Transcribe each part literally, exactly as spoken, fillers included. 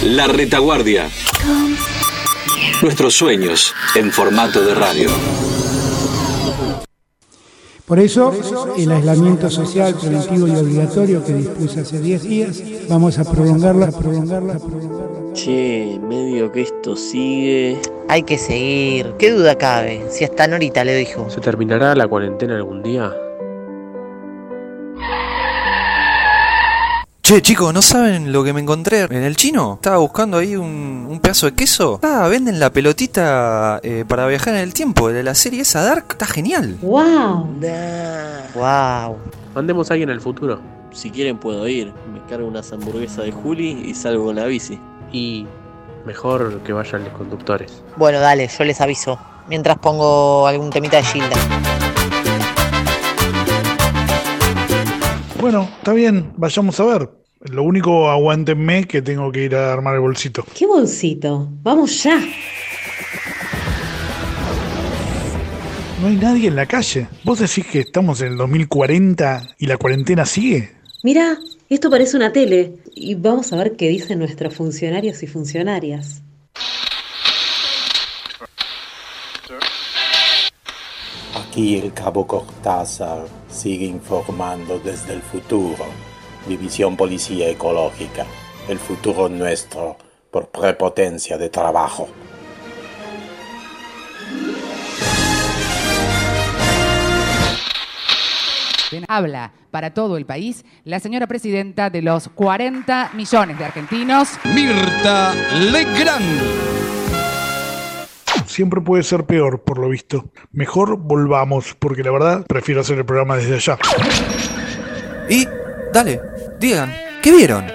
La Retaguardia. Nuestros sueños en formato de radio. Por eso, el aislamiento social preventivo y obligatorio que dispuse hace diez días, vamos a prolongarla, prolongarla, prolongarla. Che, medio que esto sigue. Hay que seguir, qué duda cabe, si hasta Norita le dijo. ¿Se terminará la cuarentena algún día? Che, chicos, ¿no saben lo que me encontré en el chino? Estaba buscando ahí un, un pedazo de queso. Ah, venden la pelotita eh, para viajar en el tiempo de la serie esa Dark. Está genial. ¡Wow! Nah. ¡Wow! Mandemos a alguien al futuro. Si quieren puedo ir. Me cargo unas hamburguesas de Juli y salgo con la bici. Y mejor que vayan los conductores. Bueno, dale, yo les aviso. Mientras pongo algún temita de Gilda. Bueno, está bien, vayamos a ver. Lo único, aguántenme que tengo que ir a armar el bolsito. ¿Qué bolsito? ¡Vamos ya! No hay nadie en la calle. ¿Vos decís que estamos en el dos mil cuarenta y la cuarentena sigue? Mirá, esto parece una tele. Y vamos a ver qué dicen nuestros funcionarios y funcionarias. Aquí el cabo Cortázar sigue informando desde el futuro. División Policía Ecológica. El futuro nuestro por prepotencia de trabajo. Habla para todo el país la señora presidenta de los cuarenta millones de argentinos, Mirta Legrand. Siempre puede ser peor, por lo visto. Mejor volvamos, porque la verdad prefiero hacer el programa desde allá. Y, dale, digan, ¿qué vieron?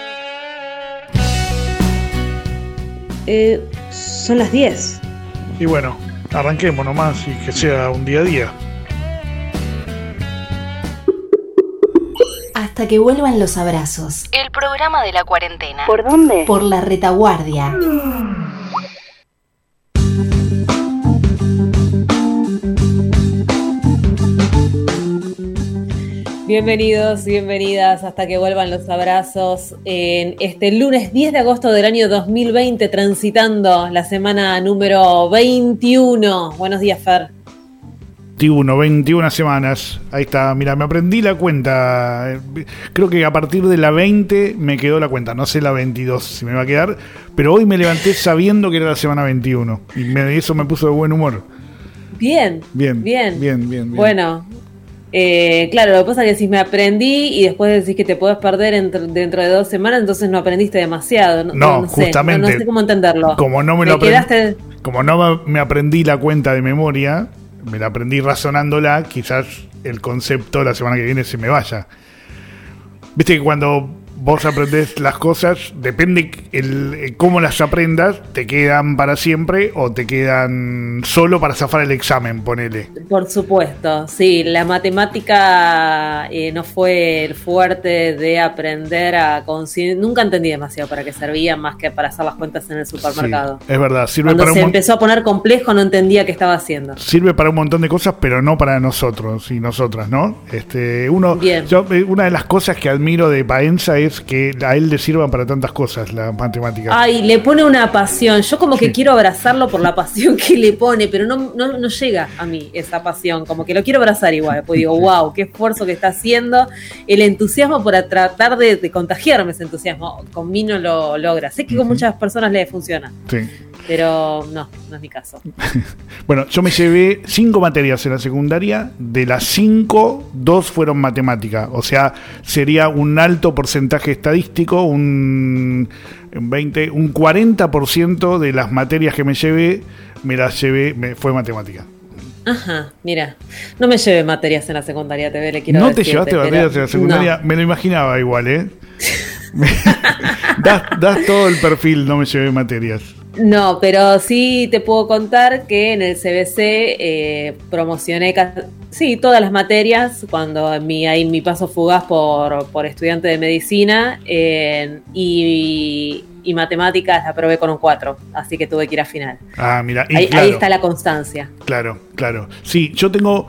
Eh, son las diez. Y bueno, arranquemos nomás y que sea un día a día. Hasta que vuelvan los abrazos. El programa de la cuarentena. ¿Por dónde? Por La Retaguardia. Bienvenidos, bienvenidas hasta que vuelvan los abrazos en este lunes diez de agosto del año dos mil veinte, transitando la semana número veintiuno. Buenos días, Fer. veintiuno, veintiuna semanas. Ahí está, mira, me aprendí la cuenta. Creo que a partir de la veinte me quedó la cuenta. No sé la veintidós si me va a quedar, pero hoy me levanté sabiendo que era la semana veintiuno y me, eso me puso de buen humor. Bien, bien, bien, bien, bien, bien. Bueno, eh, claro, lo que pasa es que si me aprendí y después decís que te podés perder entre, dentro de dos semanas, entonces no aprendiste demasiado. No, no, no, no justamente. Sé, no, no sé cómo entenderlo. Como no me, lo aprendí, quedaste... como no me aprendí la cuenta de memoria, me la aprendí razonándola, quizás el concepto la semana que viene se me vaya. Viste que cuando vos aprendés las cosas, depende el, el cómo las aprendas, te quedan para siempre o te quedan solo para zafar el examen, ponele. Por supuesto, sí, la matemática eh, no fue el fuerte de aprender a conciencia. Nunca entendí demasiado para qué servía, más que para hacer las cuentas en el supermercado. Sí, es verdad, sirve Cuando para se un mon- empezó a poner complejo no entendía qué estaba haciendo. Sirve para un montón de cosas, pero no para nosotros y nosotras, ¿no? Este, uno, Bien. Yo, una de las cosas que admiro de Paenza es que a él le sirvan para tantas cosas las matemáticas. Ay, le pone una pasión. Yo como que sí. quiero abrazarlo por la pasión que le pone, pero no, no, no llega a mí esa pasión. Como que lo quiero abrazar igual. Pues digo, wow, qué esfuerzo que está haciendo. El entusiasmo para tratar de, de contagiarme ese entusiasmo. Con mí no lo logra. Sé que con uh-huh. muchas personas le funciona. Sí. Pero no, no es mi caso. Bueno, yo me llevé cinco materias en la secundaria. De las cinco, dos fueron matemáticas. O sea, sería un alto porcentaje estadístico, un veinte, un cuarenta por ciento de las materias que me llevé, me las llevé, me, fue matemática. Ajá, mira, no me llevé materias en la secundaria, te ve, le quiero ¿No decirte, te llevaste materias en la secundaria? No. Me lo imaginaba igual, ¿eh? das, das todo el perfil, no me llevé materias. No, pero sí te puedo contar que en el C B C eh, promocioné casi, sí, todas las materias cuando en mi, ahí mi paso fugaz por, por estudiante de medicina eh, y, y matemáticas la probé con un cuatro, así que tuve que ir a final. Ah, mira, y ahí, claro, ahí está la constancia. Claro, claro. Sí, yo tengo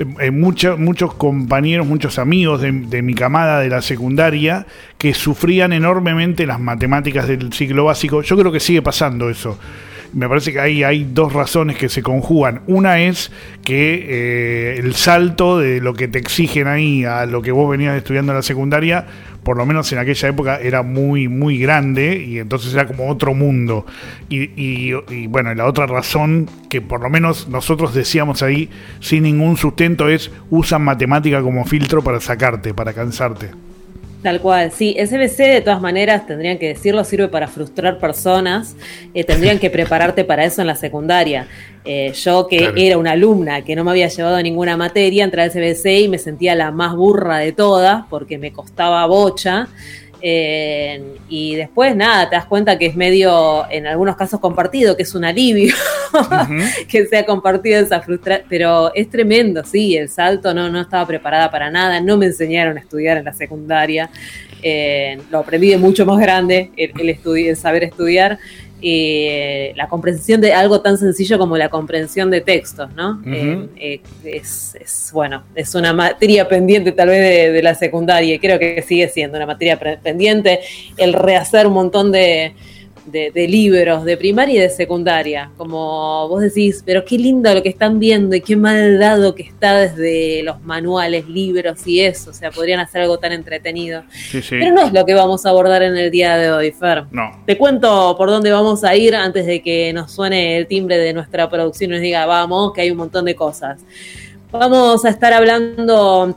eh, mucho, muchos compañeros, muchos amigos de, de mi camada de la secundaria que sufrían enormemente las matemáticas del ciclo básico. Yo creo que sigue pasando eso. Me parece que ahí hay dos razones que se conjugan. Una es que eh, el salto de lo que te exigen ahí a lo que vos venías estudiando en la secundaria, por lo menos en aquella época, era muy, muy grande y entonces era como otro mundo. Y, y, y bueno, la otra razón que por lo menos nosotros decíamos ahí sin ningún sustento es: usan matemática como filtro para sacarte, para cansarte. Tal cual, sí, S B C de todas maneras, tendrían que decirlo, sirve para frustrar personas, eh, tendrían que prepararte para eso en la secundaria. Eh, yo que claro. era una alumna que no me había llevado ninguna materia, entré al S B C y me sentía la más burra de todas porque me costaba bocha. Eh, y después nada, te das cuenta que es medio, en algunos casos compartido, que es un alivio uh-huh. que sea compartido esa frustración, pero es tremendo, sí, el salto no, no estaba preparada para nada, no me enseñaron a estudiar en la secundaria, eh, lo aprendí de mucho más grande, el, el, estudi- el saber estudiar, eh, la comprensión de algo tan sencillo como la comprensión de textos, ¿no? Uh-huh. Eh, eh, es, es, bueno, es una materia pendiente tal vez de, de la secundaria, y creo que sigue siendo una materia pre- pendiente, el rehacer un montón de, de, de libros de primaria y de secundaria, como vos decís, pero qué lindo lo que están viendo y qué mal dado que está desde los manuales, libros y eso, o sea, podrían hacer algo tan entretenido. Sí, sí. Pero no es lo que vamos a abordar en el día de hoy, Fer. No. Te cuento por dónde vamos a ir antes de que nos suene el timbre de nuestra producción y nos diga, vamos, que hay un montón de cosas. Vamos a estar hablando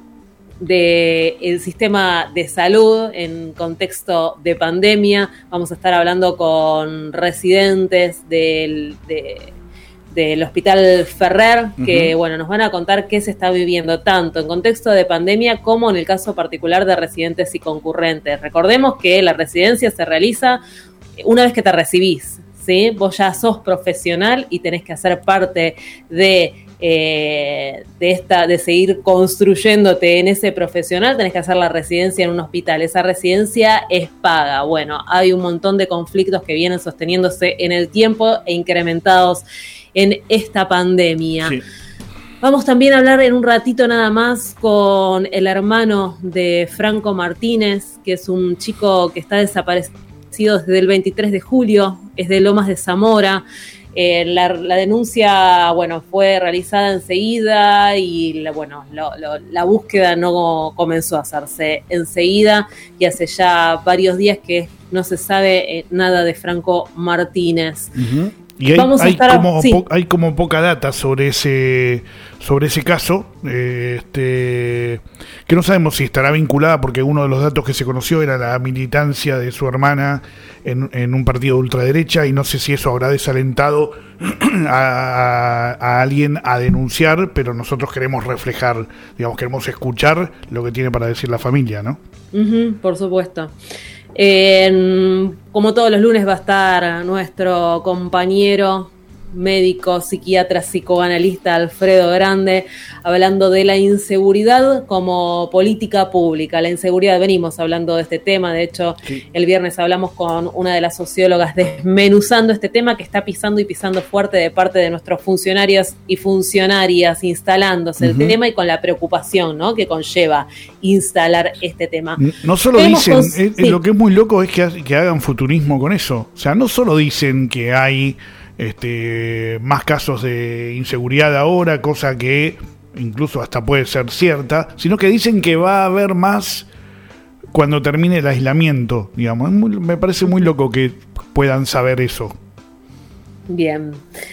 del sistema de salud en contexto de pandemia. Vamos a estar hablando con residentes del, de, del Hospital Ferrer, que uh-huh. bueno, nos van a contar qué se está viviendo tanto en contexto de pandemia como en el caso particular de residentes y concurrentes. Recordemos que la residencia se realiza una vez que te recibís, ¿sí? Vos ya sos profesional y tenés que hacer parte de Eh, de esta, de seguir construyéndote en ese profesional, tenés que hacer la residencia en un hospital. Esa residencia es paga. Bueno, hay un montón de conflictos que vienen sosteniéndose en el tiempo e incrementados en esta pandemia. Sí. Vamos también a hablar en un ratito nada más con el hermano de Franco Martínez, que es un chico que está desaparecido desde el veintitrés de julio, es de Lomas de Zamora. Eh, la, la denuncia, bueno, fue realizada enseguida y la, bueno, lo, lo, la búsqueda no comenzó a hacerse enseguida y hace ya varios días que no se sabe eh, nada de Franco Martínez. Uh-huh. Y hay, Vamos a hay, estar, como sí. po, hay como poca data sobre ese sobre ese caso, eh, este, que no sabemos si estará vinculada, porque uno de los datos que se conoció era la militancia de su hermana en, en un partido de ultraderecha, y no sé si eso habrá desalentado a, a alguien a denunciar, pero nosotros queremos reflejar, digamos, queremos escuchar lo que tiene para decir la familia, ¿no? Uh-huh, por supuesto. Eh, como todos los lunes va a estar nuestro compañero médico, psiquiatra, psicoanalista Alfredo Grande, hablando de la inseguridad como política pública. La inseguridad, venimos hablando de este tema, de hecho sí. El viernes hablamos con una de las sociólogas desmenuzando este tema que está pisando y pisando fuerte de parte de nuestros funcionarios y funcionarias instalándose uh-huh. el tema y con la preocupación, ¿no?, que conlleva instalar este tema. No solo Tenemos dicen, con... eh, sí. lo que es muy loco es que, que hagan futurismo con eso, o sea, no solo dicen que hay Este, más casos de inseguridad ahora, cosa que incluso hasta puede ser cierta, sino que dicen que va a haber más cuando termine el aislamiento, digamos. Es muy, me parece muy loco que puedan saber eso. Bien.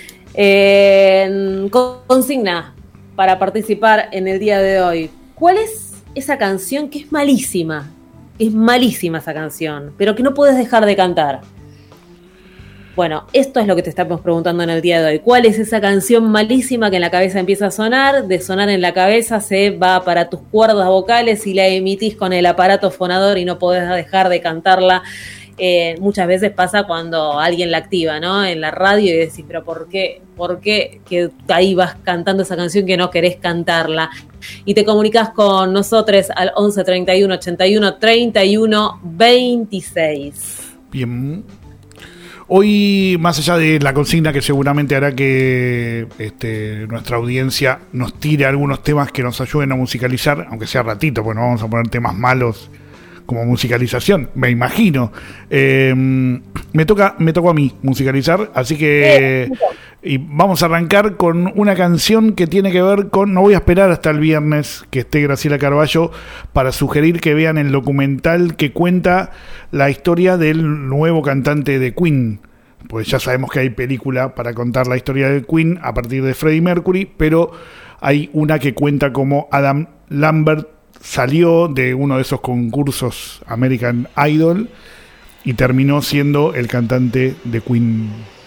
Eh, consigna para participar en el día de hoy. ¿Cuál es esa canción que es malísima? Es malísima esa canción, pero que no puedes dejar de cantar. Bueno, esto es lo que te estamos preguntando en el día de hoy. ¿Cuál es esa canción malísima que en la cabeza empieza a sonar? De sonar en la cabeza se va para tus cuerdas vocales y la emitís con el aparato fonador y no podés dejar de cantarla. Eh, muchas veces pasa cuando alguien la activa, ¿no?, en la radio, y decís, pero ¿por qué? ¿Por qué que ahí vas cantando esa canción que no querés cantarla? Y te comunicas con nosotros al once treinta y uno ochenta y uno treinta y uno veintiséis. Bien. Hoy, más allá de la consigna que seguramente hará que este, nuestra audiencia nos tire algunos temas que nos ayuden a musicalizar, aunque sea ratito, pues no vamos a poner temas malos como musicalización, me imagino. Eh, me toca, me tocó a mí musicalizar, así que y vamos a arrancar con una canción que tiene que ver con, no voy a esperar hasta el viernes que esté Graciela Carballo para sugerir que vean el documental que cuenta la historia del nuevo cantante de Queen, pues ya sabemos que hay película para contar la historia de Queen a partir de Freddie Mercury, pero hay una que cuenta cómo Adam Lambert salió de uno de esos concursos American Idol y terminó siendo el cantante de Queen.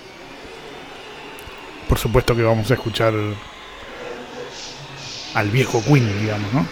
Por supuesto que vamos a escuchar al viejo Queen, digamos, ¿no?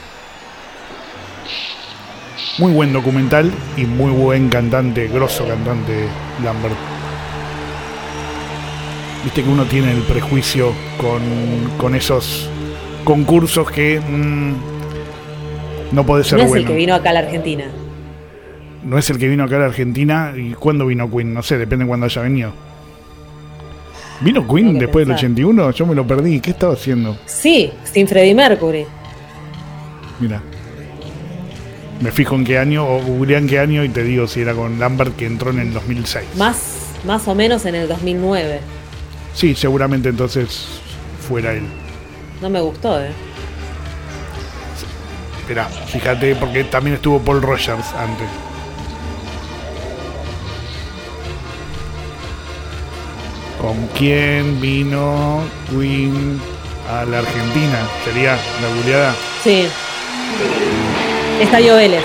Muy buen documental y muy buen cantante, grosso cantante Lambert. Viste que uno tiene el prejuicio con, con esos concursos que mmm, no puede ser bueno. No es el que vino acá a la Argentina. No es el que vino acá a la Argentina. ¿Y cuándo vino Queen? No sé, depende de cuándo haya venido. ¿Vino Queen después del ochenta y uno? Yo me lo perdí. ¿Qué estaba haciendo? Sí, sin Freddie Mercury. Mira. Me fijo en qué año, o googleé en qué año y te digo si era con Lambert, que entró en el dos mil seis. Más, más o menos en el dos mil nueve. Sí, seguramente entonces fuera él. No me gustó, eh. Esperá, fíjate, porque también estuvo Paul Rogers antes. ¿Con quién vino Queen a la Argentina? ¿Sería la googleada? Sí. Estadio Vélez.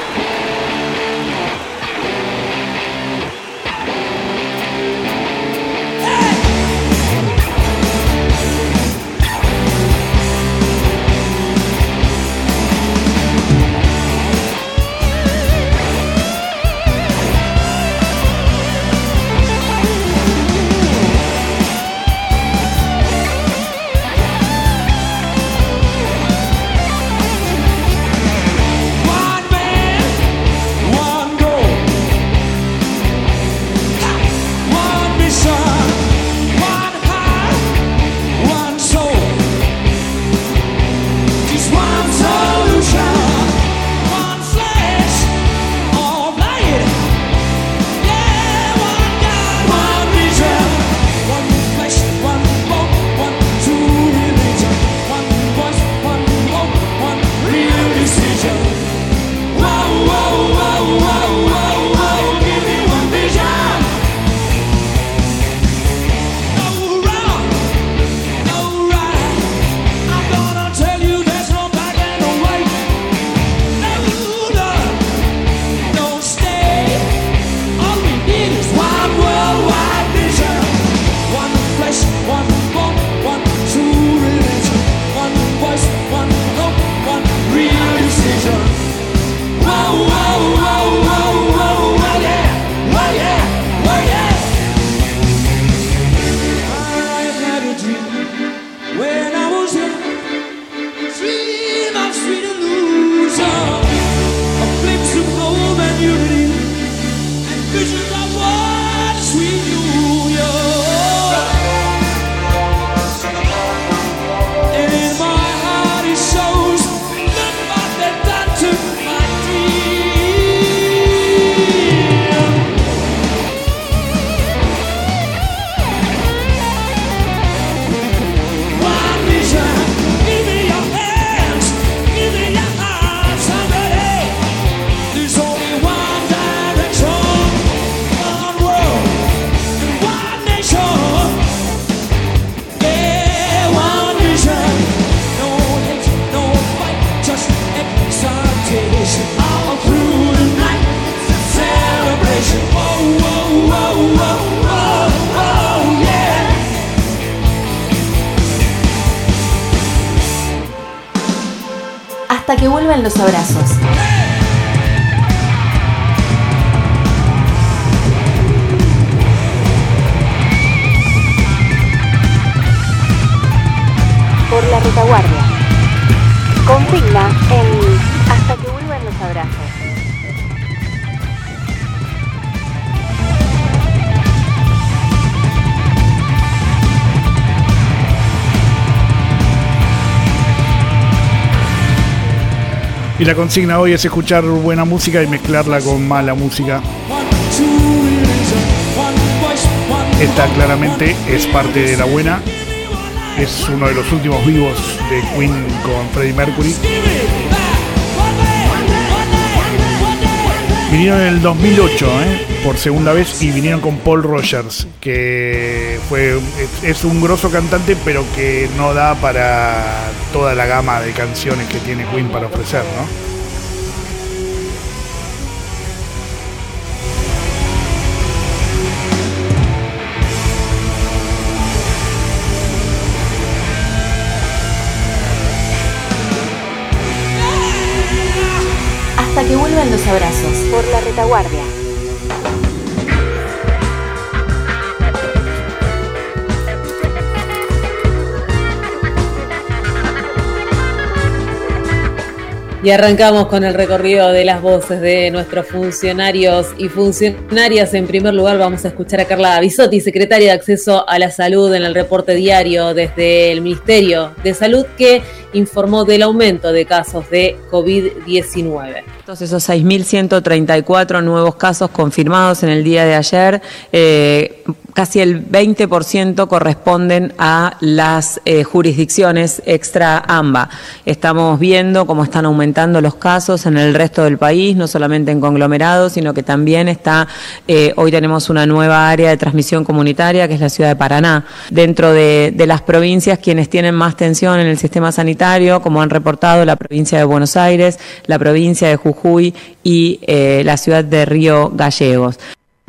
Hasta que vuelvan los abrazos. Por la retaguardia. Consigna en Hasta que vuelvan los abrazos. Y la consigna hoy es escuchar buena música y mezclarla con mala música. Esta claramente es parte de la buena. Es uno de los últimos vivos de Queen con Freddie Mercury. Vinieron en el dos mil ocho, ¿eh? por segunda vez, y vinieron con Paul Rogers, que fue es un grosso cantante, pero que no da para toda la gama de canciones que tiene Queen para ofrecer, ¿no? Hasta que vuelvan los abrazos. Por la retaguardia. Y arrancamos con el recorrido de las voces de nuestros funcionarios y funcionarias. En primer lugar vamos a escuchar a Carla Bisotti, secretaria de Acceso a la Salud, en el reporte diario desde el Ministerio de Salud, que informó del aumento de casos de covid diecinueve. Esos seis mil ciento treinta y cuatro nuevos casos confirmados en el día de ayer, eh, casi el veinte por ciento corresponden a las eh, jurisdicciones extra AMBA. Estamos viendo cómo están aumentando los casos en el resto del país, no solamente en conglomerados, sino que también está, eh, hoy tenemos una nueva área de transmisión comunitaria, que es la ciudad de Paraná. Dentro de, de las provincias, quienes tienen más tensión en el sistema sanitario, como han reportado la provincia de Buenos Aires, la provincia de Jujuy, Jujuy y eh, la ciudad de Río Gallegos.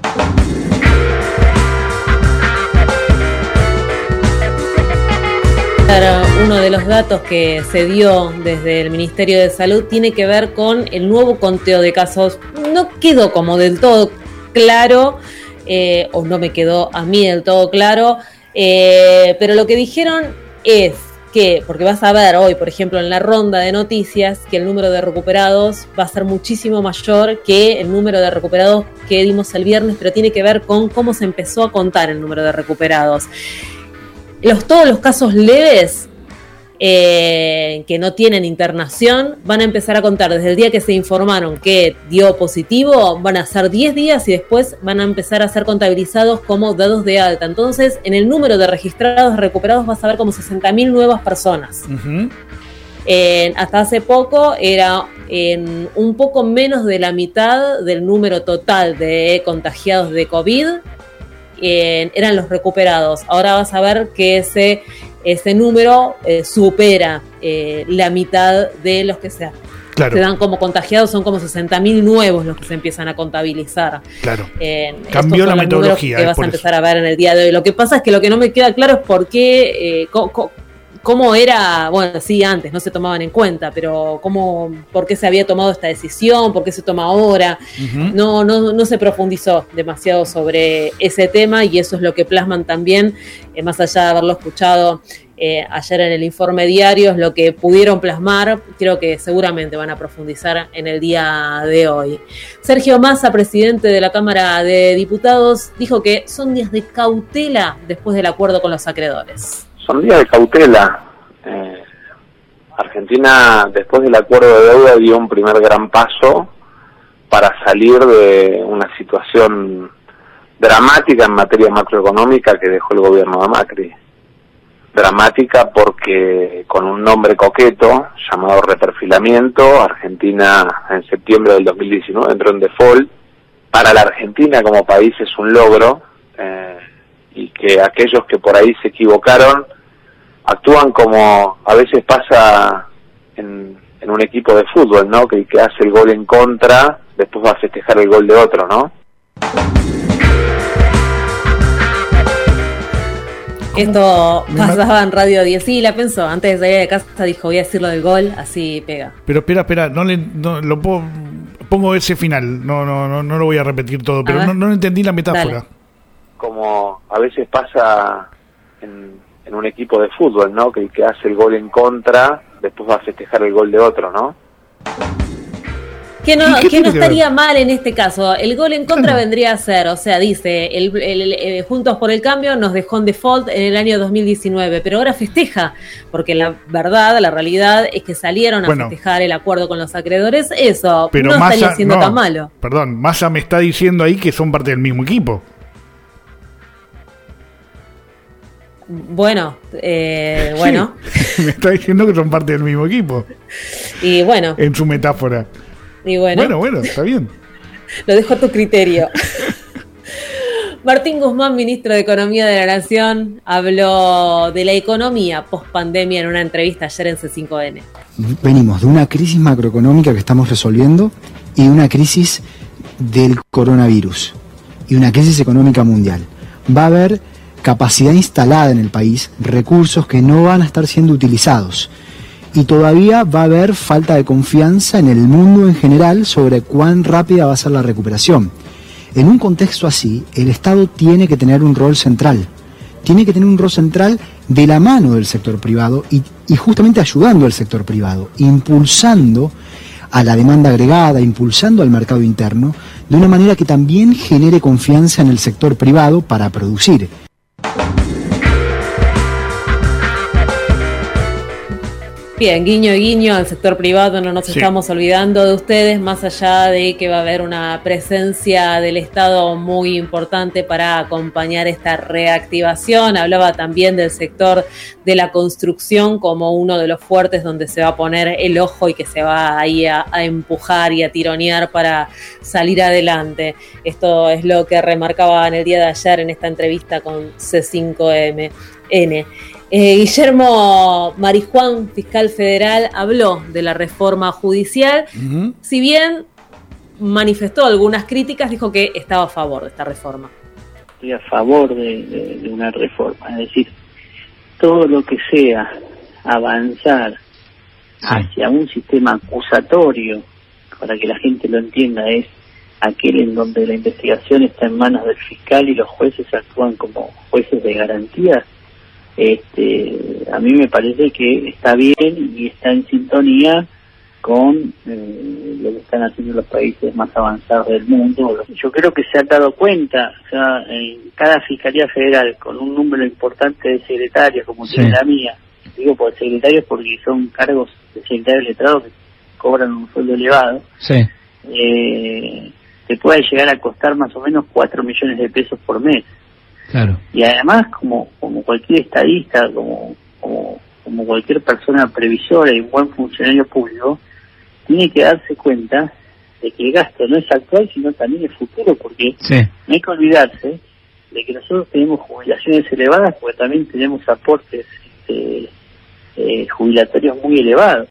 Uno de los datos que se dio desde el Ministerio de Salud tiene que ver con el nuevo conteo de casos. No quedó como del todo claro, eh, o no me quedó a mí del todo claro, eh, pero lo que dijeron es que, porque vas a ver hoy, por ejemplo, en la ronda de noticias, que el número de recuperados va a ser muchísimo mayor que el número de recuperados que dimos el viernes, pero tiene que ver con cómo se empezó a contar el número de recuperados. Los, todos los casos leves eh, que no tienen internación van a empezar a contar desde el día que se informaron que dio positivo, van a ser diez días y después van a empezar a ser contabilizados como dados de alta. Entonces, en el número de registrados recuperados vas a ver como sesenta mil nuevas personas. Uh-huh. Eh, hasta hace poco era en un poco menos de la mitad del número total de contagiados de COVID. Eh, eran los recuperados. Ahora vas a ver que ese, ese número eh, supera eh, la mitad de los que se, claro. se dan como contagiados. Son como sesenta mil nuevos los que se empiezan a contabilizar. Claro. Eh, Cambió la metodología. Que vas a empezar eso. a ver en el día de hoy. Lo que pasa es que lo que no me queda claro es por qué... Eh, co- co- ¿Cómo era? Bueno, sí, antes no se tomaban en cuenta, pero ¿cómo, por qué se había tomado esta decisión? ¿Por qué se toma ahora? Uh-huh. No, no, no se profundizó demasiado sobre ese tema y eso es lo que plasman también, eh, más allá de haberlo escuchado eh, ayer en el informe diario, es lo que pudieron plasmar. Creo que seguramente van a profundizar en el día de hoy. Sergio Massa, presidente de la Cámara de Diputados, dijo que son días de cautela después del acuerdo con los acreedores. Son días de cautela. Eh, Argentina, después del acuerdo de deuda, dio un primer gran paso para salir de una situación dramática en materia macroeconómica que dejó el gobierno de Macri. Dramática porque, con un nombre coqueto llamado reperfilamiento, Argentina en septiembre del dos mil diecinueve entró en default. Para la Argentina como país es un logro, eh, y que aquellos que por ahí se equivocaron actúan como a veces pasa en, en un equipo de fútbol, ¿no? Que el que hace el gol en contra después va a festejar el gol de otro, ¿no? Esto pasaba en Radio diez. Sí, la pensó. Antes de salir de casa dijo, voy a decir lo del gol, así pega. Pero espera, espera, no le no, lo puedo, pongo ese final. No, no, no, no lo voy a repetir todo, pero no, no entendí la metáfora. Dale. Como a veces pasa en en un equipo de fútbol, ¿no? Que el que hace el gol en contra después va a festejar el gol de otro, ¿no? Que no, ¿Y qué que no tiene que estaría ver? mal en este caso. El gol en contra Claro. vendría a ser, o sea, dice, el, el- el, eh, Juntos por el Cambio nos dejó en default en el año dos mil diecinueve, pero ahora festeja, porque la verdad, la realidad es que salieron a Bueno. festejar el acuerdo con los acreedores. Eso Pero no Massa, estaría siendo no, tan malo. Perdón, Massa me está diciendo ahí que son parte del mismo equipo. Bueno, eh, bueno, Sí, me está diciendo que son parte del mismo equipo, y bueno, en su metáfora. y bueno, Bueno, bueno, está bien. lo dejo a tu criterio. Martín Guzmán, ministro de Economía de la Nación, habló de la economía post-pandemia en una entrevista ayer en C cinco N. Venimos de una crisis macroeconómica que estamos resolviendo y una crisis del coronavirus y una crisis económica mundial. Va a haber capacidad instalada en el país, recursos que no van a estar siendo utilizados y todavía va a haber falta de confianza en el mundo en general sobre cuán rápida va a ser la recuperación. En un contexto así, el Estado tiene que tener un rol central. Tiene que tener un rol central de la mano del sector privado y, y justamente ayudando al sector privado, impulsando a la demanda agregada, impulsando al mercado interno, de una manera que también genere confianza en el sector privado para producir. Bien, guiño guiño al sector privado, no nos Sí. estamos olvidando de ustedes, más allá de que va a haber una presencia del Estado muy importante para acompañar esta reactivación. Hablaba también del sector de la construcción como uno de los fuertes donde se va a poner el ojo y que se va ahí a, a empujar y a tironear para salir adelante. Esto es lo que remarcaba en el día de ayer en esta entrevista con C cinco N. Eh, Guillermo Marijuán, fiscal federal, habló de la reforma judicial. Ujú. Si bien manifestó algunas críticas, dijo que estaba a favor de esta reforma. Estoy a favor de, de- de una reforma, es decir, todo lo que sea avanzar hacia un sistema acusatorio, para que la gente lo entienda, es aquel en donde la investigación está en manos del fiscal y los jueces actúan como jueces de garantías. Este, a mí me parece que está bien y está en sintonía con eh, lo que están haciendo los países más avanzados del mundo. Yo creo que se han dado cuenta, o sea, en cada Fiscalía Federal, con un número importante de secretarios, como Sí. tiene la mía, digo por secretarios porque son cargos de secretarios letrados que cobran un sueldo elevado, Sí. eh, te puede llegar a costar más o menos cuatro millones de pesos por mes. Claro. Y además, como como cualquier estadista, como, como como cualquier persona previsora y un buen funcionario público, tiene que darse cuenta de que el gasto no es actual, sino también es futuro, porque Sí. no hay que olvidarse de que nosotros tenemos jubilaciones elevadas, porque también tenemos aportes este, eh, jubilatorios muy elevados.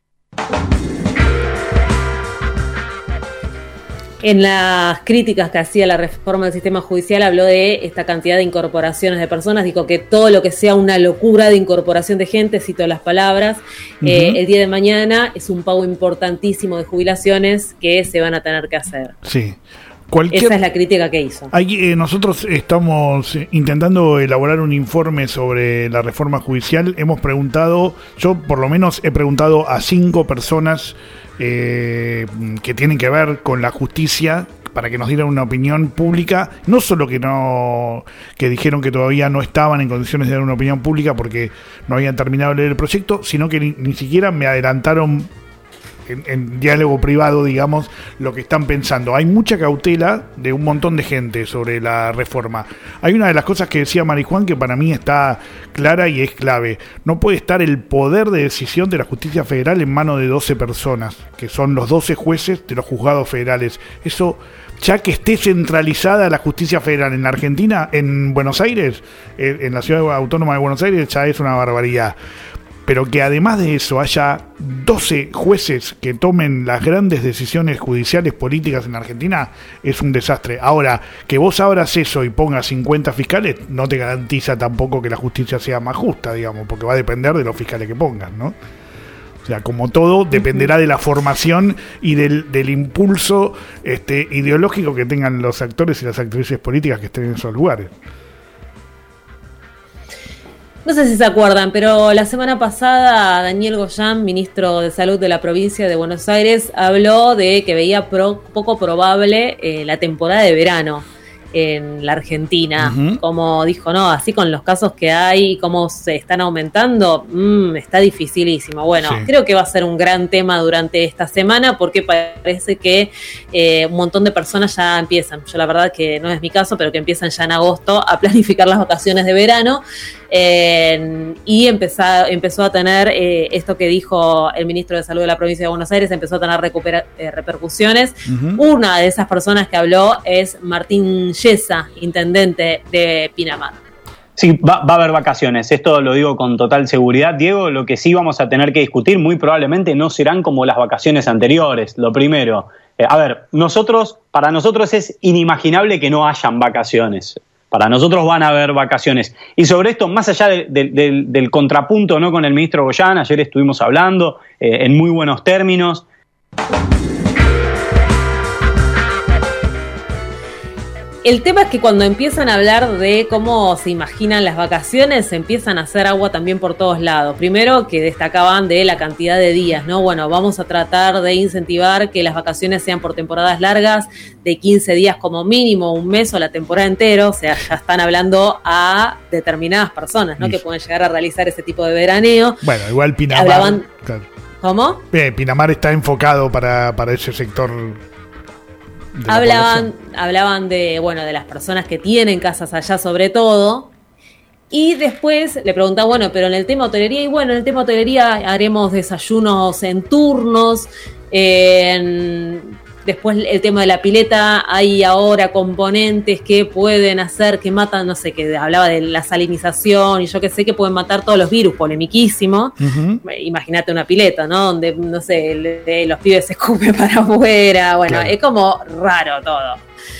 En las críticas que hacía la reforma del sistema judicial habló de esta cantidad de incorporaciones de personas, dijo que todo lo que sea una locura de incorporación de gente, cito las palabras, eh, Ujú. el día de mañana es un pago importantísimo de jubilaciones que se van a tener que hacer. Sí. Cualquier... Esa es la crítica que hizo. Ahí, eh, nosotros estamos eh, intentando elaborar un informe sobre la reforma judicial. Hemos preguntado, yo por lo menos he preguntado a cinco personas eh, que tienen que ver con la justicia para que nos dieran una opinión pública, no solo que no que dijeron que todavía no estaban en condiciones de dar una opinión pública porque no habían terminado de leer el proyecto, sino que ni, ni siquiera me adelantaron En, en diálogo privado, digamos, lo que están pensando. Hay mucha cautela de un montón de gente sobre la reforma. Hay una de las cosas que decía Marijuán que para mí está clara y es clave. No puede estar el poder de decisión de la justicia federal en manos de doce personas, que son los doce jueces de los juzgados federales. Eso, ya que esté centralizada la justicia federal en la Argentina, en Buenos Aires, eh, en la ciudad autónoma de Buenos Aires, ya es una barbaridad. Pero que además de eso haya doce jueces que tomen las grandes decisiones judiciales políticas en Argentina es un desastre. Ahora, que vos abras eso y pongas cincuenta fiscales no te garantiza tampoco que la justicia sea más justa, digamos, porque va a depender de los fiscales que pongas, ¿no? O sea, como todo, dependerá de la formación y del, del impulso este, ideológico que tengan los actores y las actrices políticas que estén en esos lugares. No sé si se acuerdan, pero la semana pasada Daniel Goyan, ministro de Salud de la provincia de Buenos Aires, habló de que veía pro, poco probable eh, la temporada de verano en la Argentina. Uh-huh. Como dijo, no, así con los casos que hay y cómo se están aumentando, mmm, está dificilísimo. Bueno, sí. Creo que va a ser un gran tema durante esta semana porque parece que eh, un montón de personas ya empiezan, yo la verdad que no es mi caso, pero que empiezan ya en agosto a planificar las vacaciones de verano. Eh, y empezó, empezó a tener eh, esto que dijo el ministro de Salud de la provincia de Buenos Aires, empezó a tener recupera, eh, repercusiones. Uh-huh. Una de esas personas que habló es Martín Yesa, intendente de Pinamar. Sí, va, va a haber vacaciones, esto lo digo con total seguridad, Diego. Lo que sí vamos a tener que discutir muy probablemente no serán como las vacaciones anteriores. Lo primero, eh, a ver, nosotros, para nosotros es inimaginable que no hayan vacaciones. Para nosotros van a haber vacaciones. Y sobre esto, más allá de, de, de, del contrapunto, ¿no?, con el ministro Goyan, ayer estuvimos hablando eh, en muy buenos términos. El tema es que cuando empiezan a hablar de cómo se imaginan las vacaciones, se empiezan a hacer agua también por todos lados. Primero, que destacaban de la cantidad de días, ¿no? Bueno, vamos a tratar de incentivar que las vacaciones sean por temporadas largas, de quince días como mínimo, un mes o la temporada entera. O sea, ya están hablando a determinadas personas, ¿no? Sí. Que pueden llegar a realizar ese tipo de veraneo. Bueno, igual Pinamar... Hablaban... Claro. ¿Cómo? Eh, Pinamar está enfocado para, para ese sector... Hablaban, hablaban de, bueno, de las personas que tienen casas allá sobre todo, y después le preguntaba, bueno, pero en el tema hotelería, y bueno, en el tema hotelería haremos desayunos en turnos, en... Después el tema de la pileta, hay ahora componentes que pueden hacer, que matan, no sé, que hablaba de la salinización y yo qué sé, que pueden matar todos los virus, polemiquísimo. Uh-huh. Imagínate una pileta, ¿no? Donde, no sé, el, los pibes se escupen para afuera, bueno, claro. Es como raro todo.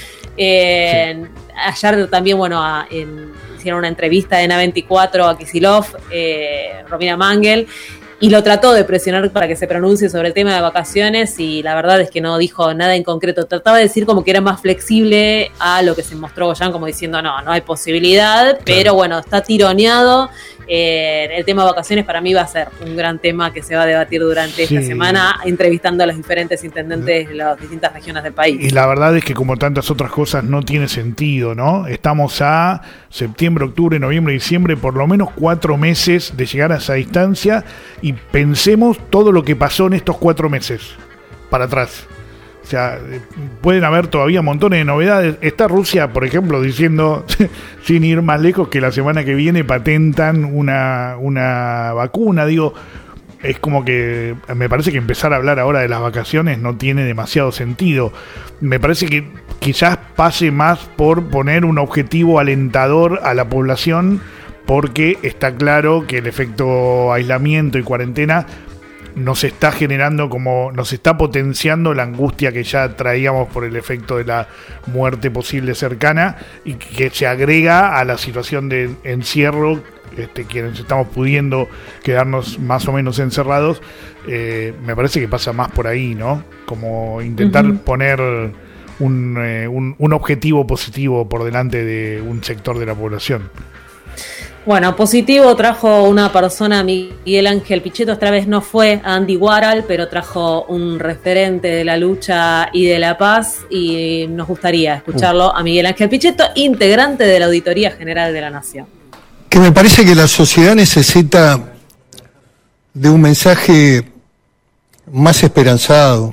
Eh, sí. Ayer también, bueno, a, en, hicieron una entrevista en A veinticuatro a Kicillof, eh, Romina Mangel, y lo trató de presionar para que se pronuncie sobre el tema de vacaciones y la verdad es que no dijo nada en concreto. Trataba de decir como que era más flexible a lo que se mostró Goyan, como diciendo no, no hay posibilidad, claro. Pero bueno, está tironeado. Eh, el tema de vacaciones para mí va a ser un gran tema que se va a debatir durante sí. esta semana, entrevistando a los diferentes intendentes de las distintas regiones del país. Y la verdad es que como tantas otras cosas no tiene sentido, ¿no? Estamos a septiembre, octubre, noviembre, diciembre, por lo menos cuatro meses de llegar a esa distancia y pensemos todo lo que pasó en estos cuatro meses para atrás. O sea, pueden haber todavía montones de novedades. Está Rusia, por ejemplo, diciendo, sin ir más lejos, que la semana que viene patentan una, una vacuna. Digo, es como que me parece que empezar a hablar ahora de las vacaciones no tiene demasiado sentido. Me parece que quizás pase más por poner un objetivo alentador a la población, porque está claro que el efecto aislamiento y cuarentena nos está generando como, nos está potenciando la angustia que ya traíamos por el efecto de la muerte posible cercana y que se agrega a la situación de encierro, este, quienes estamos pudiendo quedarnos más o menos encerrados. Eh, me parece que pasa más por ahí, ¿no? Como intentar uh-huh. poner un, eh, un, un objetivo positivo por delante de un sector de la población. Bueno, positivo trajo una persona, Miguel Ángel Pichetto, esta vez no fue Andy Warhol, pero trajo un referente de la lucha y de la paz y nos gustaría escucharlo a Miguel Ángel Pichetto, integrante de la Auditoría General de la Nación. Que me parece que la sociedad necesita de un mensaje más esperanzado,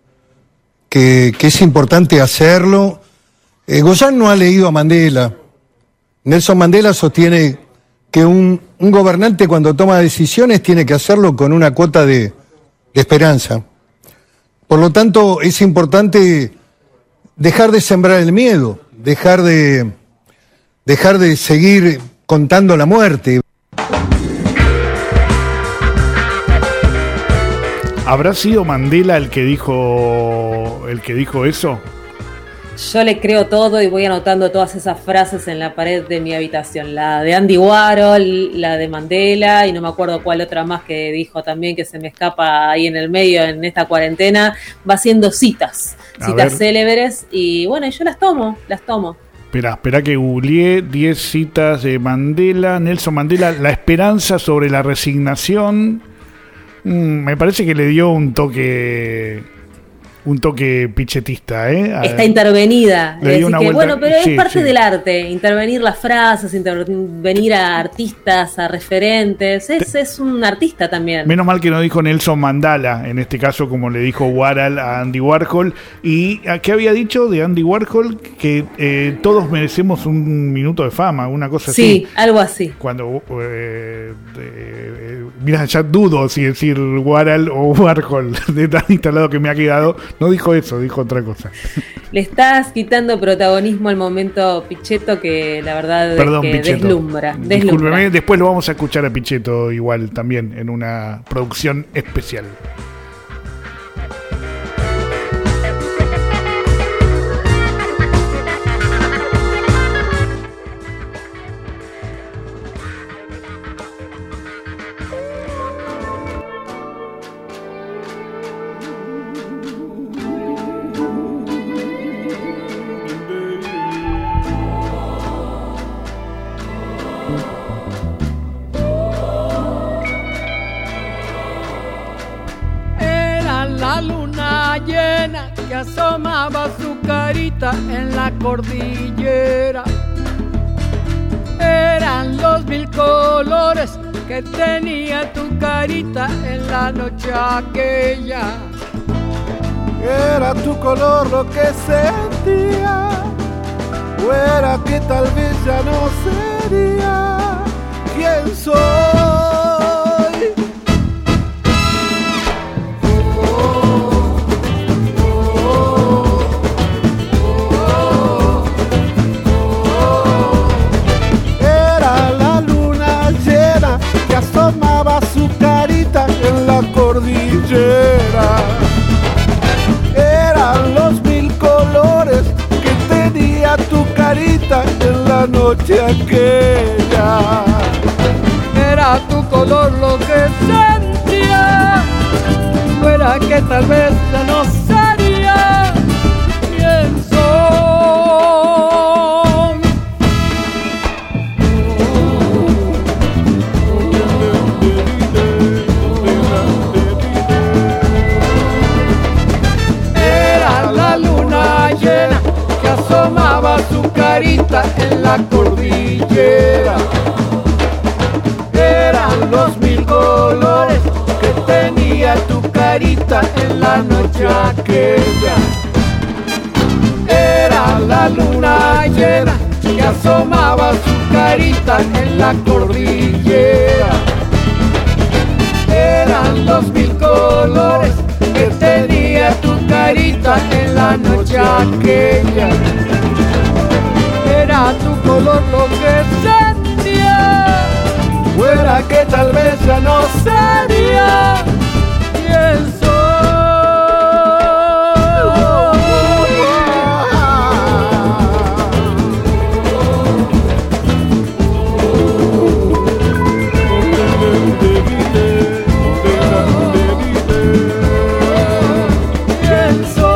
que, que es importante hacerlo. Eh, Goyan no ha leído a Mandela. Nelson Mandela sostiene que un, un gobernante cuando toma decisiones tiene que hacerlo con una cuota de, de esperanza. Por lo tanto, es importante dejar de sembrar el miedo, dejar de, dejar de seguir contando la muerte. ¿Habrá sido Mandela el que dijo, el que dijo eso? Yo le creo todo y voy anotando todas esas frases en la pared de mi habitación. La de Andy Warhol, la de Mandela y no me acuerdo cuál otra más que dijo también, que se me escapa ahí en el medio en esta cuarentena. Va haciendo citas, a citas ver. célebres y bueno, yo las tomo, las tomo. Espera, espera que googleé diez citas de Mandela. Nelson Mandela, la esperanza sobre la resignación. Mm, me parece que le dio un toque... Un toque pichetista, ¿eh? A Está ver. intervenida. Le dio una que, vuelta- bueno, pero sí, es parte sí. del arte. Intervenir las frases, intervenir a artistas, a referentes. Es, es un artista también. Menos mal que no dijo Nelson Mandela, en este caso como le dijo Warhol a Andy Warhol. ¿Y a qué había dicho de Andy Warhol? Que eh, todos merecemos un minuto de fama, una cosa así. Sí, algo así. Cuando, eh, eh, mira, ya dudo si decir Warhol o Warhol, de tan instalado que me ha quedado. No dijo eso, dijo otra cosa. Le estás quitando protagonismo al momento Pichetto, que la verdad Perdón, es que Pichetto. deslumbra. deslumbra. Discúlpeme, después lo vamos a escuchar a Pichetto igual también en una producción especial. Era la luna llena que asomaba su carita en la cordillera. Eran los mil colores que tenía tu carita en la noche aquella. Era tu color lo que sentía, o era que tal vez ya no sería quien soy. Era la luna llena que asomaba su carita en la cordillera. Eran los mil colores que tenía tu carita en la noche aquella. Era tu color lo que sentía, fuera que tal vez ya no sería quien soy. Era la luna llena que asomaba su carita en la cordillera. Eran los mil colores que tenía tu carita en la noche aquella. Era la luna llena que asomaba su carita en la cordillera. Eran los mil colores que tenía tu carita en la noche aquella. Era tu color lo que sentía, fuera que tal vez ya no sería quien soy. ¿Quién soy?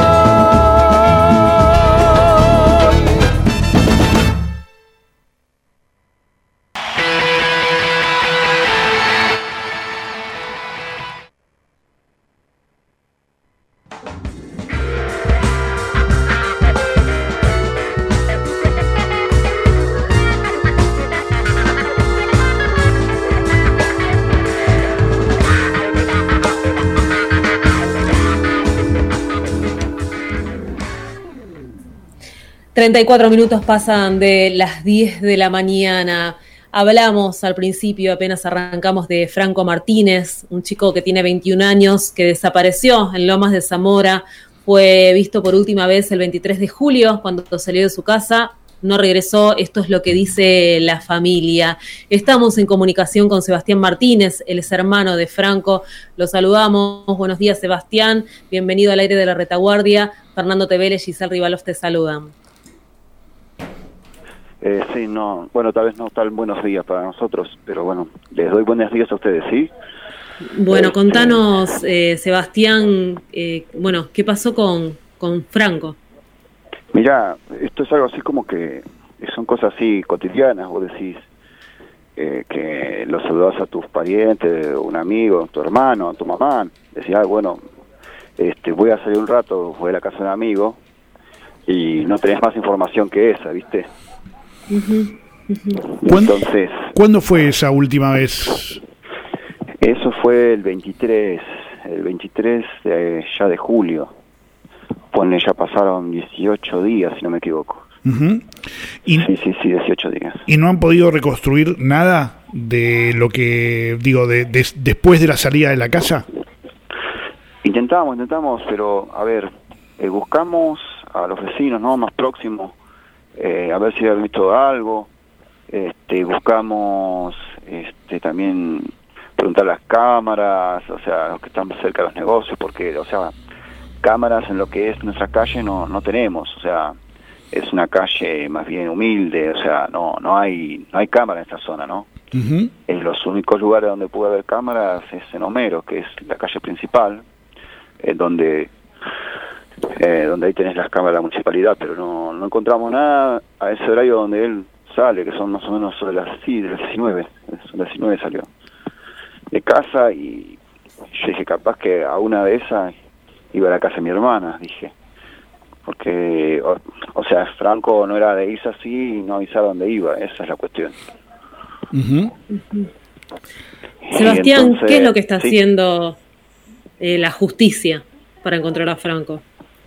treinta y cuatro minutos pasan de las diez de la mañana. Hablamos al principio, apenas arrancamos, de Franco Martínez, un chico que tiene veintiún años, que desapareció en Lomas de Zamora. Fue visto por última vez el veintitrés de julio, cuando salió de su casa. No regresó, esto es lo que dice la familia. Estamos en comunicación con Sebastián Martínez, él es hermano de Franco. Lo saludamos. Buenos días, Sebastián. Bienvenido al aire de la retaguardia. Fernando Teveles y Giselle Rivalov te saludan. Eh, sí, no, bueno, tal vez no tan buenos días para nosotros, pero bueno, les doy buenos días a ustedes, ¿sí? Bueno, Este- contanos, eh, Sebastián, eh, bueno, ¿qué pasó con, con Franco? Mirá, esto es algo así como que son cosas así cotidianas, vos decís eh, que los saludás a tus parientes, un amigo, tu hermano, tu mamá, decís, ah, bueno, este, voy a salir un rato, voy a la casa de un amigo, y no tenés más información que esa, ¿viste? Uh-huh, uh-huh. Entonces, ¿cuándo fue esa última vez? Eso fue el veintitrés, el veintitrés de, ya de julio. Pone, ya pasaron dieciocho días, si no me equivoco. Uh-huh. Y, sí, sí, sí, dieciocho días. ¿Y no han podido reconstruir nada de lo que, digo, de, de después de la salida de la casa? Intentamos, intentamos, pero, a ver, eh, buscamos a los vecinos, ¿no?, más próximos, eh, a ver si habían visto algo. Este, buscamos este, también preguntar a las cámaras, o sea, los que están cerca de los negocios, porque, o sea, cámaras en lo que es nuestra calle no no tenemos, o sea, es una calle más bien humilde, o sea, no no hay no hay cámara en esta zona, ¿no? Uh-huh. En los únicos lugares donde puede haber cámaras es en Homero, que es la calle principal, eh, donde eh, donde ahí tenés las cámaras de la municipalidad, pero no no encontramos nada a ese horario donde él sale, que son más o menos sobre las, sí, de las diecinueve, sobre las diecinueve salió de casa, y yo dije, capaz que a una de esas iba a la casa de mi hermana, dije, porque, o, o sea, Franco no era de irse así y no avisar dónde iba, esa es la cuestión. Uh-huh. Uh-huh. Sebastián, entonces, ¿qué es lo que está sí. haciendo eh, la justicia para encontrar a Franco?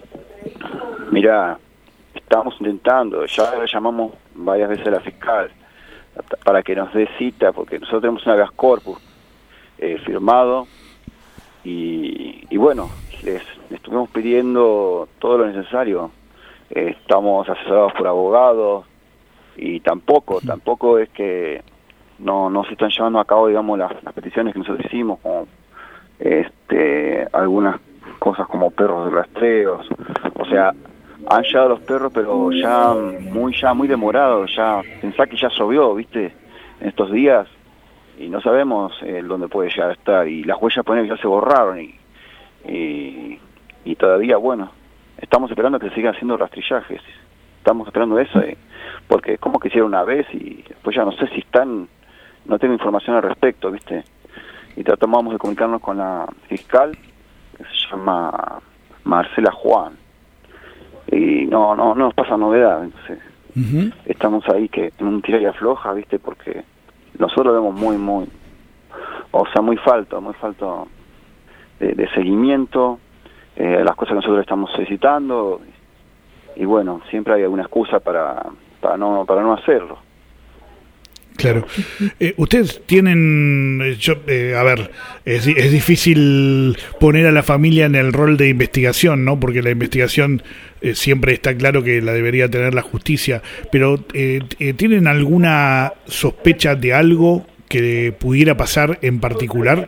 Mirá, estamos intentando, ya le llamamos varias veces a la fiscal para que nos dé cita, porque nosotros tenemos un habeas corpus eh, firmado, y, y bueno, les, les estuvimos pidiendo todo lo necesario. Eh, estamos asesorados por abogados, y tampoco, tampoco es que no, no se están llevando a cabo, digamos, las, las peticiones que nosotros hicimos, como este, algunas cosas como perros de rastreos, o sea, han llegado los perros, pero ya muy ya muy demorados, ya pensá que ya llovió, ¿viste? En estos días, y no sabemos eh, dónde puede llegar a estar, y las huellas ponen que ya se borraron, y, y, y todavía, bueno, estamos esperando que se sigan haciendo rastrillajes, estamos esperando eso, eh, porque es como que hicieron una vez, y después ya no sé si están, no tengo información al respecto, ¿viste? Y tratamos de comunicarnos con la fiscal, que se llama Marcela Juan, y no no no nos pasa novedad, entonces uh-huh. estamos ahí que en un tira y afloja, ¿viste? Porque nosotros lo vemos muy muy o sea muy falto muy falto de, de seguimiento eh, las cosas que nosotros estamos solicitando, y bueno, siempre hay alguna excusa para para no para no hacerlo. Claro. Eh, ustedes tienen, yo, eh, a ver, es, es difícil poner a la familia en el rol de investigación, ¿no? Porque la investigación eh, siempre está claro que la debería tener la justicia, pero eh, eh, ¿tienen alguna sospecha de algo que pudiera pasar en particular?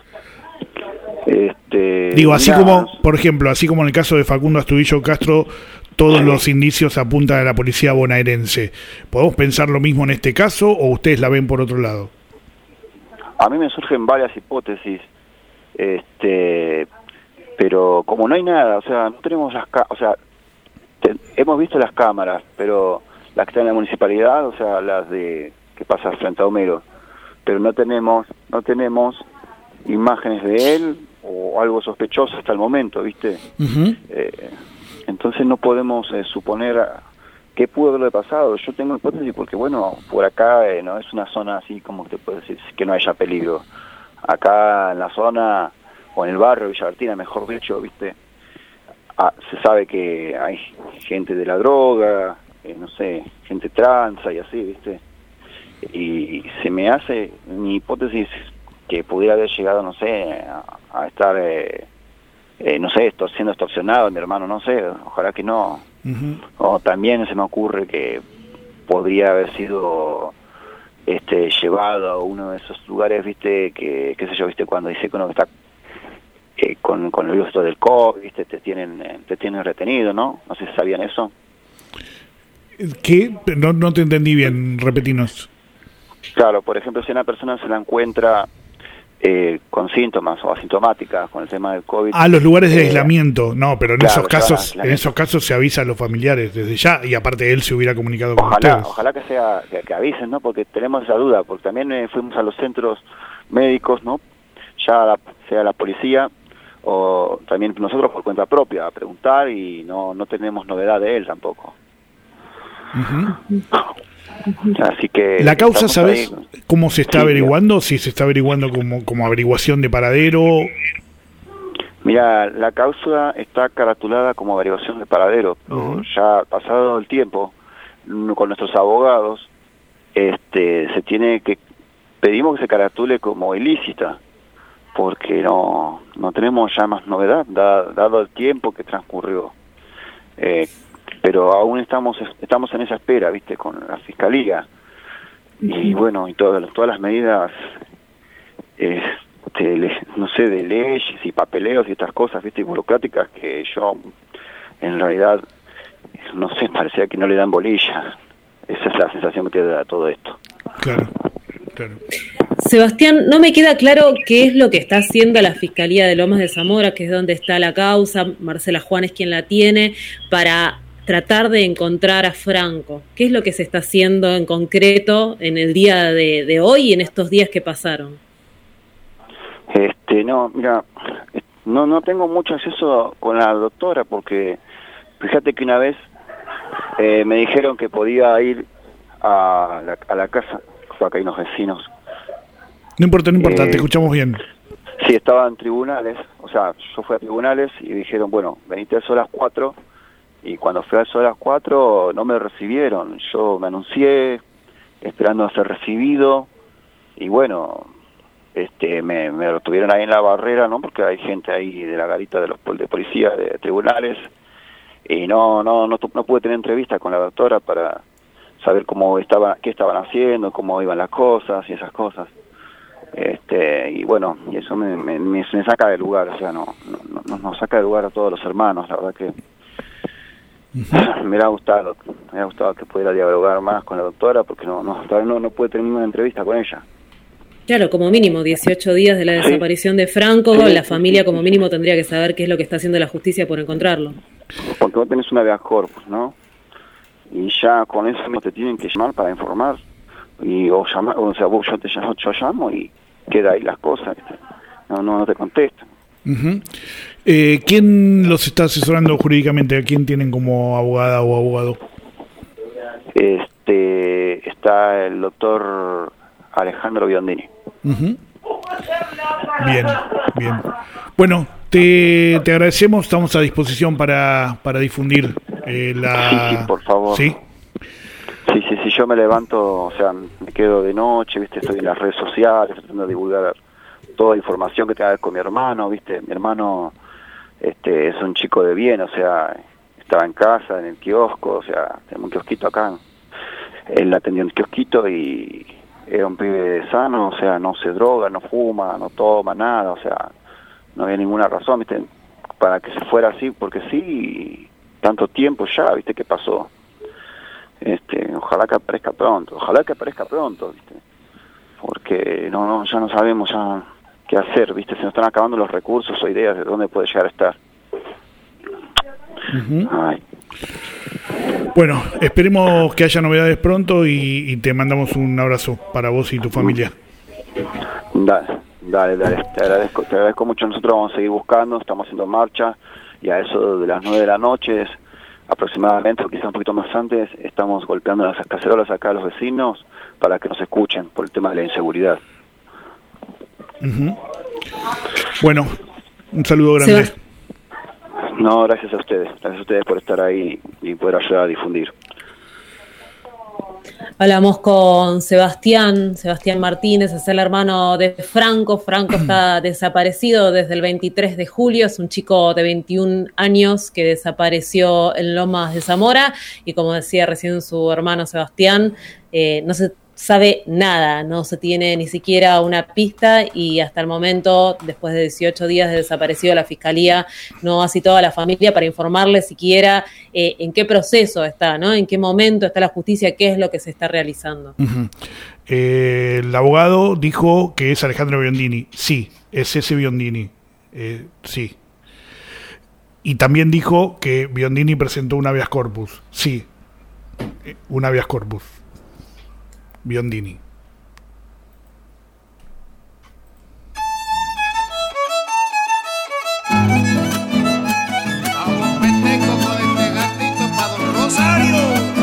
Este, Digo, así mirá, como, por ejemplo, así como en el caso de Facundo Astudillo Castro, todos los indicios apuntan a la policía bonaerense. ¿Podemos pensar lo mismo en este caso o ustedes la ven por otro lado? A mí me surgen varias hipótesis, este, pero como no hay nada, o sea, no tenemos las, ca- o sea, te- hemos visto las cámaras, pero las que están en la municipalidad, o sea, las de que pasa frente a Homero, pero no tenemos, no tenemos imágenes de él o algo sospechoso hasta el momento, ¿viste? Uh-huh. Eh, entonces no podemos eh, suponer qué pudo haberle pasado. Yo tengo hipótesis porque, bueno, por acá eh, no es una zona así como te puedo decir que no haya peligro. Acá en la zona, o en el barrio Villa Artina, mejor dicho, ¿viste? Ah, se sabe que hay gente de la droga, eh, no sé, gente tranza y así, ¿viste? Y se me hace mi hipótesis que pudiera haber llegado, no sé, a, a estar... Eh, Eh, no sé, esto, siendo extorsionado, mi hermano, no sé, ojalá que no. Uh-huh. O también se me ocurre que podría haber sido este llevado a uno de esos lugares, viste, que qué sé yo, viste, cuando dice que uno está eh, con, con el virus del COVID, viste, te tienen te tienen retenido, ¿no? No sé si sabían eso. ¿Qué? No, no te entendí bien, repetinos. Claro, por ejemplo, si una persona se la encuentra eh, con síntomas o asintomáticas con el tema del COVID. Ah, los lugares de eh, aislamiento, no, pero en claro, esos casos, claro, en esos casos se avisa a los familiares desde ya, y aparte él se hubiera comunicado con Ojalá, ustedes. ojalá que sea que, que avisen, ¿no? Porque tenemos esa duda, porque también eh, fuimos a los centros médicos, ¿no? Ya la, sea la policía o también nosotros por cuenta propia a preguntar y no no tenemos novedad de él tampoco. Uh-huh. Así que la causa, ¿sabes ahí cómo se está sí, averiguando? Si se está averiguando como, como averiguación de paradero. Mira, la causa está caratulada como averiguación de paradero. Uh-huh. Ya pasado el tiempo, con nuestros abogados, este, se tiene que pedimos que se caratule como ilícita, porque no no tenemos ya más novedad, da, dado el tiempo que transcurrió. Eh, pero aún estamos estamos en esa espera, viste, con la fiscalía y bueno, y todas todas las medidas, este, le, no sé, de leyes y papeleos y estas cosas, viste, burocráticas que yo en realidad no sé, parecía que no le dan bolilla. Esa es la sensación que te da todo esto. Claro, claro. Sebastián, no me queda claro qué es lo que está haciendo la Fiscalía de Lomas de Zamora, que es donde está la causa, Marcela Juan es quien la tiene, para tratar de encontrar a Franco. ¿Qué es lo que se está haciendo en concreto en el día de, de hoy y en estos días que pasaron? Este, no, mira, no no tengo mucho acceso con la doctora porque fíjate que una vez eh, me dijeron que podía ir a la, a la casa, fue acá hay unos vecinos. No importa, no importa, eh, te escuchamos bien. Sí, estaba en tribunales, o sea, yo fui a tribunales y dijeron, bueno, venite a eso a las cuatro. Y cuando fui a eso a las cuatro no me recibieron. Yo me anuncié esperando a ser recibido y bueno, este me, me lo tuvieron ahí en la barrera, ¿no? Porque hay gente ahí de la garita de los de policía, de tribunales, y no no no, no pude tener entrevista con la doctora para saber cómo estaba, qué estaban haciendo, cómo iban las cosas y esas cosas. Este y bueno, y eso me, me, me saca de lugar, o sea, no, no, no nos saca de lugar a todos los hermanos, la verdad que uh-huh. me hubiera gustado, me hubiera gustado que pudiera dialogar más con la doctora, porque no no no, no pude tener una entrevista con ella. Claro, como mínimo dieciocho días de la desaparición sí. de Franco, sí, la familia como mínimo tendría que saber qué es lo que está haciendo la justicia por encontrarlo. Porque vos tenés una habeas corpus, ¿no? Y ya con eso te tienen que llamar para informar, y o llamar, o sea, vos yo te llamo, yo llamo y queda ahí las cosas, ¿viste? No, no, no te contestan. Uh-huh. Eh, ¿Quién los está asesorando jurídicamente? ¿A quién tienen como abogada o abogado? Este, está el doctor Alejandro Biondini. Uh-huh. Bien, bien. Bueno, te, te agradecemos, estamos a disposición para, para difundir eh, la... Sí, sí, por favor. ¿Sí? Sí, sí, sí, yo me levanto, o sea, me quedo de noche, viste, estoy en las redes sociales, tratando de divulgar toda la información que tenga que ver con mi hermano, viste, mi hermano este es un chico de bien, o sea, estaba en casa, en el kiosco, o sea, tenemos un kiosquito acá, él atendió en el kiosquito y era un pibe sano, o sea, no se droga, no fuma, no toma nada, o sea, no había ninguna razón, viste, para que se fuera así, porque sí, tanto tiempo ya, viste, que pasó. Este, ojalá que aparezca pronto, ojalá que aparezca pronto, ¿viste? Porque no, no, ya no sabemos ya qué hacer, ¿viste? Se nos están acabando los recursos o ideas de dónde puede llegar a estar. Uh-huh. Ay. Bueno, esperemos que haya novedades pronto y, y te mandamos un abrazo para vos y tu familia. Dale, dale, dale, te agradezco, te agradezco mucho. Nosotros vamos a seguir buscando, estamos haciendo marcha y a eso de las nueve de la noche aproximadamente, o quizás un poquito más antes, estamos golpeando las cacerolas acá a los vecinos para que nos escuchen por el tema de la inseguridad. Uh-huh. Bueno, un saludo grande. No, gracias a ustedes, gracias a ustedes por estar ahí y poder ayudar a difundir. Hablamos con Sebastián, Sebastián Martínez, es el hermano de Franco. Franco está desaparecido desde el veintitrés de julio, es un chico de veintiún años que desapareció en Lomas de Zamora y como decía recién su hermano Sebastián, eh, no se sabe nada, no se tiene ni siquiera una pista y hasta el momento, después de dieciocho días de desaparecido, la Fiscalía no ha citado a la familia para informarle siquiera eh, en qué proceso está, ¿no? En qué momento está la justicia, qué es lo que se está realizando. Uh-huh. eh, el abogado dijo que es Alejandro Biondini. Sí, es ese Biondini. Eh, sí. Y también dijo que Biondini presentó un habeas corpus. Sí, eh, un habeas corpus. Biondini. Vamos, pendejo, con este gatito pa' Don Rosario.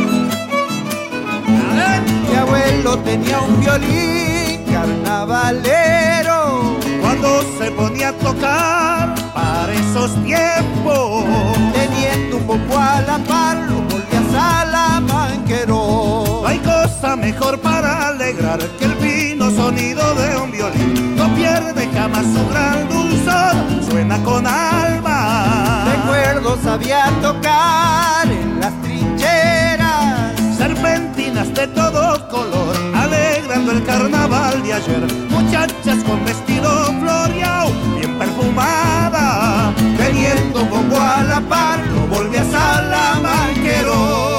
Mi abuelo tenía un violín carnavalero Cuando se ponía a tocar para esos tiempos, teniendo un bombo a la par, lo volvía salamanquero. no hay cosa mejor para alegrar que el fino sonido de un violín. No pierde jamás su gran dulzor, suena con alma. Recuerdo sabía tocar en las trincheras, serpentinas de todo color, alegrando el carnaval de ayer. Muchachas con vestido floreado, bien perfumada, teniendo un bombo a la par, lo volvía salamanquero.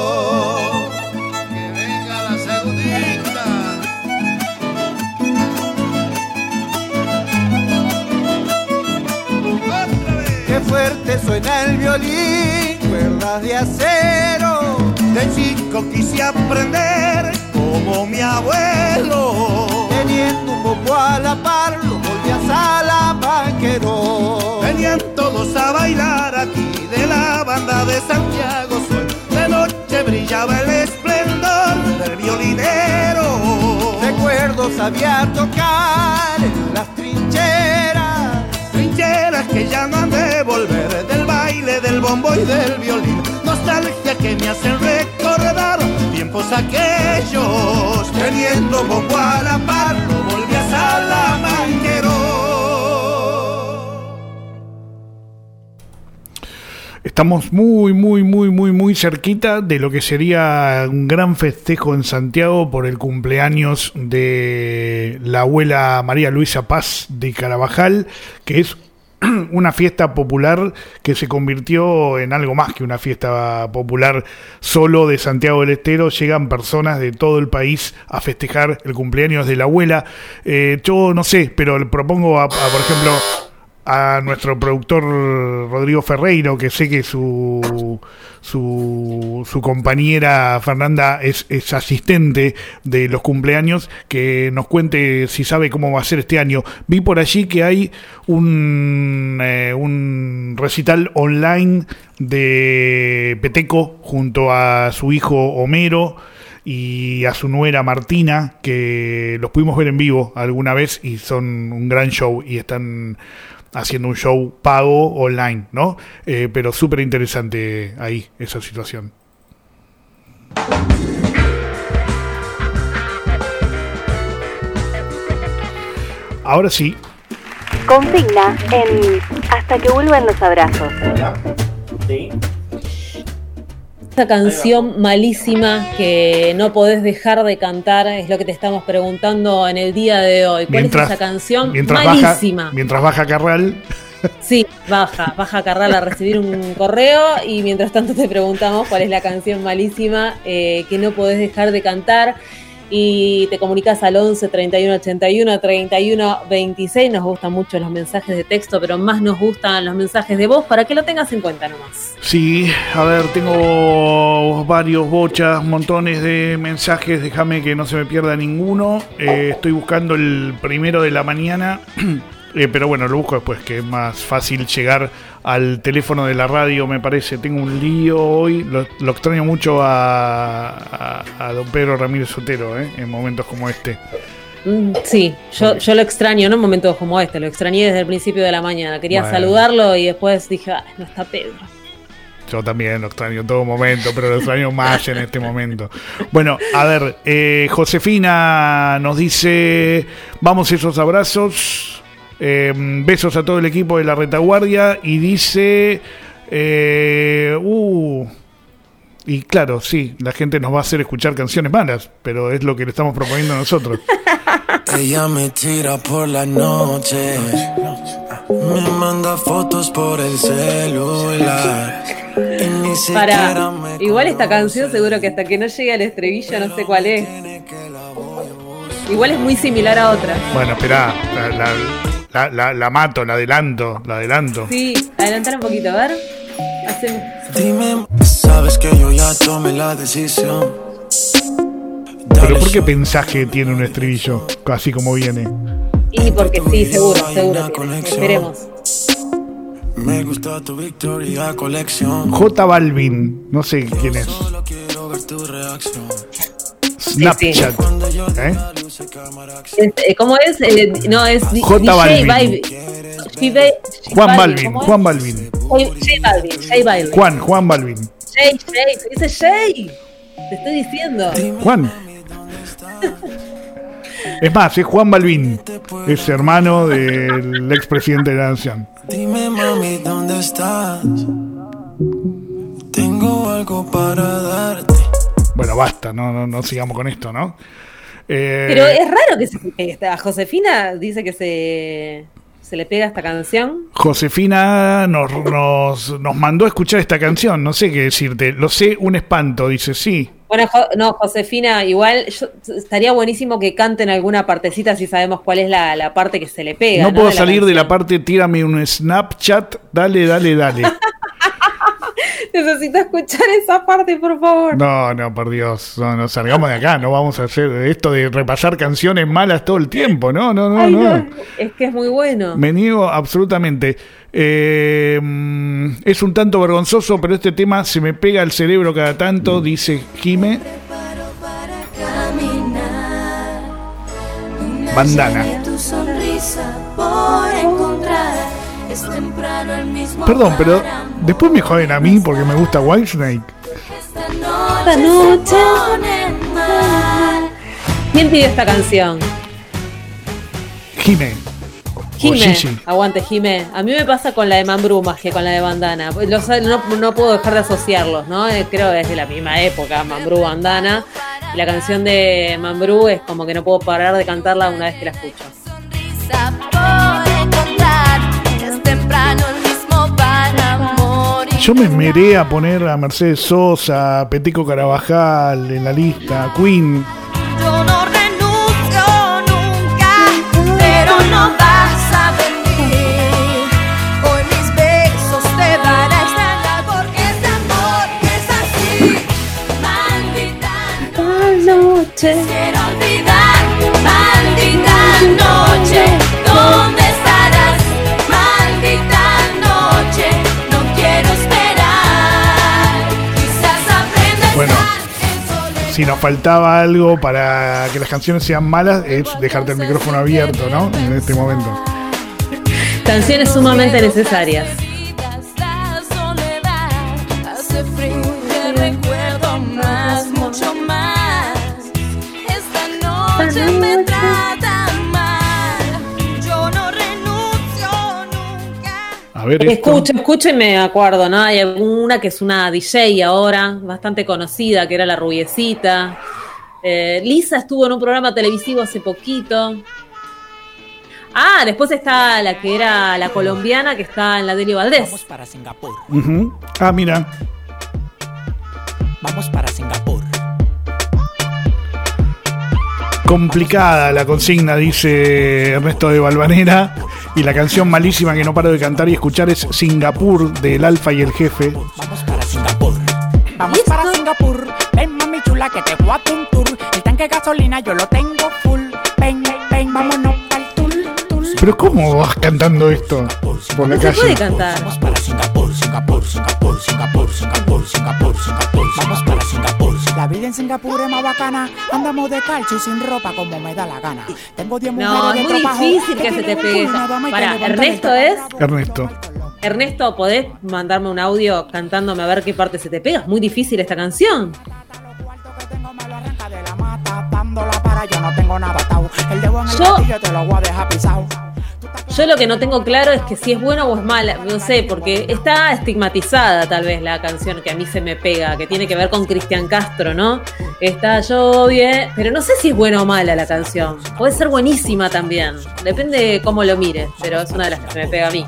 Qué fuerte suena el violín, cuerdas de acero. De chico quise aprender como mi abuelo, teniendo un bombo a la par, lo volvía salamanquero. venían todos a bailar aquí de la banda de Santiago soy. De noche brillaba el esplendor del violinero. Recuerdo sabía tocar en las trincheras, trincheras que ya no han de volver, del baile, del bombo y del violín. Nostalgia que me hacen recordar tiempos aquellos, teniendo bombo a la par, lo volví a salamanquero. Estamos muy, muy, muy, muy, muy cerquita de lo que sería un gran festejo en Santiago por el cumpleaños de la abuela María Luisa Paz de Carabajal, que es una fiesta popular que se convirtió en algo más que una fiesta popular solo de Santiago del Estero. Llegan personas de todo el país a festejar el cumpleaños de la abuela. Eh, yo no sé, pero le propongo a, a por ejemplo, a nuestro productor Rodrigo Ferreiro, que sé que su su, su compañera Fernanda es, es asistente de los cumpleaños, que nos cuente si sabe cómo va a ser este año. Vi por allí que hay un, eh, un recital online de Peteco junto a su hijo Homero y a su nuera Martina, que los pudimos ver en vivo alguna vez y son un gran show y están haciendo un show pago online, ¿no? Eh, pero súper interesante ahí esa situación. Ahora sí. Consigna en Hasta que vuelvan los abrazos. Sí. Esta canción malísima que no podés dejar de cantar es lo que te estamos preguntando en el día de hoy. ¿Cuál mientras, es esa canción mientras malísima? Baja, mientras baja Carral. Sí, baja, baja Carral a recibir un correo y mientras tanto te preguntamos cuál es la canción malísima eh, que no podés dejar de cantar. Y te comunicas al once, treinta y uno, ochenta y uno, treinta y uno, veintiséis. Nos gustan mucho los mensajes de texto, pero más nos gustan los mensajes de voz, para que lo tengas en cuenta nomás. Sí, a ver, tengo varios bochas, montones de mensajes, déjame que no se me pierda ninguno. Eh, estoy buscando el primero de la mañana, eh, pero bueno, lo busco después, que es más fácil llegar al teléfono de la radio, me parece. Tengo un lío hoy, lo, lo extraño mucho a, a, a don Pedro Ramírez Sotero, ¿eh? En momentos como este. Sí, yo, yo lo extraño, no en momentos como este, lo extrañé desde el principio de la mañana. Quería bueno. saludarlo y después dije, ah, no está Pedro. Yo también lo extraño en todo momento, pero lo extraño más en este momento. Bueno, a ver, eh, Josefina nos dice, vamos esos abrazos. Eh, besos a todo el equipo de la retaguardia y dice eh, uh, Y claro, sí, la gente nos va a hacer escuchar canciones malas, pero es lo que le estamos proponiendo nosotros. Ella me tira por la noche, me manda fotos por el celular. Para, igual esta canción seguro que hasta que no llegue al estribillo no sé cuál es. Igual es muy similar a otra. Bueno, esperá, la, la, la, la, la mato, la adelanto, la adelanto. Sí, adelantar un poquito, a ver. Hacemos. Dime, sabes que yo ya tomé la decisión. Pero ¿por qué pensás que tiene un estribillo así como viene? Y porque sí, seguro, seguro tiene. Esperemos. Me gusta tu Victoria colección. J Balvin, no sé quién es. Snapchat. ¿Eh? Es, ¿Cómo es? Eh, no, es J Balvin. Balvin. Juan Balvin, Juan Balvin. J Balvin, J Balvin. Juan, Juan Balvin. Jay, Jay, se dice Jay. Te estoy diciendo. Juan. Es más, es Juan Balvin. Es hermano del expresidente de la nación. Dime, mami, ¿dónde estás? Tengo algo para darte. Bueno, basta, no, no, no sigamos con esto, ¿no? Eh... Pero es raro que, se, que a Josefina dice que se, se le pega esta canción. Josefina nos, nos, nos mandó a escuchar esta canción, no sé qué decirte. Lo sé, un espanto, dice, sí. Bueno, jo, no, Josefina, igual yo, estaría buenísimo que canten alguna partecita si sabemos cuál es la, la parte que se le pega. No, ¿no? puedo de salir de la parte, tírame un Snapchat, dale, dale, dale. Necesito escuchar esa parte, por favor. No, no, por Dios, no, no salgamos de acá, no vamos a hacer esto de repasar canciones malas todo el tiempo, no, no, no, Ay, no. no. Es que es muy bueno. Me niego absolutamente. Eh, es un tanto vergonzoso, pero este tema se me pega al cerebro cada tanto, dice Jime. Bandana. Perdón, pero después me joden a mí porque me gusta Whitesnake. Esta noche. ¿Quién pidió esta canción? Jime. Jime, aguante Jime. A mí me pasa con la de Mambrú más que con la de Bandana. Los, no, no puedo dejar de asociarlos, ¿no? Creo que es de la misma época, Mambrú, Bandana. Y la canción de Mambrú es como que no puedo parar de cantarla una vez que la escucho. Yo me esmeré a poner a Mercedes Sosa, a Petico Carabajal en la lista, Queen. Yo no renuncio nunca, pero no vas a venir. Hoy mis besos te van a extrañar porque este amor es así. Maldita noche. Quiero olvidar, maldita noche. ¿Dónde estarás? Maldita noche. No quiero esperar. Quizás aprendas. Bueno. Si nos faltaba algo para que las canciones sean malas, es dejarte el micrófono abierto, ¿no? En este momento. Canciones sumamente necesarias. La soledad hace frío, te recuerdo más, mucho más. Esta noche me trata mal. Yo no renuncio nunca. A ver, esto. Escucho, escucho y me acuerdo, ¿no? Hay una que es una D J ahora, bastante conocida, que era la rubiecita. Eh, Lisa estuvo en un programa televisivo hace poquito. Ah, después está la que era la colombiana, que está en la Delio Valdés. Vamos para Singapur. Uh-huh. Ah, mira. Vamos para Singapur. Complicada la consigna, dice Ernesto de Valvanera. Y la canción malísima que no paro de cantar y escuchar es Singapur, del Alfa y el Jefe. Vamos para Singapur. Vamos para Singapur. Ven, mami chula, que te voy a dar un tour. El tanque de gasolina yo lo tengo full. Ven, ven, vámonos al tour. Pero ¿cómo vas cantando esto por la No calle? se puede cantar. Vamos para Singapur, Singapur, Singapur, Singapur, Singapur, Singapur, Singapur. Vamos para Singapur. La vida en Singapur es más bacana. Andamos de calcio y sin ropa como me da la gana. Tengo diez mujeres No, de es muy trabajo difícil que se te pegue eso. Para, Ernesto es. Ernesto. Ernesto, ¿podés mandarme un audio cantándome a ver qué parte se te pega? Es muy difícil esta canción. Yo no tengo nada atado. El dedo en el gatillo te lo voy a dejar pisado. Yo lo que no tengo claro es que si es buena o es mala, no sé, porque está estigmatizada tal vez la canción que a mí se me pega, que tiene que ver con Cristian Castro, ¿no? Está yo bien, pero no sé si es buena o mala la canción. Puede ser buenísima también, depende de cómo lo mires, pero es una de las que se me pega a mí.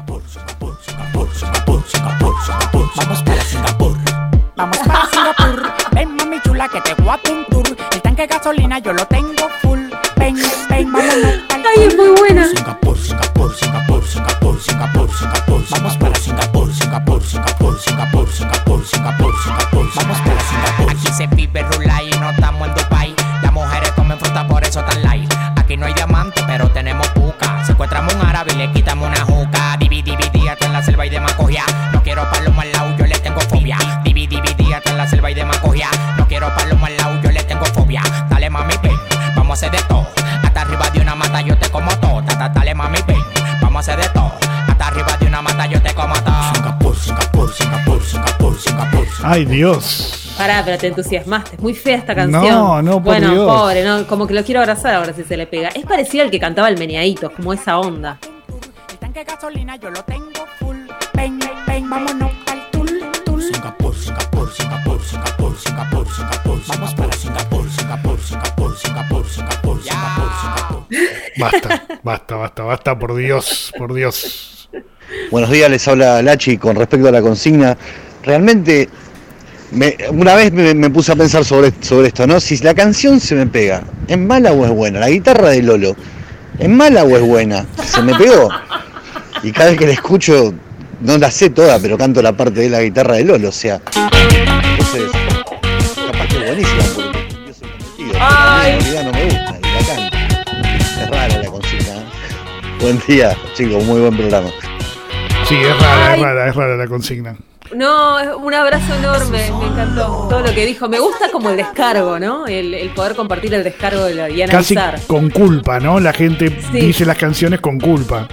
Vamos para Singapur. Vamos para Singapur. Ven, mami chula, que te voy a un tour. El tanque de gasolina yo lo tengo full. Ven, ven, vámonos. Ay, es muy buena. Singapur, Singapur, Singapur, Singapur, Singapur, Singapur. Vamos para Singapur, Singapur, Singapur, Singapur, Singapur, Singapur, Singapur. Vamos para Singapur. Aquí se vive rula y no estamos en Dubai. Las mujeres comen fruta, por eso tan light. Aquí no hay diamante, pero tenemos puca. Secuestramos un árabe y le quitamos una juca. Divi, divi, hasta en la selva y de Macoya. No quiero paloma al lado, yo le tengo fobia. Divi, divi, hasta en la selva y de Macoya. No quiero paloma al lado, yo le tengo fobia. Dale mami, ven, vamos a hacer de todo. Hasta arriba de una mata yo te como todo. Dale mami, ven, vamos a hacer de todo. Hasta arriba de una mata yo te como todo. Singapur, Singapur, Singapur, Singapur, Singapur. Ay, Dios. Pará, pero te entusiasmaste. Es muy fea esta canción. No, no, por Bueno, Dios. pobre, ¿no? Como que lo quiero abrazar ahora si se le pega. Es parecido al que cantaba el Meneaditos, como esa onda. El tanque de gasolina yo lo tengo full. Ven, ven, vámonos pa'l tul, tul. Singapur, Singapur, Singapur, Singapur, Singapur, Singapur. Vamos para Singapur, Singapur, Singapur, Singapur, Singapur, Singapur, Singapur. Basta, basta, basta, basta, por Dios, por Dios. Buenos días, les habla Lachi con respecto a la consigna. Realmente, me, una vez me, me puse a pensar sobre, sobre esto, ¿no? Si la canción se me pega, ¿es mala o es buena? La guitarra de Lolo, ¿es mala o es buena? Se me pegó. Y cada vez que la escucho, no la sé toda, pero canto la parte de la guitarra de Lolo, o sea. Entonces, capaz que es buenísima, porque yo soy conocido. Ay. En realidad no me gusta, y la canto. Es rara la consigna. ¿eh? Buen día, chicos, muy buen programa. Sí, es rara, Ay. es rara, es rara la consigna. No, es un abrazo enorme, me encantó todo lo que dijo. Me gusta como el descargo, ¿no? El, el poder compartir el descargo de la, y Casi analizar. con culpa, ¿no? La gente Sí. dice las canciones con culpa.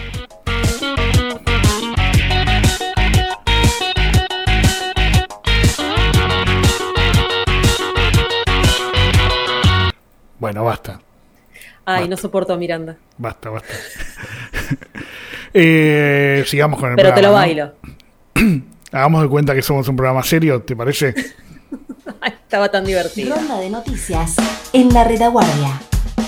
Bueno, basta, Ay, no soporto a Miranda. basta, basta. eh, sigamos con el Pero te lo programa, ¿no? bailo. Hagamos de cuenta que somos un programa serio, ¿te parece? Ay, estaba tan divertido. Ronda de noticias en la retaguardia.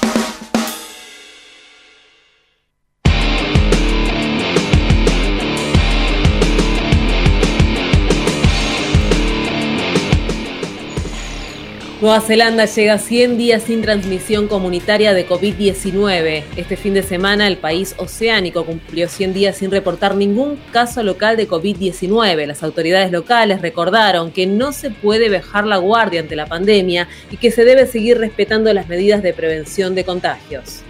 Nueva Zelanda llega a cien días sin transmisión comunitaria de COVID diecinueve. Este fin de semana el país oceánico cumplió cien días sin reportar ningún caso local de COVID diecinueve. Las autoridades locales recordaron que no se puede bajar la guardia ante la pandemia y que se debe seguir respetando las medidas de prevención de contagios.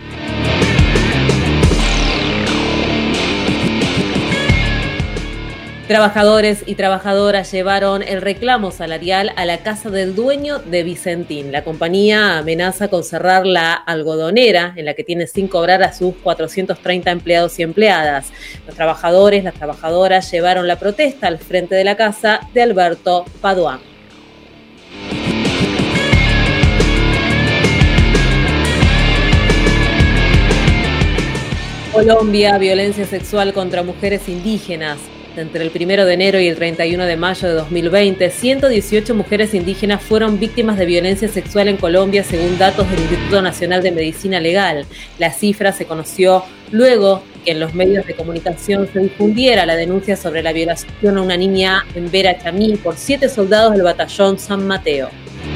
Trabajadores y trabajadoras llevaron el reclamo salarial a la casa del dueño de Vicentín. La compañía amenaza con cerrar la algodonera, en la que tiene sin cobrar a sus cuatrocientos treinta empleados y empleadas. Los trabajadores, las trabajadoras llevaron la protesta al frente de la casa de Alberto Paduán. Colombia, violencia sexual contra mujeres indígenas. Entre el primero de enero y el treinta y uno de mayo de dos mil veinte, ciento dieciocho mujeres indígenas fueron víctimas de violencia sexual en Colombia, según datos del Instituto Nacional de Medicina Legal. La cifra se conoció luego que en los medios de comunicación se difundiera la denuncia sobre la violación a una niña en Vera Chamí por siete soldados del batallón San Mateo.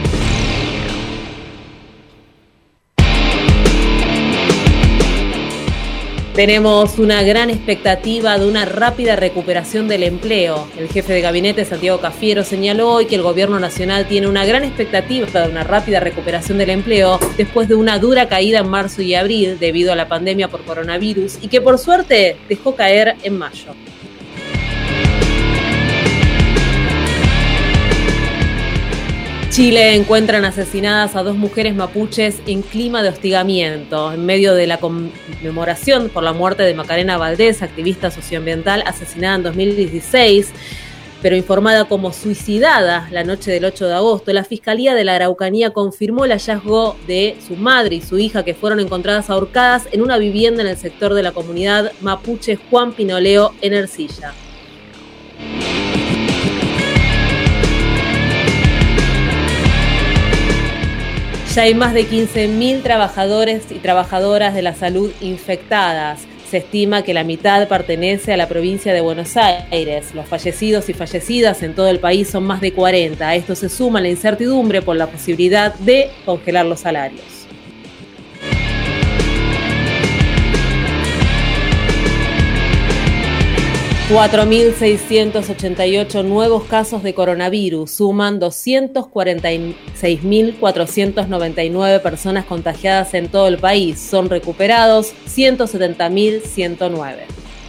Tenemos una gran expectativa de una rápida recuperación del empleo. El jefe de gabinete, Santiago Cafiero, señaló hoy que el gobierno nacional tiene una gran expectativa de una rápida recuperación del empleo después de una dura caída en marzo y abril debido a la pandemia por coronavirus y que por suerte dejó caer en mayo. Chile encuentran asesinadas a dos mujeres mapuches en clima de hostigamiento. En medio de la conmemoración por la muerte de Macarena Valdés, activista socioambiental asesinada en dos mil dieciséis, Pero informada como suicidada la noche del ocho de agosto, la Fiscalía de la Araucanía confirmó el hallazgo de su madre y su hija, que fueron encontradas ahorcadas en una vivienda en el sector de la comunidad mapuche Juan Pinoleo en Ercilla. Ya hay más de quince mil trabajadores y trabajadoras de la salud infectadas. Se estima que la mitad pertenece a la provincia de Buenos Aires. Los fallecidos y fallecidas en todo el país son más de cuarenta. A esto se suma la incertidumbre por la posibilidad de congelar los salarios. cuatro mil seiscientos ochenta y ocho nuevos casos de coronavirus, suman doscientos cuarenta y seis mil cuatrocientos noventa y nueve personas contagiadas en todo el país. Son recuperados ciento setenta mil ciento nueve.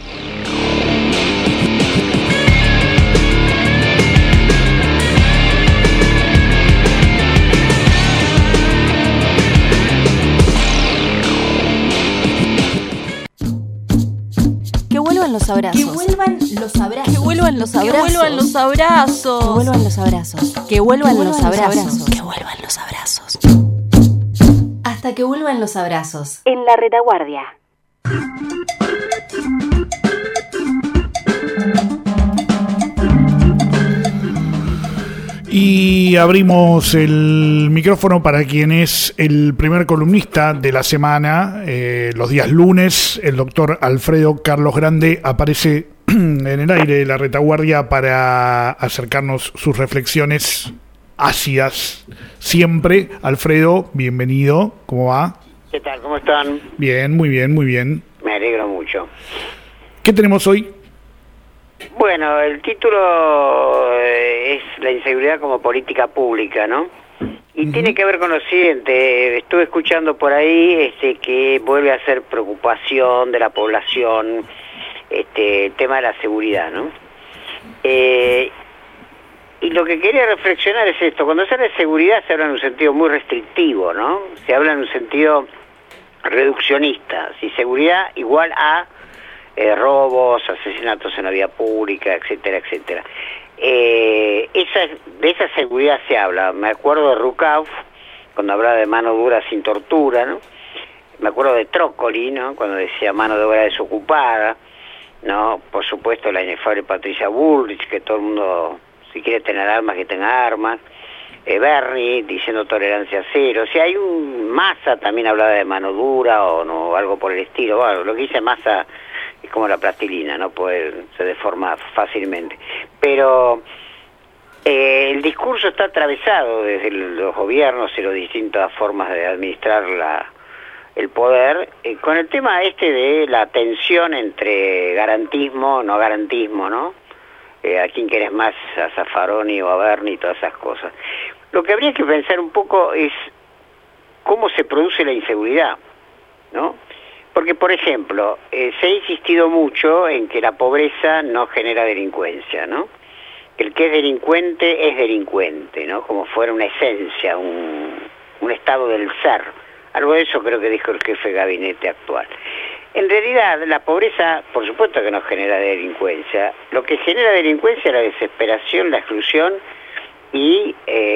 Que vuelvan los abrazos. Que vuelvan los abrazos. Que vuelvan los abrazos. Que vuelvan los abrazos. Que vuelvan los abrazos. Que vuelvan los abrazos. Que vuelvan los abrazos. Hasta que vuelvan los abrazos. En la retaguardia. Y abrimos el micrófono para quien es el primer columnista de la semana. Eh, los días lunes, el doctor Alfredo Carlos Grande aparece en el aire de la retaguardia para acercarnos sus reflexiones ácidas. Siempre, Alfredo, bienvenido. ¿Cómo va? ¿Qué tal? ¿Cómo están? Bien, muy bien, muy bien. Me alegro mucho. ¿Qué tenemos hoy? Bueno, el título es La inseguridad como política pública, ¿no? Y uh-huh. tiene que ver con lo siguiente. Estuve escuchando por ahí este, que vuelve a ser preocupación de la población este, el tema de la seguridad, ¿no? Eh, y lo que quería reflexionar es esto. Cuando se habla de seguridad se habla en un sentido muy restrictivo, ¿no? Se habla en un sentido reduccionista. Si seguridad igual a Eh, robos, asesinatos en la vía pública, etcétera, etcétera. Eh, esa, de esa seguridad se habla. Me acuerdo de Rucauf, cuando hablaba de mano dura sin tortura, ¿no? Me acuerdo de Trócoli, ¿no? Cuando decía mano de obra desocupada, ¿no? Por supuesto la inefable Patricia Bullrich, que todo el mundo, si quiere tener armas, que tenga armas. Eh, Bernie, diciendo tolerancia cero. O sea, hay un... Massa también hablaba de mano dura o no, algo por el estilo. Bueno, lo que dice Massa es como la plastilina, ¿no? Pues se deforma fácilmente. Pero eh, el discurso está atravesado desde los gobiernos y las distintas formas de administrar la, el poder, eh, con el tema este de la tensión entre garantismo, no garantismo, ¿no? Eh, ¿A quién querés más? ¿A Zaffaroni o a Bernie? Y todas esas cosas. Lo que habría que pensar un poco es cómo se produce la inseguridad, ¿no? Porque, por ejemplo, eh, se ha insistido mucho en que la pobreza no genera delincuencia, ¿no? Que el que es delincuente es delincuente, ¿no? Como fuera una esencia, un, un estado del ser. Algo de eso creo que dijo el jefe de gabinete actual. En realidad, la pobreza, por supuesto que no genera delincuencia. Lo que genera delincuencia es la desesperación, la exclusión y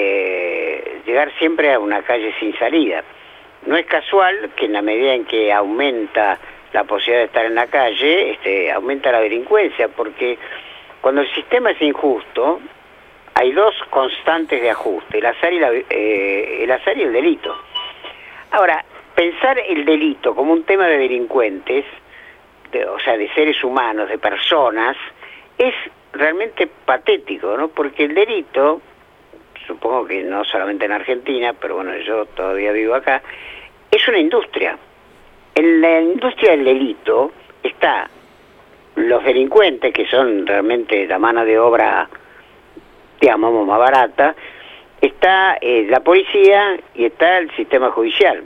eh, llegar siempre a una calle sin salida. No es casual que en la medida en que aumenta la posibilidad de estar en la calle, este, aumenta la delincuencia, porque cuando el sistema es injusto, hay dos constantes de ajuste, el azar y, la, eh, el, azar y el delito. Ahora, pensar el delito como un tema de delincuentes, de, o sea, de seres humanos, de personas, es realmente patético, ¿no? Porque el delito, supongo que no solamente en Argentina, pero bueno, yo todavía vivo acá, es una industria. En la industria del delito está los delincuentes, que son realmente la mano de obra, digamos, más barata, está eh, la policía y está el sistema judicial.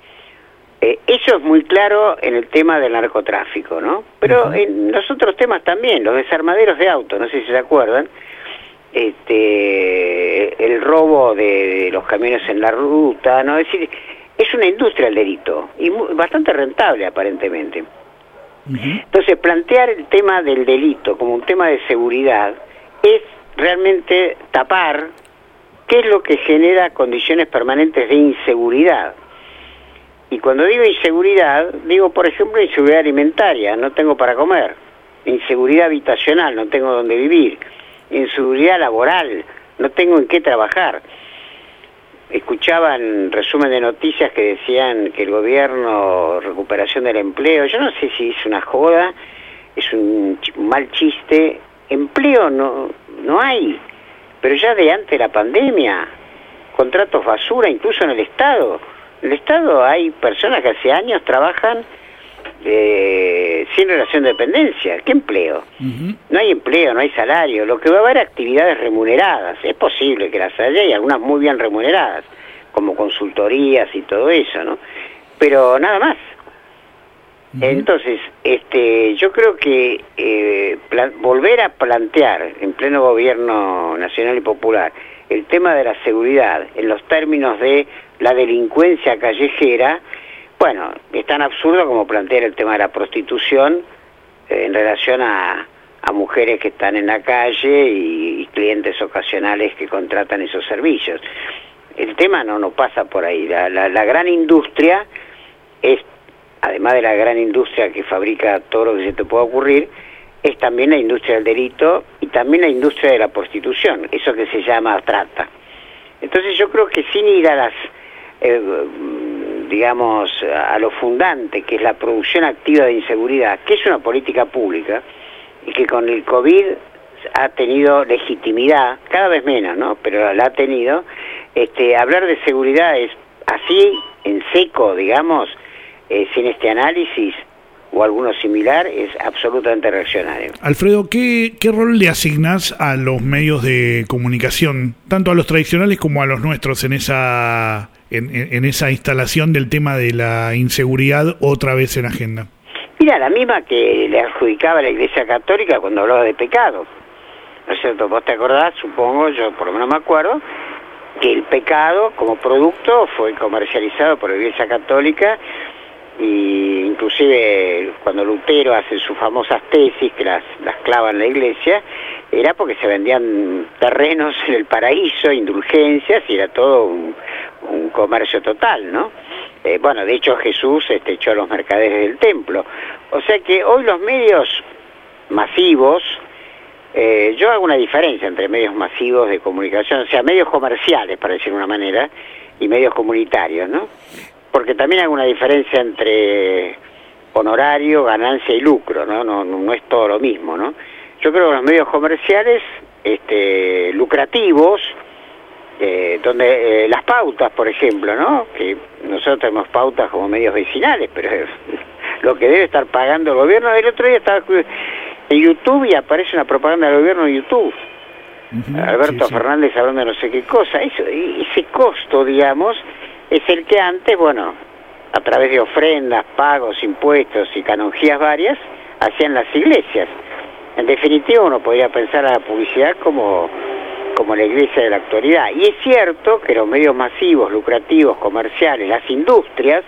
Eh, eso es muy claro en el tema del narcotráfico, ¿no? Pero uh-huh. en los otros temas también, los desarmaderos de autos, no sé si se acuerdan, este, el robo de, de los camiones en la ruta, ¿no? Es decir, es una industria el delito, y muy, bastante rentable aparentemente. Uh-huh. Entonces, plantear el tema del delito como un tema de seguridad es realmente tapar qué es lo que genera condiciones permanentes de inseguridad. Y cuando digo inseguridad, digo, por ejemplo, inseguridad alimentaria, no tengo para comer, inseguridad habitacional, no tengo dónde vivir, inseguridad laboral, no tengo en qué trabajar. Escuchaba en resumen de noticias que decían que el gobierno, recuperación del empleo, yo no sé si es una joda, es un, ch- un mal chiste, empleo no, no hay, pero ya de antes de la pandemia, contratos basura, incluso en el Estado. En el Estado hay personas que hace años trabajan eh, sin relación de dependencia. ¿Qué empleo? Uh-huh. No hay empleo, no hay salario. Lo que va a haber actividades remuneradas. Es posible que las haya y algunas muy bien remuneradas, como consultorías y todo eso, ¿no? Pero nada más. Uh-huh. Entonces, este, yo creo que eh, plan- volver a plantear en pleno gobierno nacional y popular el tema de la seguridad en los términos de la delincuencia callejera, bueno, es tan absurdo como plantear el tema de la prostitución eh, en relación a, a mujeres que están en la calle y, y clientes ocasionales que contratan esos servicios. El tema no, no pasa por ahí. La, la, la gran industria es, además de la gran industria que fabrica todo lo que se te pueda ocurrir, es también la industria del delito y también la industria de la prostitución, eso que se llama trata. Entonces yo creo que sin ir a las, eh, digamos, a lo fundante, que es la producción activa de inseguridad, que es una política pública y que con el COVID ha tenido legitimidad, cada vez menos, ¿no? Pero la ha tenido. Este, hablar de seguridad es así, en seco, digamos, eh, sin este análisis o alguno similar, es absolutamente reaccionario. Alfredo, ¿qué, qué rol le asignas a los medios de comunicación, tanto a los tradicionales como a los nuestros, en esa en, en esa instalación del tema de la inseguridad otra vez en agenda? Mira, la misma que le adjudicaba a la Iglesia Católica cuando hablaba de pecado, ¿no es cierto? Vos te acordás, supongo, yo por lo menos me acuerdo, que el pecado como producto fue comercializado por la Iglesia Católica, y inclusive cuando Lutero hace sus famosas tesis que las, las clava en la iglesia, era porque se vendían terrenos en el paraíso, indulgencias, y era todo un, un comercio total, ¿no? Eh, bueno, de hecho Jesús este, echó a los mercaderes del templo. O sea que hoy los medios masivos, eh, yo hago una diferencia entre medios masivos de comunicación, o sea, medios comerciales, para decir de una manera, y medios comunitarios, ¿no? Porque también hay una diferencia entre honorario, ganancia y lucro, ¿no? No, no, no es todo lo mismo, ¿no? Yo creo que los medios comerciales, este, lucrativos, eh, donde eh, las pautas, por ejemplo, ¿no? Que nosotros tenemos pautas como medios vecinales, pero es lo que debe estar pagando el gobierno. El otro día estaba en YouTube y aparece una propaganda del gobierno en YouTube. Uh-huh, Alberto sí, sí. Fernández hablando de no sé qué cosa. Eso, ese costo, digamos, es el que antes, bueno, a través de ofrendas, pagos, impuestos y canonjías varias, hacían las iglesias. En definitiva, uno podría pensar a la publicidad como, como la iglesia de la actualidad. Y es cierto que los medios masivos, lucrativos, comerciales, las industrias,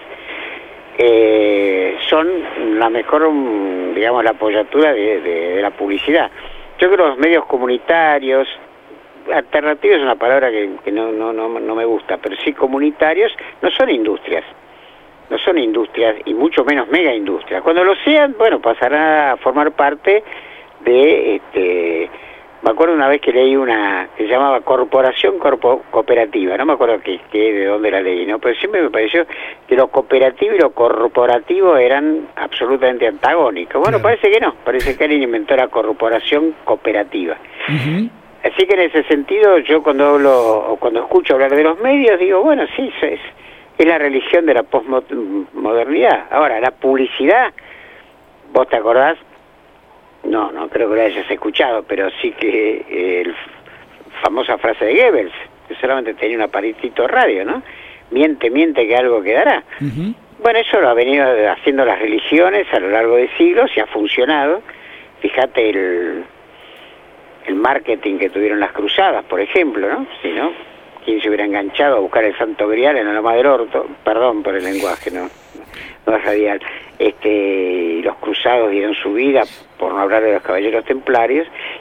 eh, son la mejor, digamos, la apoyatura de, de, de la publicidad. Yo creo que los medios comunitarios, alternativos es una palabra que, que no, no, no, no me gusta, pero sí comunitarios, no son industrias, no son industrias y mucho menos mega industrias. Cuando lo sean, bueno, pasarán a formar parte de, este, me acuerdo una vez que leí una que se llamaba Corporación Corpo, Cooperativa, no me acuerdo qué, qué, de dónde la leí, ¿no? Pero siempre me pareció que lo cooperativo y lo corporativo eran absolutamente antagónicos. Bueno, claro. Parece que no, parece que alguien inventó la Corporación Cooperativa. Uh-huh. Así que en ese sentido, yo cuando hablo o cuando escucho hablar de los medios, digo, bueno, sí, es, es la religión de la posmodernidad. Ahora, la publicidad, ¿vos te acordás? No, no creo que lo hayas escuchado, pero sí que eh, el famosa frase de Goebbels, que solamente tenía un aparatito de radio, ¿no? Miente, miente que algo quedará. Uh-huh. Bueno, eso lo ha venido haciendo las religiones a lo largo de siglos y ha funcionado. Fíjate el... el marketing que tuvieron las cruzadas, por ejemplo, ¿no? Si no, ¿quién se hubiera enganchado a buscar el Santo Grial en la Loma del Orto? Perdón por el lenguaje, no, no es radial. Este, los cruzados dieron su vida, por no hablar de los caballeros templarios,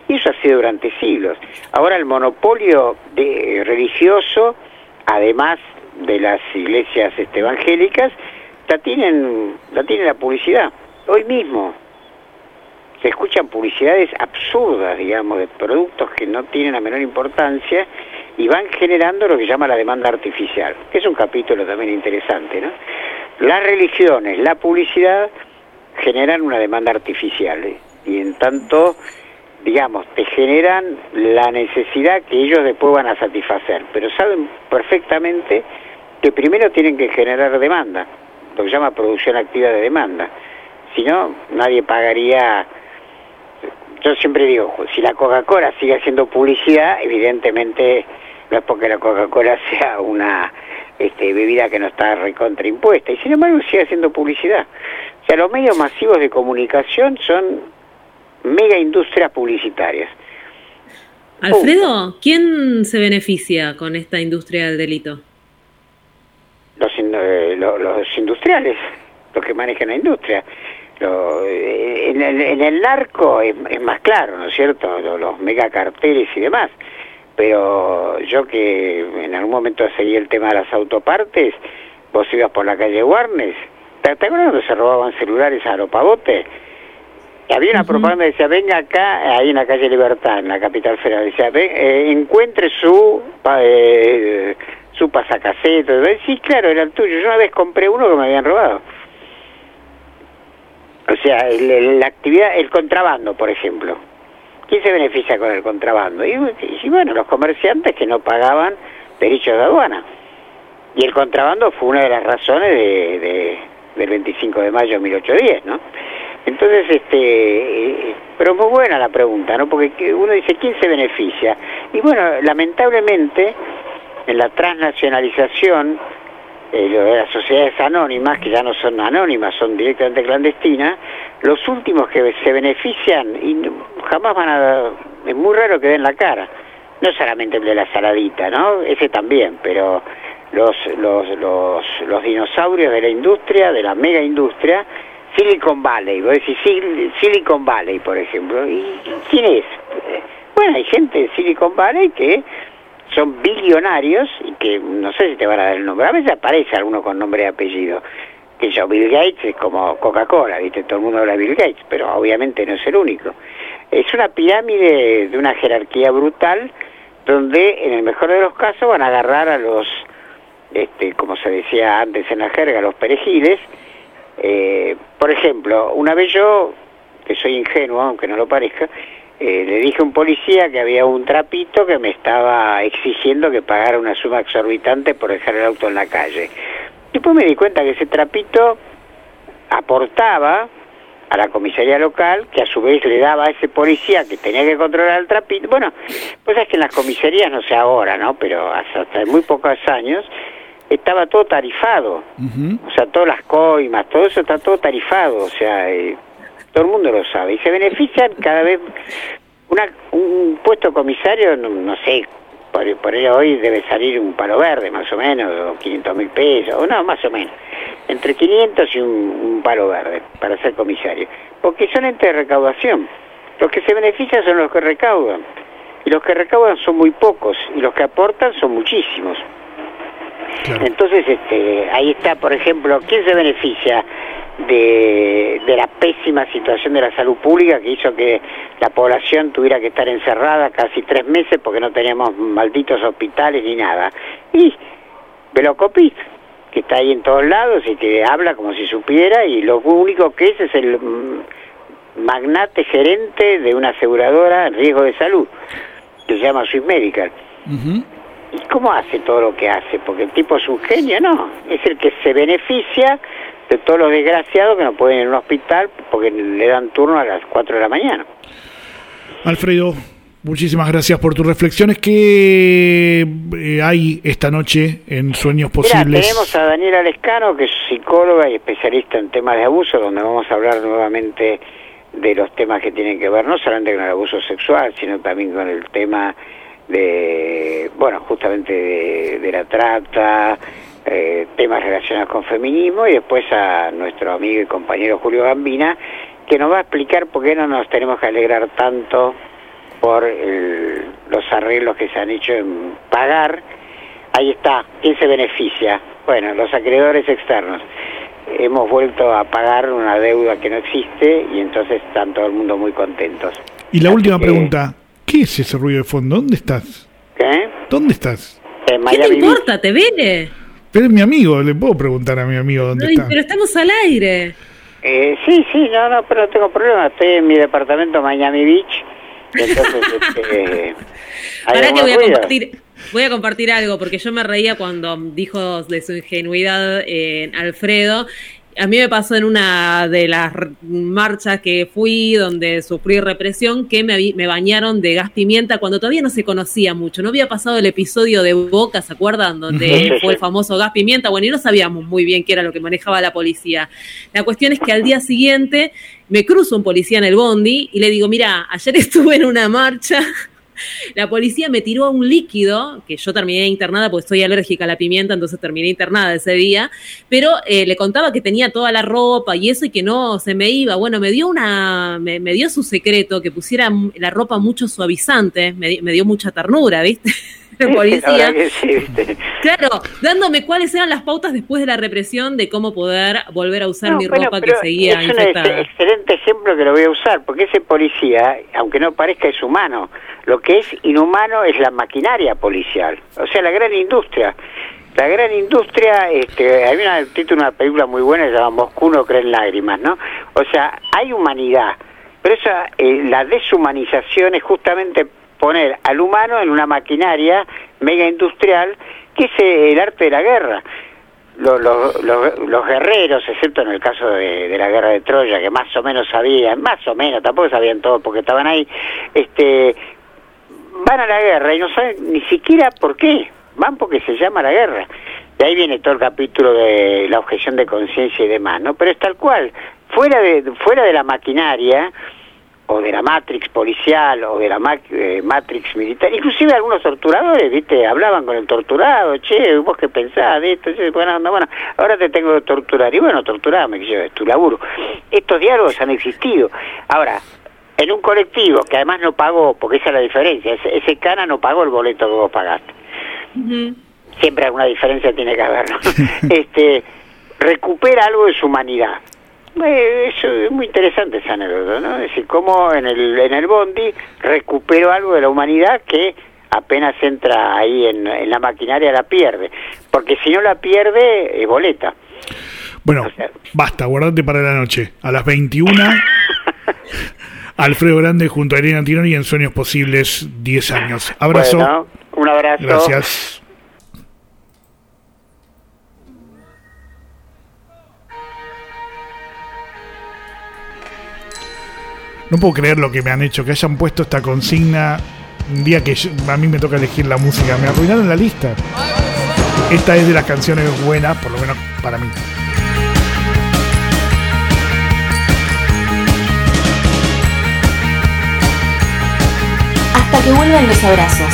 Y eso ha sido durante siglos. Ahora el monopolio de, religioso, además de las iglesias este, evangélicas, la tienen, la tiene la publicidad. Hoy mismo se escuchan publicidades absurdas, digamos, de productos que no tienen la menor importancia y van generando lo que se llama la demanda artificial, que es un capítulo también interesante, ¿no? Las religiones, la publicidad generan una demanda artificial, ¿eh? Y en tanto, digamos, te generan la necesidad que ellos después van a satisfacer, pero saben perfectamente que primero tienen que generar demanda, lo que se llama producción activa de demanda. Si no, nadie pagaría. Yo siempre digo, si la Coca-Cola sigue haciendo publicidad, evidentemente no es porque la Coca-Cola sea una este, bebida que no está recontraimpuesta, y sin embargo sigue haciendo publicidad. O sea, los medios masivos de comunicación son mega industrias publicitarias. Alfredo, ¿quién se beneficia con esta industria del delito? Los, eh, los, los industriales, los que manejan la industria. Lo, eh, en, el, en el narco es, es más claro, ¿no es cierto? Los, los megacarteles y demás. Pero yo que en algún momento seguí el tema de las autopartes, vos ibas por la calle Warnes, ¿te, te acuerdas cuando se robaban celulares a los pavotes? Y había una uh-huh. propaganda que decía, venga acá, ahí en la calle Libertad, en la capital federal, decía, ven, eh, encuentre su eh, su pasacaseto. Sí, claro, era el tuyo. Yo una vez compré uno que me habían robado. O sea, el, el, la actividad, el contrabando, por ejemplo. ¿Quién se beneficia con el contrabando? Y, y bueno, los comerciantes que no pagaban derechos de aduana. Y el contrabando fue una de las razones de, de, del veinticinco de mayo de mil ochocientos diez, ¿no? Entonces, este, pero muy buena la pregunta, ¿no? Porque uno dice, ¿quién se beneficia? Y bueno, lamentablemente, en la transnacionalización eh, de las sociedades anónimas, que ya no son anónimas, son directamente clandestinas, los últimos que se benefician y jamás van a... es muy raro que den la cara. No solamente el de la saladita, ¿no? Ese también, pero los, los, los, los dinosaurios de la industria, de la mega industria, Silicon Valley, vos decís Silicon Valley, por ejemplo. ¿Y quién es? Bueno, hay gente en Silicon Valley que son billonarios y que no sé si te van a dar el nombre. A veces aparece alguno con nombre y apellido. Que yo, Bill Gates es como Coca-Cola, ¿viste? Todo el mundo habla de Bill Gates, pero obviamente no es el único. Es una pirámide de una jerarquía brutal donde en el mejor de los casos van a agarrar a los, este, como se decía antes en la jerga, los perejiles. Eh, por ejemplo, una vez yo, que soy ingenuo, aunque no lo parezca, eh, le dije a un policía que había un trapito que me estaba exigiendo que pagara una suma exorbitante por dejar el auto en la calle. Después me di cuenta que ese trapito aportaba a la comisaría local, que a su vez le daba a ese policía que tenía que controlar el trapito. Bueno, pues es que en las comisarías, no sé ahora, ¿no? Pero hasta, hasta muy pocos años estaba todo tarifado. Uh-huh. O sea, todas las coimas, todo eso está todo tarifado. O sea, eh, todo el mundo lo sabe. Y se benefician cada vez... Una, un puesto comisario, no, no sé, por, por ello hoy debe salir un palo verde, más o menos, o quinientos mil pesos, o no, más o menos. Entre quinientos y un, un palo verde para ser comisario. Porque son entes de recaudación. Los que se benefician son los que recaudan. Y los que recaudan son muy pocos. Y los que aportan son muchísimos. Claro. Entonces, este, ahí está, por ejemplo, ¿quién se beneficia de, de la pésima situación de la salud pública que hizo que la población tuviera que estar encerrada casi tres meses porque no teníamos malditos hospitales ni nada? Y Velocopit, que está ahí en todos lados y que habla como si supiera, y lo único que es es el magnate gerente de una aseguradora en riesgo de salud, que se llama Swiss Medical. Uh-huh. ¿Y cómo hace todo lo que hace? Porque el tipo es un genio, no. Es el que se beneficia de todos los desgraciados que no pueden ir a un hospital porque le dan turno a las cuatro de la mañana. Alfredo, muchísimas gracias por tus reflexiones. ¿Qué eh, hay esta noche en Sueños Posibles? Mirá, tenemos a Daniela Lescano, que es psicóloga y especialista en temas de abuso, donde vamos a hablar nuevamente de los temas que tienen que ver no solamente con el abuso sexual, sino también con el tema de, bueno, justamente de, de la trata, eh, temas relacionados con feminismo, y después a nuestro amigo y compañero Julio Gambina, que nos va a explicar por qué no nos tenemos que alegrar tanto por el, los arreglos que se han hecho en pagar. Ahí está, ¿quién se beneficia? Bueno, los acreedores externos. Hemos vuelto a pagar una deuda que no existe y entonces están todo el mundo muy contentos. Y la Así última que, pregunta, ¿qué es ese ruido de fondo? ¿Dónde estás? ¿Qué? ¿Dónde estás? En ¿Qué te Miami importa? ¿Te viene? Pero es mi amigo, le puedo preguntar a mi amigo dónde Ay, está. pero estamos al aire. Eh, sí, sí, no, no, pero no tengo problema. Estoy en mi departamento Miami Beach. Y entonces, este, hay Ahora que voy a ruido. compartir, voy a compartir algo, porque yo me reía cuando dijo de su ingenuidad eh, Alfredo. A mí me pasó en una de las r- marchas que fui, donde sufrí represión, que me, avi- me bañaron de gas pimienta cuando todavía no se conocía mucho. No había pasado el episodio de Boca, ¿se acuerdan? Donde Sí, sí, fue el sí. famoso gas pimienta. Bueno, y no sabíamos muy bien qué era lo que manejaba la policía. La cuestión es que al día siguiente me cruzo un policía en el bondi y le digo, mira, ayer estuve en una marcha. La policía me tiró un líquido, que yo terminé internada porque soy alérgica a la pimienta, entonces terminé internada ese día, pero eh, le contaba que tenía toda la ropa y eso y que no se me iba. Bueno, me dio una, me, me dio su secreto, que pusiera la ropa mucho suavizante, me, di- me dio mucha ternura, ¿viste? El La policía. verdad que sí, ¿viste? Claro, dándome cuáles eran las pautas después de la represión de cómo poder volver a usar No, mi bueno, ropa que pero seguía es un ex- infectada. excelente ejemplo que lo voy a usar, porque ese policía, aunque no parezca, es humano. Lo que es inhumano es la maquinaria policial, o sea, la gran industria. La gran industria, este, hay una, el título de una película muy buena, se llama Moscú no cree en lágrimas, ¿no? O sea, hay humanidad, pero esa, eh, la deshumanización es justamente poner al humano en una maquinaria mega industrial, que es eh, el arte de la guerra. Los, los, los, los guerreros, excepto en el caso de, de la guerra de Troya, que más o menos sabían, más o menos, tampoco sabían todo porque estaban ahí, este, van a la guerra y no saben ni siquiera por qué, van porque se llama la guerra. De ahí viene todo el capítulo de la objeción de conciencia y demás, ¿no? Pero es tal cual, fuera de, fuera de la maquinaria, o de la Matrix policial, o de la ma- eh, Matrix militar, inclusive algunos torturadores, ¿viste? Hablaban con el torturado, che, vos qué pensás de esto, che, bueno, no, bueno, ahora te tengo que torturar, y bueno, torturame, que yo, es tu laburo. Estos diálogos han existido. Ahora, en un colectivo que además no pagó, porque esa es la diferencia, ese, ese cana no pagó el boleto que vos pagaste. Ujú. Siempre alguna diferencia tiene que haber, ¿no? este, recupera algo de su humanidad. Eh, Eso es muy interesante esa anécdota, ¿no? Es decir, cómo en el, en el bondi recupero algo de la humanidad que apenas entra ahí en, en la maquinaria la pierde. Porque si no la pierde, es boleta. Bueno, basta, guardate para la noche. A las veintiuna, Alfredo Grande junto a Irene Antinori en Sueños Posibles, diez años. Abrazo. Bueno, un abrazo. Gracias. No puedo creer lo que me han hecho, que hayan puesto esta consigna un día que yo- a mí me toca elegir la música. Me arruinaron la lista. Esta es de las canciones buenas, por lo menos para mí. Hasta que vuelvan los abrazos.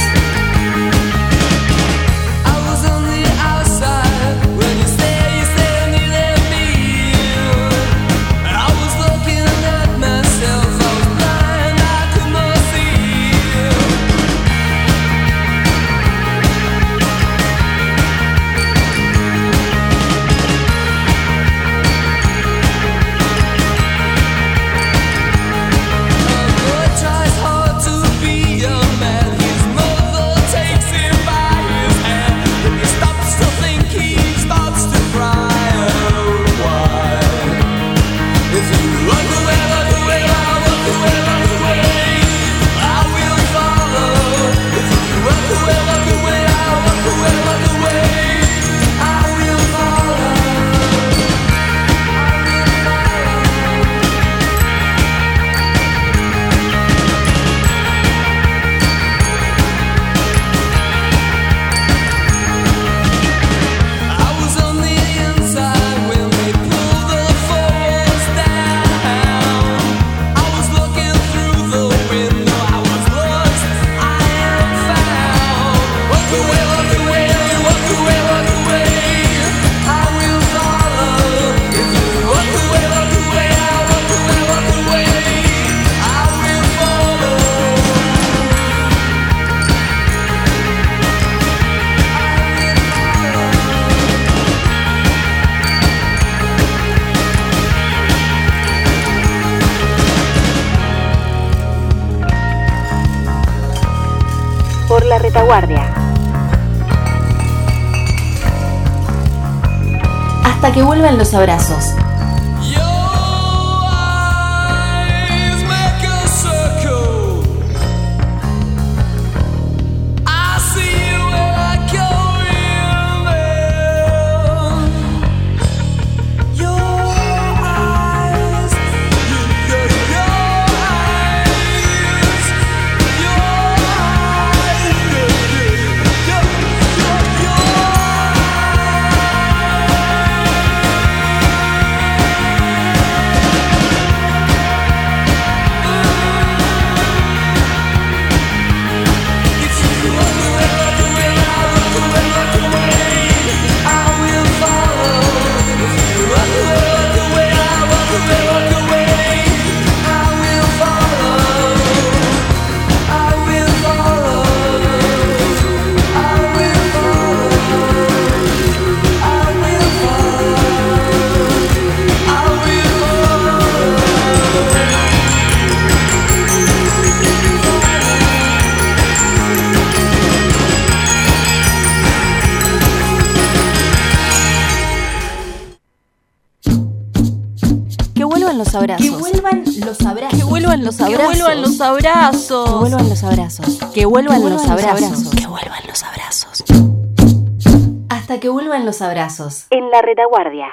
Tries hard to be a man, his mother la retaguardia. Hasta que vuelvan los abrazos. Los abrazos. Que vuelvan los abrazos. Que vuelvan los abrazos. Que vuelvan los abrazos. Que vuelvan los abrazos. Que vuelvan los abrazos. Que vuelvan los abrazos. Hasta que vuelvan los abrazos. En la retaguardia.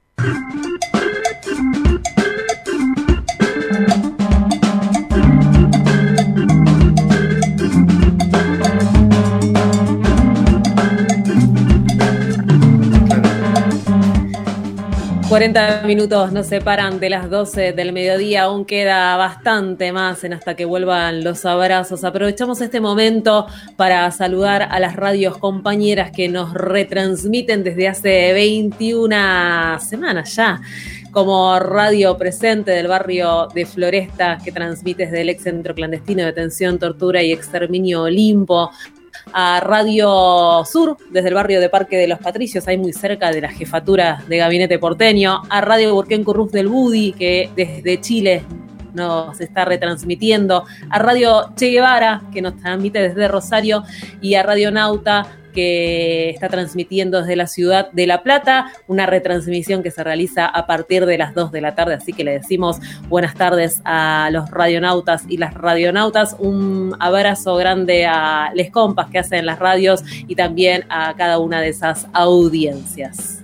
cuarenta minutos nos separan de las doce del mediodía, aún queda bastante más en hasta que vuelvan los abrazos. Aprovechamos este momento para saludar a las radios compañeras que nos retransmiten desde hace veintiuna semanas ya, como Radio Presente del barrio de Floresta, que transmite desde el ex centro clandestino de detención, tortura y exterminio Olimpo, a Radio Sur, desde el barrio de Parque de los Patricios, ahí muy cerca de la jefatura de Gabinete Porteño, a Radio Burquén Curruf del Budi, que desde Chile nos está retransmitiendo, a Radio Che Guevara, que nos transmite desde Rosario, y a Radio Nauta, que está transmitiendo desde la ciudad de La Plata, una retransmisión que se realiza a partir de las dos de la tarde, así que le decimos buenas tardes a los radionautas y las radionautas, un abrazo grande a les compas que hacen las radios y también a cada una de esas audiencias.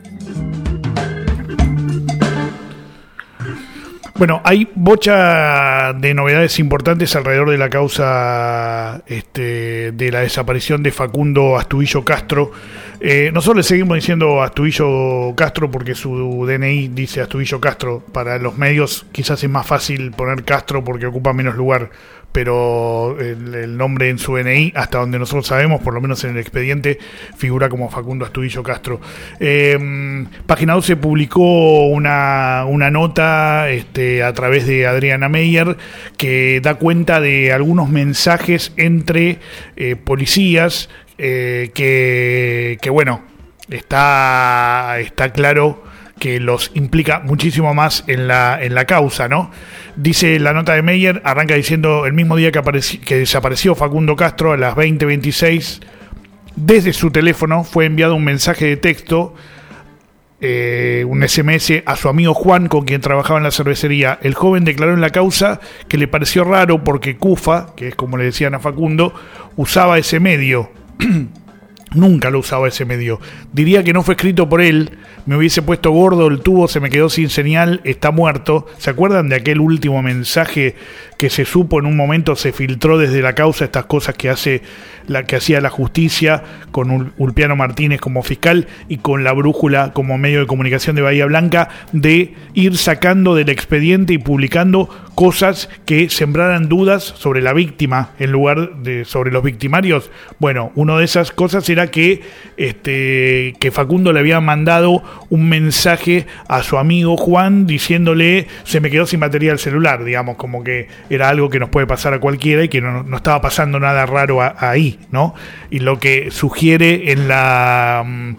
Bueno, hay bocha de novedades importantes alrededor de la causa este, de la desaparición de Facundo Astudillo Castro. Eh, nosotros le seguimos diciendo Astudillo Castro porque su D N I dice Astudillo Castro. Para los medios quizás es más fácil poner Castro porque ocupa menos lugar, pero el, el nombre en su D N I, hasta donde nosotros sabemos, por lo menos en el expediente, figura como Facundo Astudillo Castro. Eh, Página doce publicó una, una nota este, a través de Adriana Meyer que da cuenta de algunos mensajes entre eh, policías eh, que, que, bueno, está, está claro que los implica muchísimo más en la en la causa, ¿no? Dice la nota de Meyer, arranca diciendo: el mismo día que, apareció, que desapareció Facundo Castro, a las veinte veintiséis, desde su teléfono fue enviado un mensaje de texto, eh, un ese eme ese, a su amigo Juan, con quien trabajaba en la cervecería. El joven declaró en la causa que le pareció raro porque Cufa, que es como le decían a Facundo, usaba ese medio. Nunca lo usaba ese medio. Diría que no fue escrito por él. Me hubiese puesto gordo, el tubo se me quedó sin señal, está muerto. ¿Se acuerdan de aquel último mensaje que se supo en un momento, se filtró desde la causa, estas cosas que hace la que hacía la justicia con Ulpiano Martínez como fiscal y con La Brújula como medio de comunicación de Bahía Blanca, de ir sacando del expediente y publicando cosas que sembraran dudas sobre la víctima en lugar de sobre los victimarios? Bueno, una de esas cosas era que este que Facundo le había mandado un mensaje a su amigo Juan diciéndole: se me quedó sin batería el celular, digamos, como que era algo que nos puede pasar a cualquiera y que no, no estaba pasando nada raro a, ahí, ¿no? Y lo que sugiere en la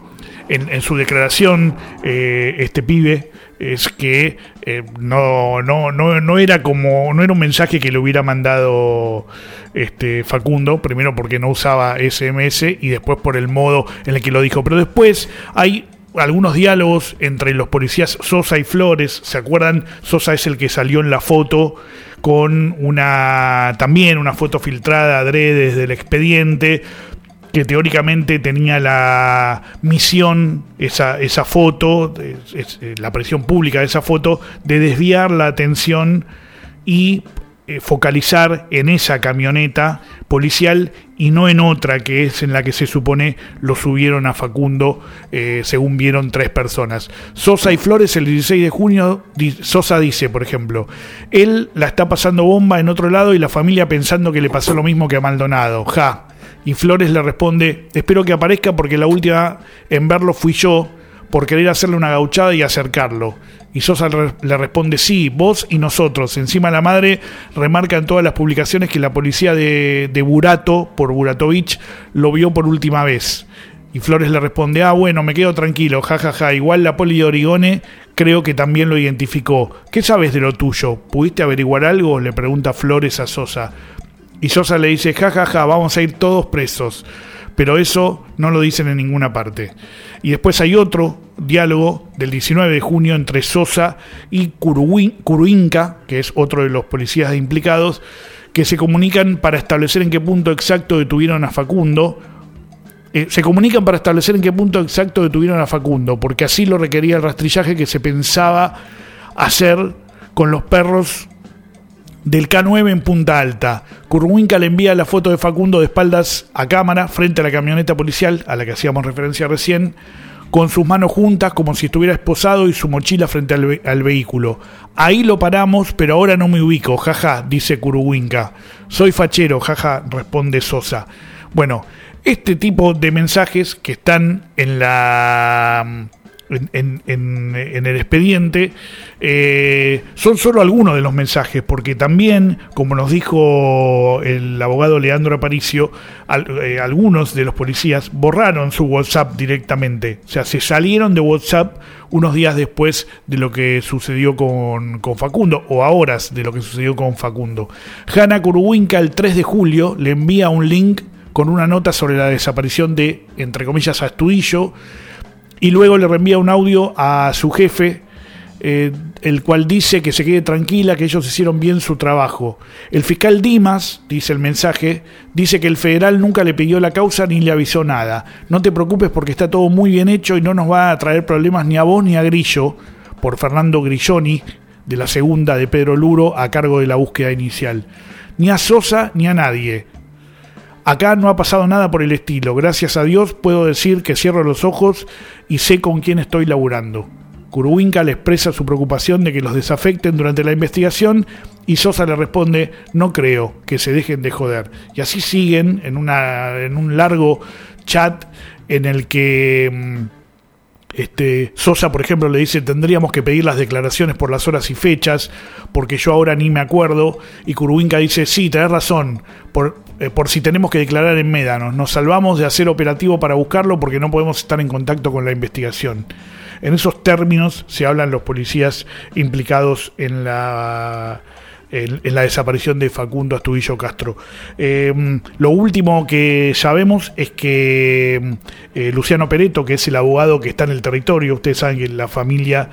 en, en su declaración, eh, este pibe, es que eh, no, no, no, no era como, no era un mensaje que le hubiera mandado este Facundo, primero porque no usaba ese eme ese y después por el modo en el que lo dijo. Pero después hay algunos diálogos entre los policías Sosa y Flores. ¿Se acuerdan? Sosa es el que salió en la foto con una, también una foto filtrada adrede desde el expediente, que teóricamente tenía la misión, esa, esa foto, es, es, la aparición pública de esa foto, de desviar la atención y eh, focalizar en esa camioneta policial y no en otra, que es en la que se supone lo subieron a Facundo, eh, según vieron tres personas. Sosa y Flores, el dieciséis de junio, di, Sosa dice, por ejemplo, él la está pasando bomba en otro lado y la familia pensando que le pasó lo mismo que a Maldonado. Ja. Y Flores le responde, espero que aparezca porque la última en verlo fui yo, por querer hacerle una gauchada y acercarlo. Y Sosa le responde, sí, vos y nosotros. Encima la madre remarca en todas las publicaciones que la policía de, de Burato, por Buratovich, lo vio por última vez. Y Flores le responde, ah, bueno, me quedo tranquilo, jajaja, ja, ja. Igual la poli de Origone creo que también lo identificó. ¿Qué sabes de lo tuyo? ¿Pudiste averiguar algo? Le pregunta Flores a Sosa. Y Sosa le dice, jajaja, ja, ja, vamos a ir todos presos. Pero eso no lo dicen en ninguna parte. Y después hay otro diálogo del diecinueve de junio entre Sosa y Curuinca, que es otro de los policías implicados, que se comunican para establecer en qué punto exacto detuvieron a Facundo. Eh, se comunican para establecer en qué punto exacto detuvieron a Facundo, porque así lo requería el rastrillaje que se pensaba hacer con los perros del K nueve en Punta Alta. Curruinca le envía la foto de Facundo de espaldas a cámara frente a la camioneta policial a la que hacíamos referencia recién, con sus manos juntas como si estuviera esposado y su mochila frente al, ve- al vehículo. Ahí lo paramos, pero ahora no me ubico, jaja, dice Curruinca. Soy fachero, jaja, responde Sosa. Bueno, este tipo de mensajes que están en la... En, en, en, en el expediente eh, son solo algunos de los mensajes, porque también, como nos dijo el abogado Leandro Aparicio, al, eh, algunos de los policías borraron su WhatsApp directamente, o sea, se salieron de WhatsApp unos días después de lo que sucedió con, con Facundo, o a horas de lo que sucedió con Facundo. Hanna Curuinca el tres de julio le envía un link con una nota sobre la desaparición de, entre comillas, Astudillo, y luego le reenvía un audio a su jefe, eh, el cual dice que se quede tranquila, que ellos hicieron bien su trabajo. El fiscal Dimas, dice el mensaje, dice que el federal nunca le pidió la causa ni le avisó nada. No te preocupes porque está todo muy bien hecho y no nos va a traer problemas ni a vos ni a Grillo, por Fernando Grilloni, de la segunda de Pedro Luro, a cargo de la búsqueda inicial. Ni a Sosa ni a nadie. Acá no ha pasado nada por el estilo. Gracias a Dios puedo decir que cierro los ojos y sé con quién estoy laburando. Curuinca le expresa su preocupación de que los desafecten durante la investigación y Sosa le responde, no creo que se dejen de joder. Y así siguen en, una, en un largo chat en el que... Este, Sosa, por ejemplo, le dice, tendríamos que pedir las declaraciones por las horas y fechas, porque yo ahora ni me acuerdo. Y Curuinca dice, sí, tenés razón, por, eh, por si tenemos que declarar en Médanos. Nos salvamos de hacer operativo para buscarlo porque no podemos estar en contacto con la investigación. En esos términos se hablan los policías implicados en la... En, en la desaparición de Facundo Astudillo Castro. Eh, lo último que sabemos es que eh, Luciano Peretto, que es el abogado que está en el territorio, ustedes saben que la familia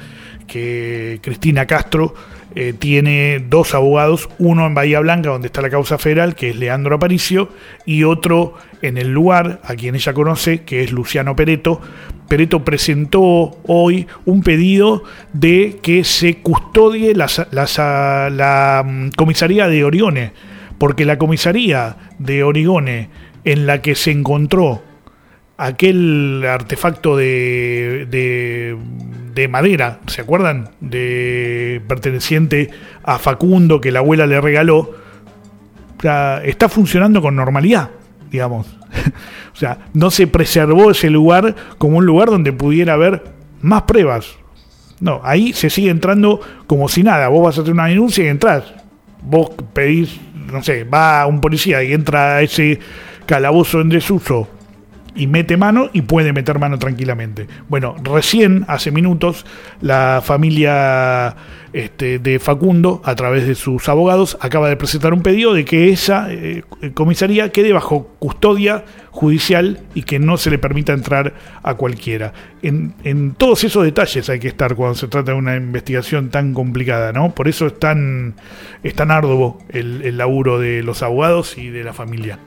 que Cristina Castro eh, tiene dos abogados, uno en Bahía Blanca, donde está la causa federal, que es Leandro Aparicio, y otro en el lugar, a quien ella conoce, que es Luciano Peretto. Peretto presentó hoy un pedido de que se custodie la, la, la, la um, comisaría de Origone, porque la comisaría de Origone en la que se encontró aquel artefacto de, de, de madera, ¿se acuerdan? De perteneciente a Facundo que la abuela le regaló, está funcionando con normalidad, digamos. O sea, no se preservó ese lugar como un lugar donde pudiera haber más pruebas. No, ahí se sigue entrando como si nada. Vos vas a hacer una denuncia y entrás. Vos pedís, no sé, va un policía y entra a ese calabozo en desuso y mete mano y puede meter mano tranquilamente. Bueno, recién, hace minutos, la familia este, de Facundo, a través de sus abogados, acaba de presentar un pedido de que esa eh, comisaría quede bajo custodia judicial y que no se le permita entrar a cualquiera. En, en todos esos detalles hay que estar cuando se trata de una investigación tan complicada, ¿no? Por eso es tan, es tan arduo el, el laburo de los abogados y de la familia.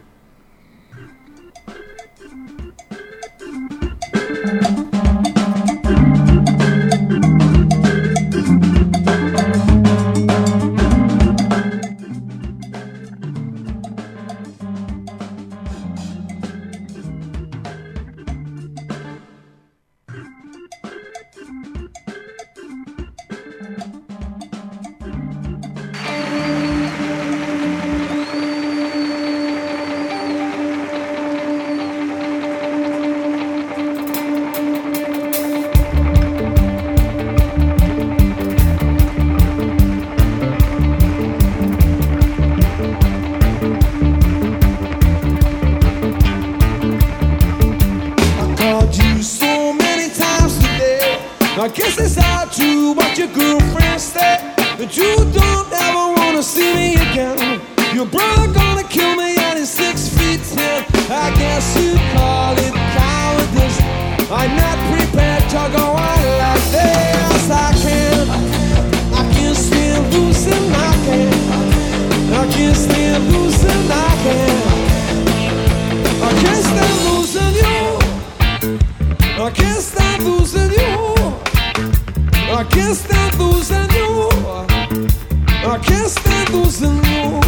I guess it's hard to watch your girlfriend say that you don't ever wanna see me again. Your brother gonna kill me and he's six feet ten. I guess you call it cowardice. I'm not prepared to go on like this. I can't, I can't stand losing. I can't, I can't stand losing. I can't, I can't stand losing you. I can't stand losing you. I can't stand losing you. I can't stand losing you.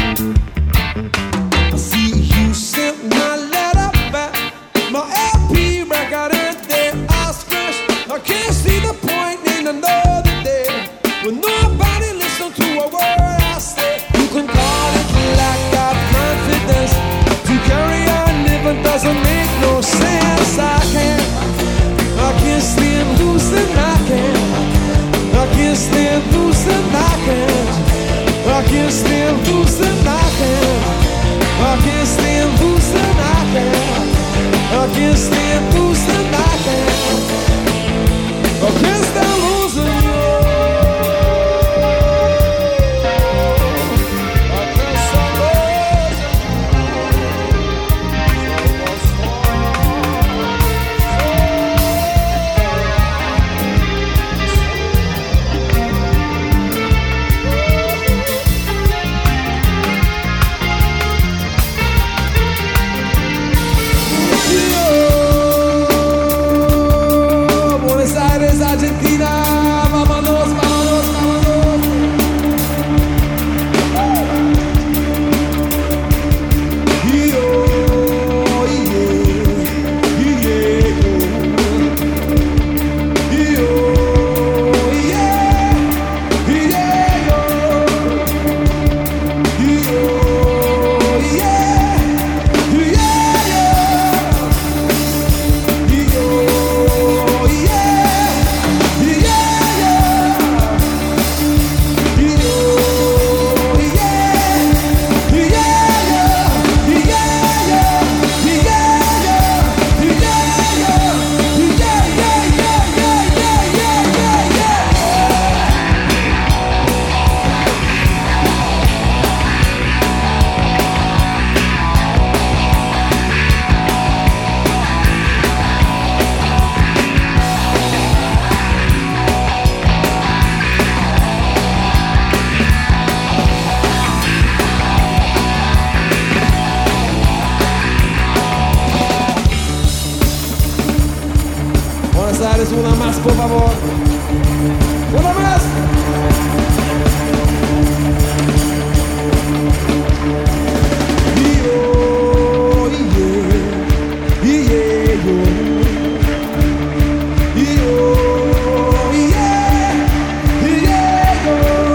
I see you sent my letter back, my L P record and then I scratched. I can't see the point in another day when nobody listens to a word I say. You can call it lack of confidence. To carry on living doesn't make no sense. I can't, I can't stand losing. I can't. I can't stand losing, I can't. I can't stand losing, I can't. I can't stand losing, I can't. I can't stand losing, I can't. I can't stand losing you. I can't stand losing. Argentina, vámonos, vámonos, vámonos. Y oh, yeah, yeah, y oh, yeah, yeah, y oh, yeah, Buenos Aires, una más, por favor. Una más. Y oh, yeah, yeah, y oh, yeah, yeah,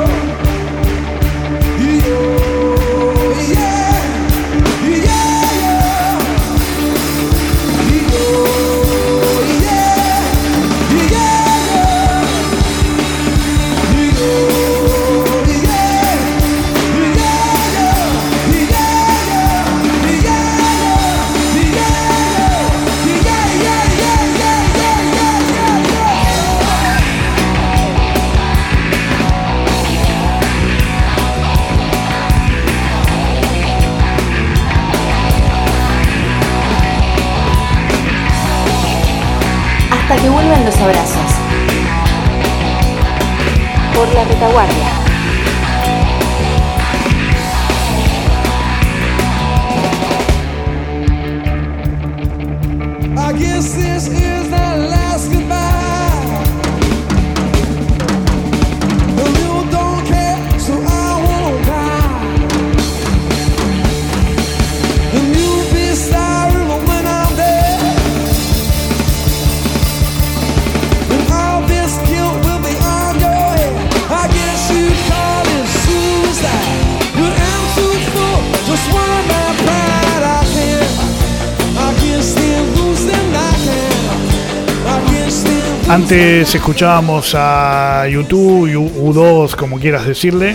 y oh, yeah, yeah, y oh, yeah. los abrazos. Por la retaguardia. I guess this is the last goodbye. You don't care, so I won't cry. And you'll be sorry when I'm dead. And all this guilt will be on your head. I guess you call it suicide. But I'm too full, just swallow my pride. I can't, I can't stand losing. Antes escuchábamos a YouTube, U dos, como quieras decirle,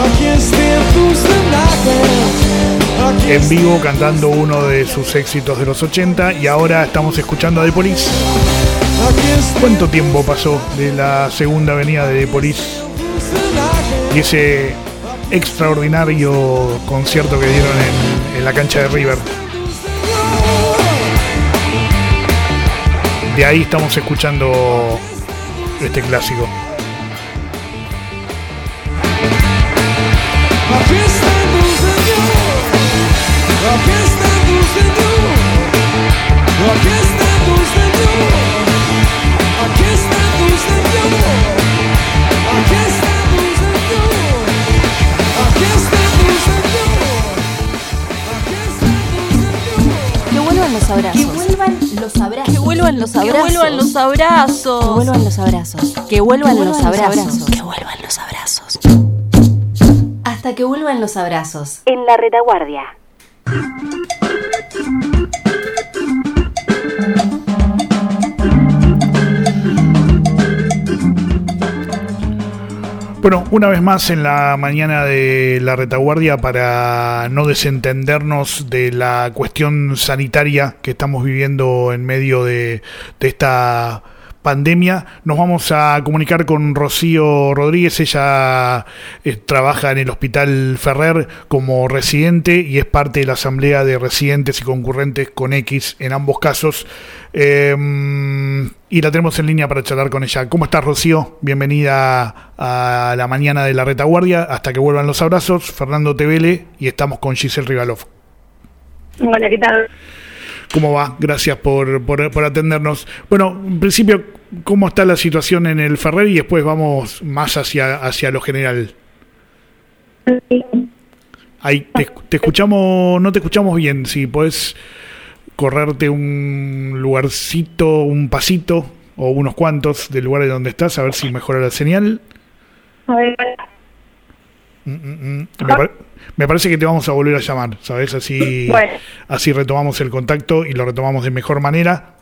en vivo cantando uno de sus éxitos de los ochenta, y ahora estamos escuchando a The Police. ¿Cuánto tiempo pasó de la segunda venida de The Police y ese extraordinario concierto que dieron en, en la cancha de River? De ahí estamos escuchando este clásico. Que vuelvan los abrazos. Que vuelvan los abrazos. Que vuelvan los abrazos. Que vuelvan los abrazos. Que vuelvan los abrazos. Que vuelvan los abrazos. Que vuelvan los abrazos. Hasta que vuelvan los abrazos. En la retaguardia. Bueno, una vez más en la mañana de la retaguardia, para no desentendernos de la cuestión sanitaria que estamos viviendo en medio de, de esta pandemia, nos vamos a comunicar con Rocío Rodríguez. Ella eh, trabaja en el Hospital Ferrer como residente y es parte de la asamblea de residentes y concurrentes con X en ambos casos. Eh, y la tenemos en línea para charlar con ella. ¿Cómo estás, Rocío? Bienvenida a la mañana de la retaguardia. Hasta que vuelvan los abrazos. Fernando Tevele y estamos con Giselle Rivalov. Hola, ¿qué tal? ¿Cómo va? Gracias por, por, por atendernos. Bueno, en principio, ¿cómo está la situación en el Ferrer? Y después vamos más hacia, hacia lo general. Ahí te, te escuchamos, no te escuchamos bien. Si podés correrte un lugarcito, un pasito o unos cuantos del lugar de donde estás, a ver si mejora la señal. A ver. Mm, mm, mm. Me, par- me parece que te vamos a volver a llamar, ¿sabes? Así, Bueno. así retomamos el contacto y lo retomamos de mejor manera.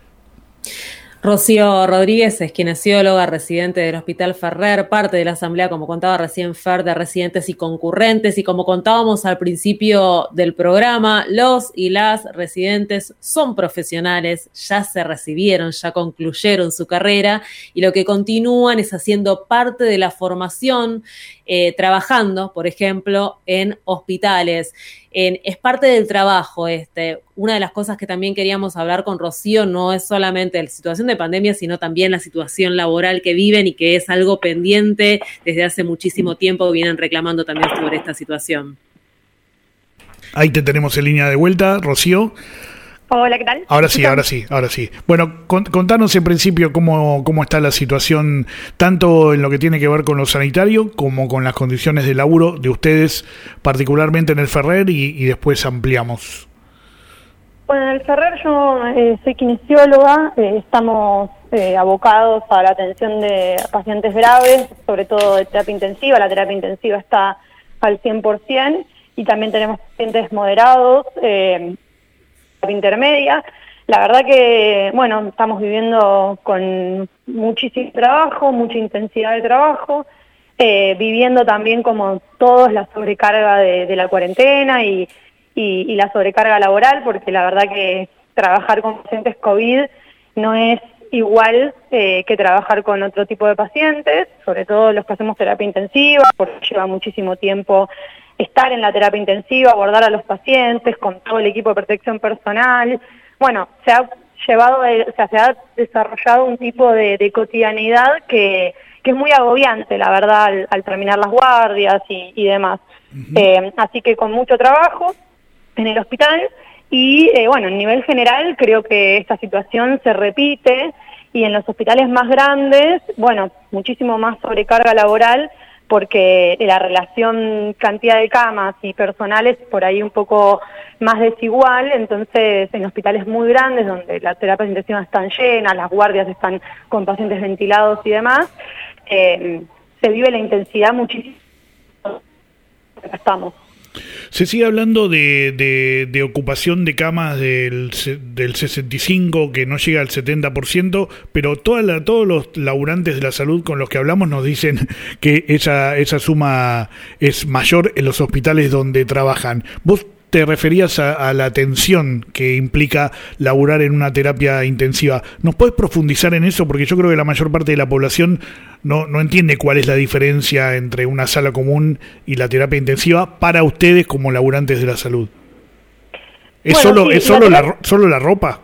Rocío Rodríguez es kinesióloga, residente del Hospital Ferrer, parte de la asamblea, como contaba recién Fer, de residentes y concurrentes, y como contábamos al principio del programa, los y las residentes son profesionales, ya se recibieron, ya concluyeron su carrera, y lo que continúan es haciendo parte de la formación, eh, trabajando, por ejemplo, en hospitales. En, es parte del trabajo este. Una de las cosas que también queríamos hablar con Rocío no es solamente la situación de pandemia, sino también la situación laboral que viven y que es algo pendiente desde hace muchísimo tiempo, vienen reclamando también sobre esta situación. Ahí te tenemos en línea de vuelta, Rocío. Hola, ¿qué tal? Ahora sí, ahora sí, ahora sí. Bueno, con, contanos en principio cómo, cómo está la situación, tanto en lo que tiene que ver con lo sanitario, como con las condiciones de laburo de ustedes, particularmente en el Ferrer, y, y después ampliamos. Bueno, en el Ferrer yo eh, soy kinesióloga, eh, estamos eh, abocados a la atención de pacientes graves, sobre todo de terapia intensiva. La terapia intensiva está al cien por ciento y también tenemos pacientes moderados, eh, intermedia. La verdad que, bueno, estamos viviendo con muchísimo trabajo, mucha intensidad de trabajo, eh, viviendo también como todos la sobrecarga de, de la cuarentena y, y, y la sobrecarga laboral, porque la verdad que trabajar con pacientes COVID no es igual eh, que trabajar con otro tipo de pacientes, sobre todo los que hacemos terapia intensiva, porque lleva muchísimo tiempo estar en la terapia intensiva, abordar a los pacientes con todo el equipo de protección personal. Bueno, se ha llevado, de- o sea, se ha desarrollado un tipo de, de cotidianidad que, que es muy agobiante, la verdad, al, al terminar las guardias y, y demás. Eh, así que con mucho trabajo en el hospital y, eh, bueno, a nivel general creo que esta situación se repite y en los hospitales más grandes, bueno, muchísimo más sobrecarga laboral porque la relación cantidad de camas y personales por ahí un poco más desigual, entonces en hospitales muy grandes donde las terapias intensivas están llenas, las guardias están con pacientes ventilados y demás, eh, se vive la intensidad muchísimo. Acá estamos. Se sigue hablando de, de, de ocupación de camas del, se- del sesenta y cinco, que no llega al setenta por ciento, pero toda la, todos los laburantes de la salud con los que hablamos nos dicen que esa, esa suma es mayor en los hospitales donde trabajan. ¿Vos te referías a, a la atención que implica laburar en una terapia intensiva? ¿Nos podés profundizar en eso? Porque yo creo que la mayor parte de la población no, no entiende cuál es la diferencia entre una sala común y la terapia intensiva para ustedes como laburantes de la salud. ¿Es Bueno, solo, sí, es solo, la la, ro- solo la ropa?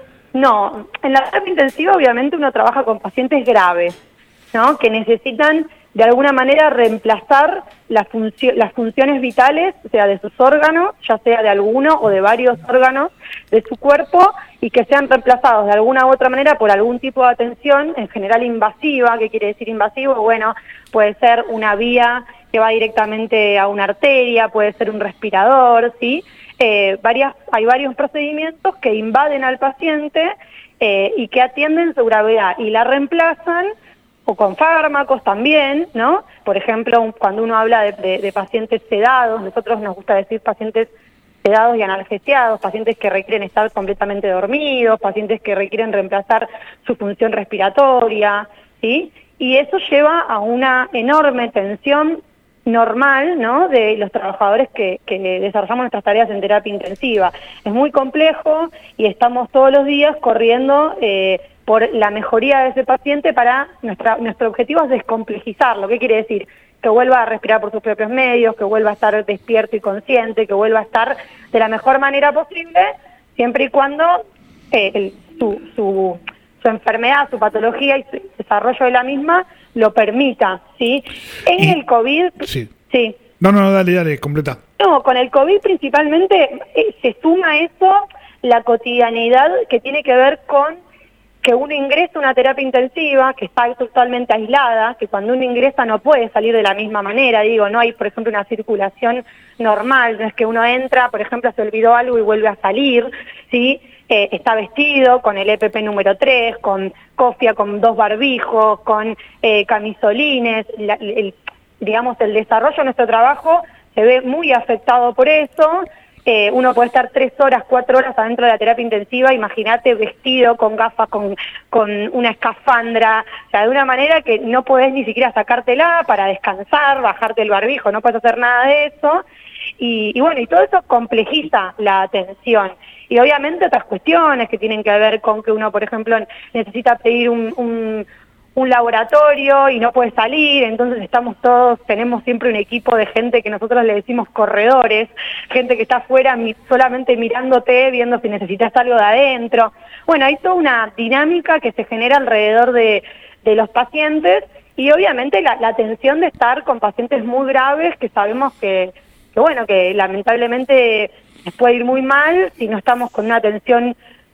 No, en la terapia intensiva obviamente uno trabaja con pacientes graves, ¿no? Que necesitan de alguna manera reemplazar las, funcio- las funciones vitales, o sea, de sus órganos, ya sea de alguno o de varios órganos de su cuerpo, y que sean reemplazados de alguna u otra manera por algún tipo de atención, en general invasiva. ¿Qué quiere decir invasivo? Bueno, puede ser una vía que va directamente a una arteria, puede ser un respirador, ¿sí? Eh, varias, hay varios procedimientos que invaden al paciente eh, y que atienden su gravedad y la reemplazan, o con fármacos también, ¿no? Por ejemplo, un- cuando uno habla de, de- de pacientes sedados, nosotros nos gusta decir pacientes sedados y analgesiados, pacientes que requieren estar completamente dormidos, pacientes que requieren reemplazar su función respiratoria, ¿sí? Y eso lleva a una enorme tensión normal, ¿no?, de los trabajadores que, que desarrollamos nuestras tareas en terapia intensiva. Es muy complejo y estamos todos los días corriendo eh, por la mejoría de ese paciente para, nuestra, nuestro objetivo es descomplejizarlo. ¿Qué quiere decir? Que vuelva a respirar por sus propios medios, que vuelva a estar despierto y consciente, que vuelva a estar de la mejor manera posible, siempre y cuando eh, el- su, su, su enfermedad, su patología y su desarrollo de la misma lo permita, ¿sí? En el COVID, Sí. sí. No, no, no, dale, dale, completa. No, con el COVID principalmente eh, se suma eso, la cotidianidad que tiene que ver con que uno ingresa a una terapia intensiva, que está totalmente aislada, que cuando uno ingresa no puede salir de la misma manera, digo, no hay, por ejemplo, una circulación normal, no es que uno entra, por ejemplo, se olvidó algo y vuelve a salir, ¿sí? Eh, está vestido con el E P P número tres, con cofia, con dos barbijos, con eh, camisolines, la- el, digamos, el desarrollo de nuestro trabajo se ve muy afectado por eso. Eh, uno puede estar tres horas, cuatro horas adentro de la terapia intensiva, imagínate vestido, con gafas, con, con una escafandra, o sea, de una manera que no podés ni siquiera sacártela para descansar, bajarte el barbijo, no puedes hacer nada de eso. Y, y bueno, y todo eso complejiza la atención. Y obviamente otras cuestiones que tienen que ver con que uno, por ejemplo, necesita pedir un, un, un laboratorio y no puede salir, entonces estamos todos, tenemos siempre un equipo de gente que nosotros le decimos corredores, gente que está afuera mi- solamente mirándote, viendo si necesitas algo de adentro. Bueno, hay toda una dinámica que se genera alrededor de, de los pacientes y obviamente la, la tensión de estar con pacientes muy graves que sabemos que, que bueno, que lamentablemente les puede ir muy mal si no estamos con una atención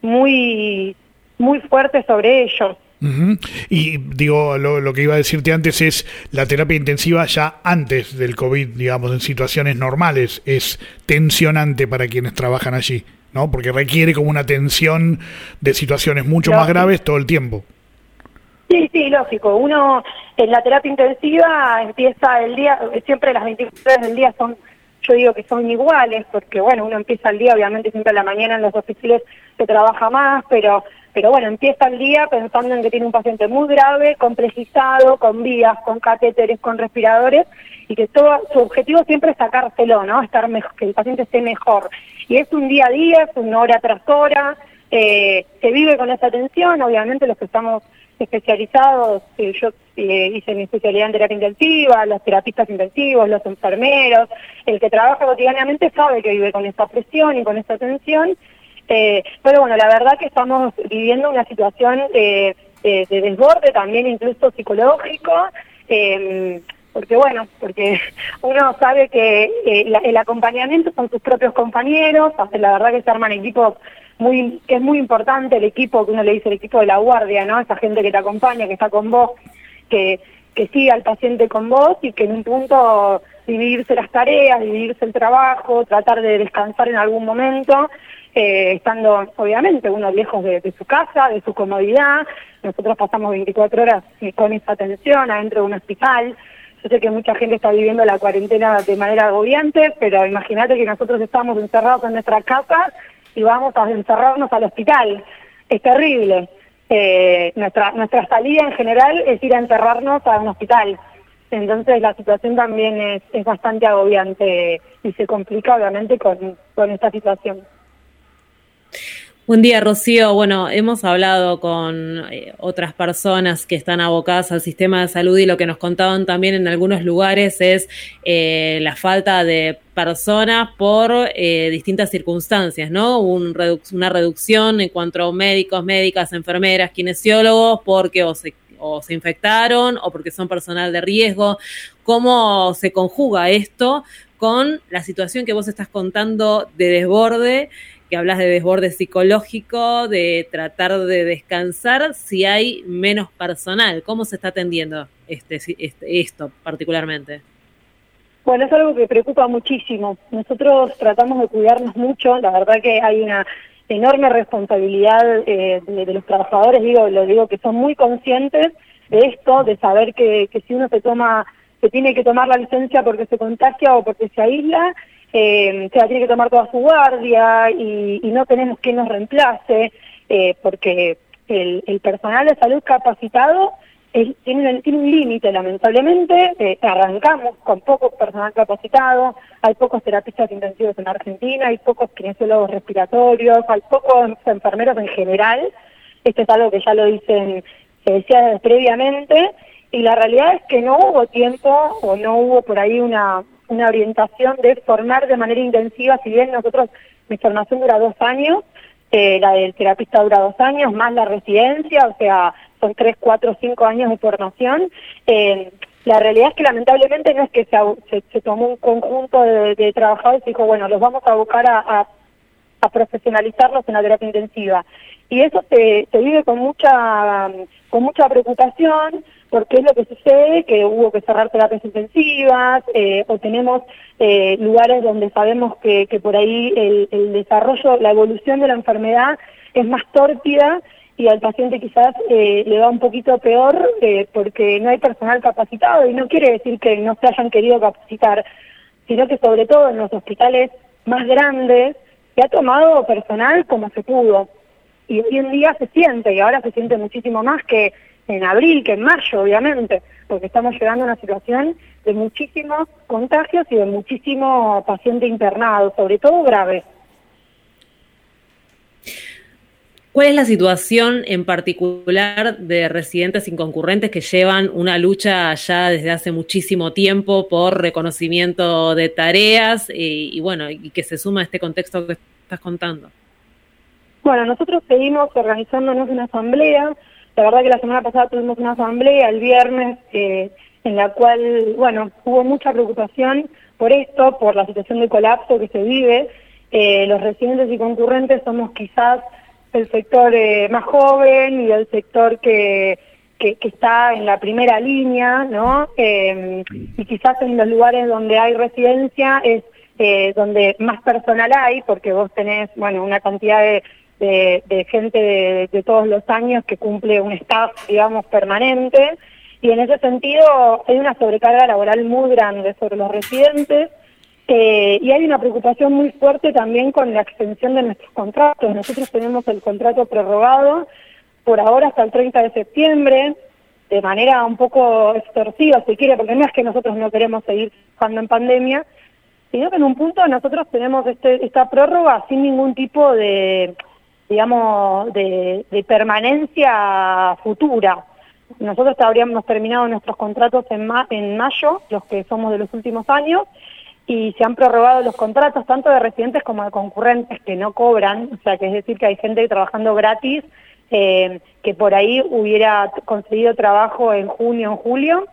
muy, muy fuerte sobre ellos. Ujú. Y digo, lo, lo que iba a decirte antes es la terapia intensiva ya antes del COVID, digamos, en situaciones normales, es tensionante para quienes trabajan allí, ¿no? Porque requiere como una tensión de situaciones mucho más Lógico. graves todo el tiempo. Sí, sí, lógico. Uno en la terapia intensiva empieza el día, siempre las veinticuatro horas del día son, yo digo que son iguales, porque bueno, uno empieza el día, obviamente siempre a la mañana en los hospitales se trabaja más, pero pero bueno, empieza el día pensando en que tiene un paciente muy grave, complejizado, con vías, con catéteres, con respiradores, y que todo su objetivo siempre es sacárselo, ¿no? Estar mejor, que el paciente esté mejor. Y es un día a día, es una hora tras hora, eh, se vive con esa tensión, obviamente los que estamos especializados, eh, yo eh, hice mi especialidad en terapia intensiva, los terapistas intensivos, los enfermeros, el que trabaja cotidianamente sabe que vive con esa presión y con esa tensión, Eh, pero bueno, la verdad que estamos viviendo una situación eh, de, de desborde también incluso psicológico, eh, porque bueno, porque uno sabe que eh, la, el acompañamiento son sus propios compañeros, hace, la verdad que se arman equipos muy, que es muy importante el equipo, que uno le dice el equipo de la guardia, ¿no? Esa gente que te acompaña, que está con vos, que, que sigue al paciente con vos y que en un punto dividirse las tareas, dividirse el trabajo, tratar de descansar en algún momento, eh, estando obviamente uno lejos de, de su casa, de su comodidad. Nosotros pasamos veinticuatro horas con esa atención adentro de un hospital. Yo sé que mucha gente está viviendo la cuarentena de manera agobiante, pero imagínate que nosotros estamos encerrados en nuestras casas y vamos a encerrarnos al hospital. Es terrible. Eh, nuestra, nuestra salida en general es ir a encerrarnos a un hospital. Entonces la situación también es, es bastante agobiante y se complica obviamente con, con esta situación. Buen día, Rocío. Bueno, hemos hablado con eh, otras personas que están abocadas al sistema de salud y lo que nos contaban también en algunos lugares es eh, la falta de personas por eh, distintas circunstancias, ¿no? Un redu- una reducción en cuanto a médicos, médicas, enfermeras, kinesiólogos, porque o se, o se infectaron o porque son personal de riesgo. ¿Cómo se conjuga esto con la situación que vos estás contando de desborde, que hablas de desborde psicológico, de tratar de descansar si hay menos personal? ¿Cómo se está atendiendo este, este esto particularmente? Bueno, es algo que preocupa muchísimo. Nosotros tratamos de cuidarnos mucho. La verdad que hay una enorme responsabilidad eh, de, de los trabajadores, digo, lo digo que son muy conscientes de esto, de saber que, que si uno se toma, se tiene que tomar la licencia porque se contagia o porque se aísla, Eh, se la tiene que tomar toda su guardia y, y no tenemos quien nos reemplace, eh, porque el, el personal de salud capacitado es, tiene, tiene un límite, lamentablemente. Eh, arrancamos con poco personal capacitado, hay pocos terapistas intensivos en Argentina, hay pocos kinesiólogos respiratorios, hay pocos enfermeros en general. Esto es algo que ya lo dicen, se decía previamente, y la realidad es que no hubo tiempo o no hubo por ahí una... una orientación de formar de manera intensiva. Si bien nosotros, mi formación dura dos años, eh, la del terapista dura dos años, más la residencia, o sea, son tres, cuatro, cinco años de formación. Eh, la realidad es que lamentablemente no es que se, se, se tomó un conjunto de, de trabajadores y dijo, bueno, los vamos a buscar a, a, a profesionalizarlos en la terapia intensiva. Y eso se, se vive con mucha, con mucha preocupación, porque es lo que sucede, que hubo que cerrar terapias intensivas, eh, o tenemos eh, lugares donde sabemos que, que por ahí el, el desarrollo, la evolución de la enfermedad es más tórpida y al paciente quizás eh, le va un poquito peor eh, porque no hay personal capacitado, y no quiere decir que no se hayan querido capacitar, sino que sobre todo en los hospitales más grandes se ha tomado personal como se pudo, y hoy en día se siente, y ahora se siente muchísimo más que en abril, que en mayo, obviamente, porque estamos llegando a una situación de muchísimos contagios y de muchísimo paciente internado, sobre todo grave. ¿Cuál es la situación en particular de residentes inconcurrentes que llevan una lucha ya desde hace muchísimo tiempo por reconocimiento de tareas y, y bueno, y que se suma a este contexto que estás contando? Bueno, nosotros seguimos organizándonos una asamblea. La verdad que la semana pasada tuvimos una asamblea el viernes eh, en la cual, bueno, hubo mucha preocupación por esto, por la situación de colapso que se vive. Eh, los residentes y concurrentes somos quizás el sector eh, más joven y el sector que, que, que está en la primera línea, ¿no? Eh, y quizás en los lugares donde hay residencia es eh, donde más personal hay, porque vos tenés, bueno, una cantidad de... De, de gente de, de todos los años que cumple un staff, digamos, permanente, y en ese sentido hay una sobrecarga laboral muy grande sobre los residentes, eh, y hay una preocupación muy fuerte también con la extensión de nuestros contratos. Nosotros tenemos el contrato prorrogado por ahora hasta el treinta de septiembre, de manera un poco extorsiva, si quiere, porque no es que nosotros no queremos seguir trabajando en pandemia, sino que en un punto nosotros tenemos este, esta prórroga sin ningún tipo de... digamos, de, de permanencia futura. Nosotros habríamos terminado nuestros contratos en, ma en mayo, los que somos de los últimos años, y se han prorrogado los contratos tanto de residentes como de concurrentes que no cobran, o sea, que es decir que hay gente trabajando gratis, eh, que por ahí hubiera conseguido trabajo en junio, en julio,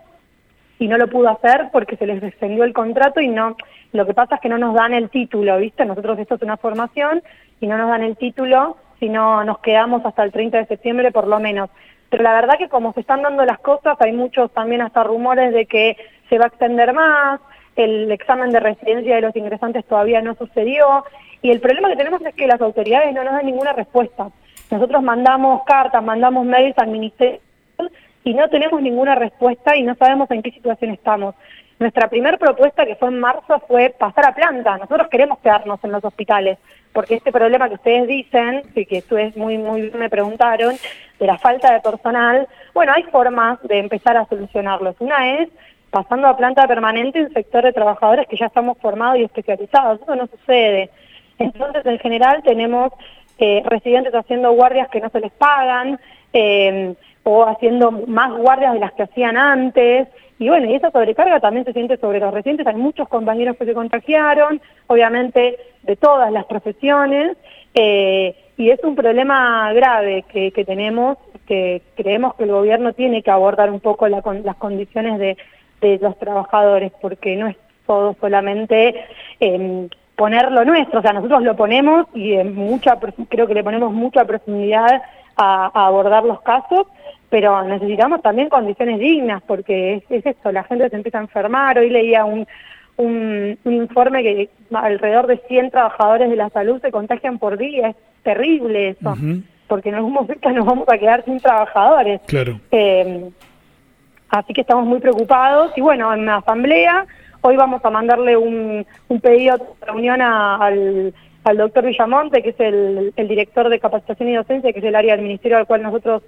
y no lo pudo hacer porque se les extendió el contrato y no, lo que pasa es que no nos dan el título, ¿viste? Nosotros esto es una formación y no nos dan el título, sino nos quedamos hasta el treinta de septiembre por lo menos. Pero la verdad que como se están dando las cosas, hay muchos también hasta rumores de que se va a extender más, el examen de residencia de los ingresantes todavía no sucedió, y el problema que tenemos es que las autoridades no nos dan ninguna respuesta. Nosotros mandamos cartas, mandamos mails al ministerio, y no tenemos ninguna respuesta y no sabemos en qué situación estamos. Nuestra primera propuesta, que fue en marzo, fue pasar a planta. Nosotros queremos quedarnos en los hospitales, porque este problema que ustedes dicen, y que ustedes muy, muy bien me preguntaron, de la falta de personal, bueno, hay formas de empezar a solucionarlos. Una es pasando a planta permanente en sector de trabajadores que ya estamos formados y especializados. Eso no sucede. Entonces, en general, tenemos eh, residentes haciendo guardias que no se les pagan, eh, o haciendo más guardias de las que hacían antes, y bueno, y esa sobrecarga también se siente sobre los residentes. Hay muchos compañeros que se contagiaron, obviamente de todas las profesiones, eh, y es un problema grave que, que tenemos, que creemos que el gobierno tiene que abordar un poco la, con, las condiciones de, de los trabajadores, porque no es todo solamente eh, poner lo nuestro, o sea, nosotros lo ponemos y en mucha, creo que le ponemos mucha profundidad a, a abordar los casos, pero necesitamos también condiciones dignas, porque es, es esto, la gente se empieza a enfermar. Hoy leía un, un, un informe que alrededor de cien trabajadores de la salud se contagian por día. Es terrible eso, uh-huh. porque en algún momento nos vamos a quedar sin trabajadores. Claro. Eh, así que estamos muy preocupados, y bueno, en la asamblea hoy vamos a mandarle un, un pedido de reunión a, al, al doctor Villamonte, que es el, el director de capacitación y docencia, que es el área del ministerio al cual nosotros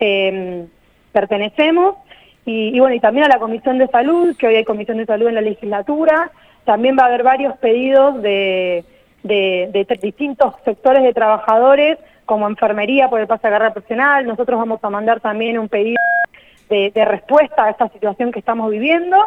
Eh, pertenecemos, y, y bueno, y también a la Comisión de Salud, que hoy hay Comisión de Salud en la legislatura. También va a haber varios pedidos de, de, de t- distintos sectores de trabajadores, como enfermería por el pase a carrera profesional. Nosotros vamos a mandar también un pedido de, de respuesta a esta situación que estamos viviendo,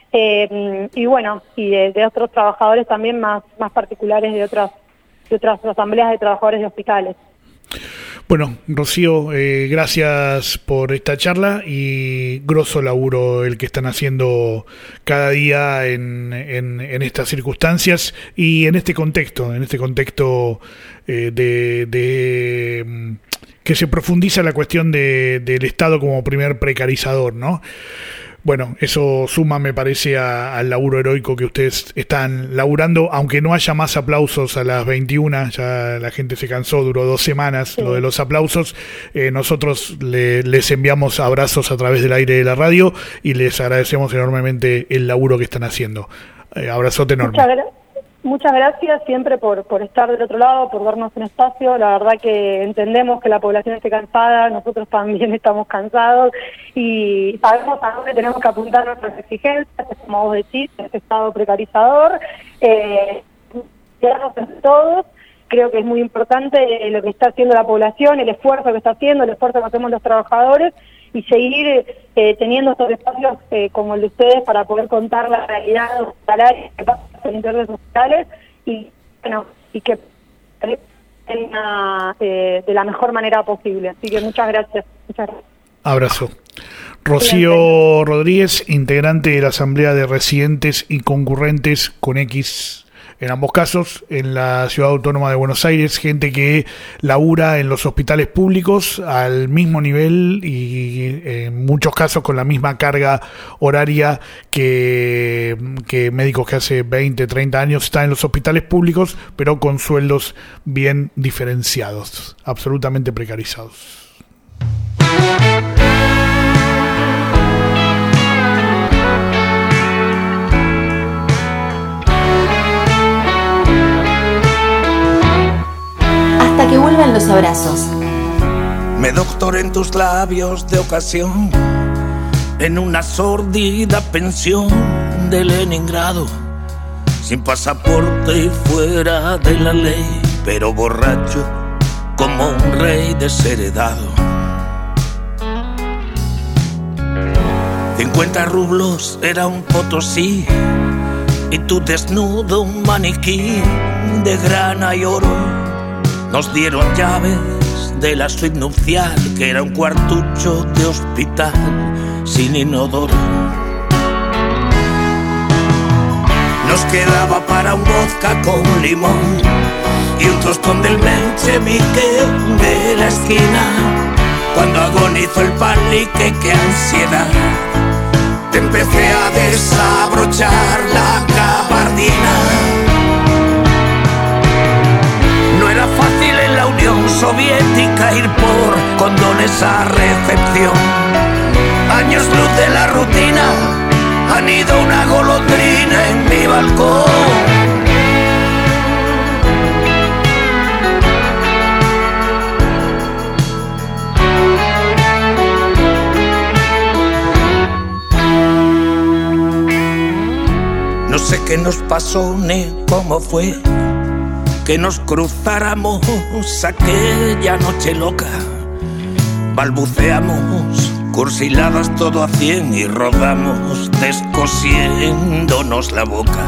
eh, y bueno, y de, de otros trabajadores también más, más particulares de otras, de otras asambleas de trabajadores de hospitales. Bueno, Rocío, eh, gracias por esta charla, y grosso laburo el que están haciendo cada día en, en, en estas circunstancias y en este contexto, en este contexto eh, de, de que se profundiza la cuestión de, del Estado como primer precarizador, ¿no? Bueno, eso suma, me parece, a, al laburo heroico que ustedes están laburando, aunque no haya más aplausos a las veintiuna, ya la gente se cansó, duró dos semanas sí. lo de los aplausos. Eh, nosotros le, les enviamos abrazos a través del aire de la radio y les agradecemos enormemente el laburo que están haciendo. Eh, abrazote enorme. Muchas gracias. Muchas gracias siempre por, por estar del otro lado, por darnos un espacio. La verdad que entendemos que la población esté cansada, nosotros también estamos cansados y sabemos a dónde tenemos que apuntar nuestras exigencias, como vos decís, este estado precarizador. Eh, entre todos, creo que es muy importante lo que está haciendo la población, el esfuerzo que está haciendo, el esfuerzo que hacemos los trabajadores, y seguir eh, teniendo estos espacios eh, como el de ustedes para poder contar la realidad de los salarios que pasan en el interior de los hospitales, y bueno, y que tenga eh, de la mejor manera posible. Así que muchas gracias. Muchas gracias. Abrazo. Rocío Rodríguez, integrante de la Asamblea de Residentes y Concurrentes con X en ambos casos, en la Ciudad Autónoma de Buenos Aires, gente que labura en los hospitales públicos al mismo nivel y en muchos casos con la misma carga horaria que, que médicos que hace veinte, treinta años están en los hospitales públicos, pero con sueldos bien diferenciados, absolutamente precarizados. Hasta que vuelvan los abrazos. Me doctoré en tus labios de ocasión, en una sordida pensión de Leningrado, sin pasaporte y fuera de la ley, pero borracho como un rey desheredado. Cincuenta rublos era un potosí y tú desnudo un maniquí de grana y oro. Nos dieron llaves de la suite nupcial, que era un cuartucho de hospital sin inodoro. Nos quedaba para un vodka con limón y un tostón del Menchemique de la esquina. Cuando agonizó el palique, qué ansiedad, te empecé a desabrochar la gabardina. No era fácil en la Unión Soviética ir por condones a recepción. Años luz de la rutina, han ido una golondrina en mi balcón. No sé qué nos pasó ni cómo fue que nos cruzáramos aquella noche loca. Balbuceamos cursiladas todo a cien y rodamos descosiéndonos la boca.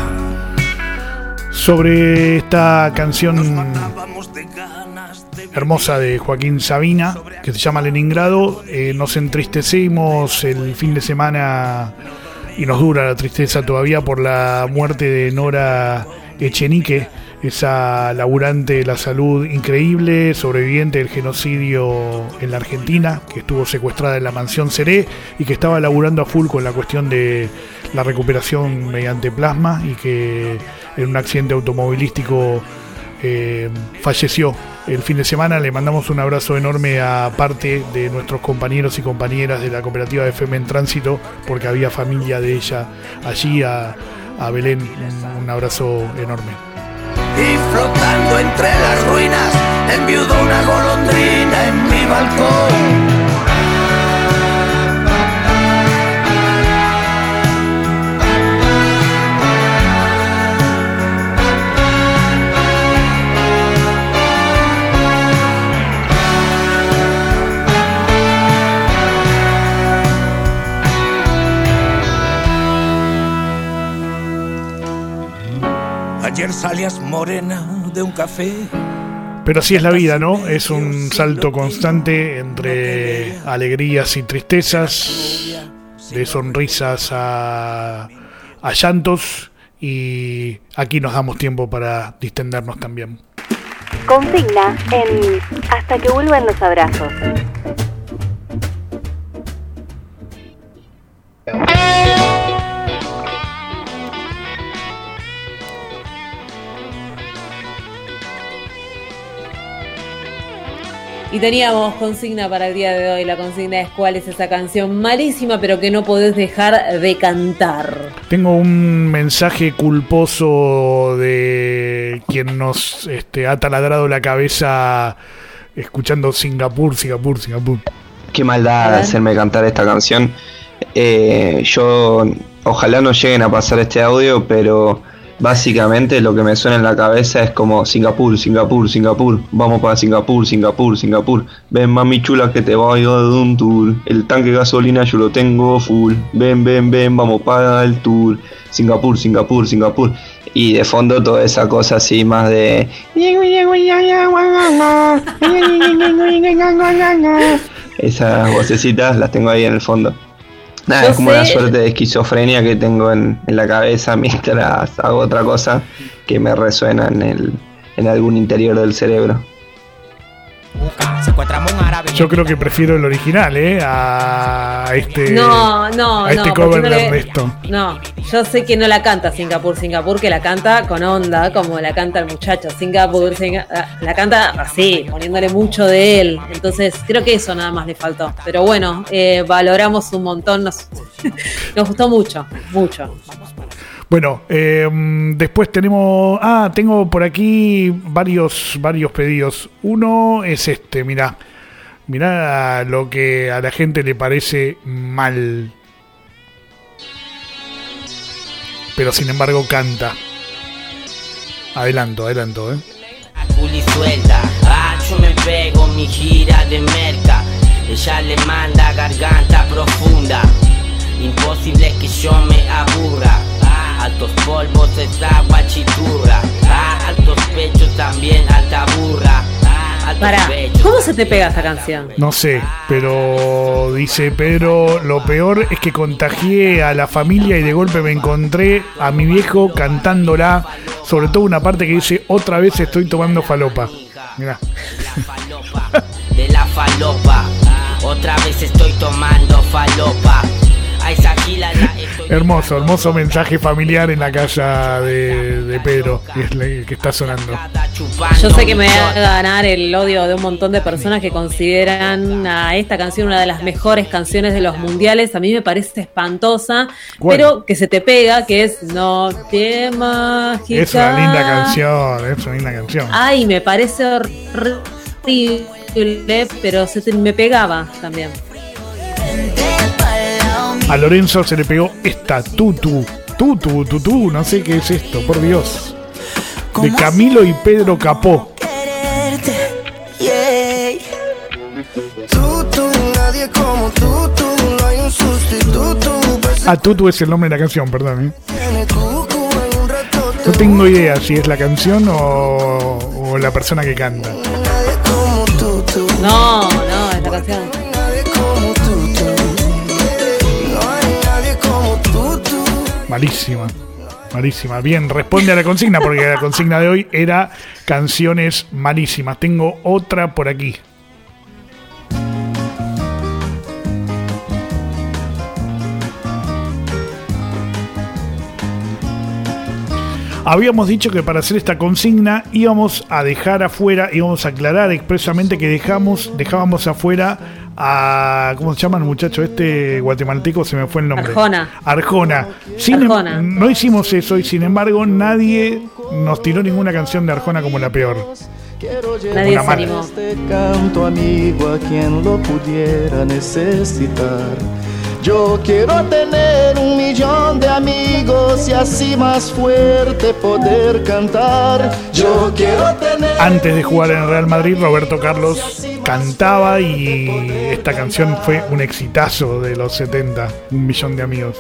Sobre esta canción hermosa de Joaquín Sabina, que se llama Leningrado, eh, nos entristecimos el fin de semana y nos dura la tristeza todavía por la muerte de Nora Echenique, esa laburante de la salud increíble, sobreviviente del genocidio en la Argentina, que estuvo secuestrada en la mansión Seré y que estaba laburando a full con la cuestión de la recuperación mediante plasma, y que en un accidente automovilístico eh, falleció el fin de semana. Le mandamos un abrazo enorme a parte de nuestros compañeros y compañeras de la cooperativa de F E M en Tránsito, porque había familia de ella allí. A, a Belén un, un abrazo enorme. Y flotando entre las ruinas, enviudó una golondrina en mi balcón. Ayer salías morena de un café. Pero así es la vida, ¿no? Es un salto constante entre alegrías y tristezas, de sonrisas a, a llantos, y aquí nos damos tiempo para distendernos también. Consigna en Hasta que vuelvan los abrazos. Y teníamos consigna para el día de hoy. La consigna es: ¿cuál es esa canción malísima pero que no podés dejar de cantar? Tengo un mensaje culposo de quien nos este, ha taladrado la cabeza escuchando Singapur, Singapur, Singapur. Qué maldad hacerme cantar esta canción. Eh, yo ojalá no lleguen a pasar este audio, pero básicamente lo que me suena en la cabeza es como Singapur, Singapur, Singapur, vamos para Singapur, Singapur, Singapur. Ven mami chula que te voy a dar un tour. El tanque de gasolina yo lo tengo full. Ven, ven, ven, vamos para el tour. Singapur, Singapur, Singapur. Y de fondo toda esa cosa así más de... Esas vocecitas las tengo ahí en el fondo. Nada, Yo es como sé. una suerte de esquizofrenia que tengo en, en la cabeza mientras hago otra cosa que me resuena en, el, en algún interior del cerebro. Yo creo que prefiero el original, ¿eh? A este, no, no, a este no, cover no de le, Ernesto. No, yo sé que no la canta Singapur, Singapur, que la canta con onda, como la canta el muchacho. Singapur, Singapur, la canta así, poniéndole mucho de él. Entonces, creo que eso nada más le faltó. Pero bueno, eh, valoramos un montón, nos, nos gustó mucho, mucho. Bueno, eh, después tenemos... Ah, tengo por aquí varios, varios pedidos. Uno es este, mirá. Mirá lo que a la gente le parece mal. Pero sin embargo canta. Adelanto, adelanto, eh. Juli suelta, ah, yo me pego mi gira de merca. Ella le manda garganta profunda. Imposible que yo me aburra. Altos polvos Esto está guachiturra. Ah, altos pechos también, alta burra. Pará, ¿cómo se te pega esta canción? No sé, pero dice Pedro, lo peor es que contagié a la familia y de golpe me encontré a mi viejo cantándola, sobre todo una parte que dice, otra vez estoy tomando falopa. Mirá. De la falopa, otra vez estoy tomando falopa. A esa gila la estoy... Hermoso, hermoso mensaje familiar en la casa de, de Pedro, que es el que está sonando. Yo sé que me va a ganar el odio de un montón de personas que consideran a esta canción una de las mejores canciones de los mundiales. A mí me parece espantosa, ¿cuál? Pero que se te pega, que es Noche Mágica. Es una linda canción, es una linda canción. Ay, me parece horrible, pero se te, me pegaba también. A Lorenzo se le pegó esta tutu, tutu, tutu, no sé qué es esto, por Dios. De Camilo y Pedro Capó. Ah, Tutu es el nombre de la canción, perdón. ¿eh? No tengo idea si es la canción o, o la persona que canta. No, no, es la canción. Malísima, malísima. Bien, responde a la consigna, porque la consigna de hoy era canciones malísimas. Tengo otra por aquí. Habíamos dicho que para hacer esta consigna íbamos a dejar afuera, íbamos a aclarar expresamente que dejamos, dejábamos afuera a, ¿cómo se llama el muchacho este guatemalteco? Se me fue el nombre. Arjona. Arjona. Sin Arjona. Em, no hicimos eso y sin embargo nadie nos tiró ninguna canción de Arjona como la peor. Nadie Una se mala. animó. Este canto amigo a quien lo pudiera necesitar. Yo quiero tener un millón de amigos y así más fuerte poder cantar. Yo quiero tener... Antes de jugar en el Real Madrid, Roberto Carlos cantaba y esta canción fue un exitazo de los setenta, un millón de amigos.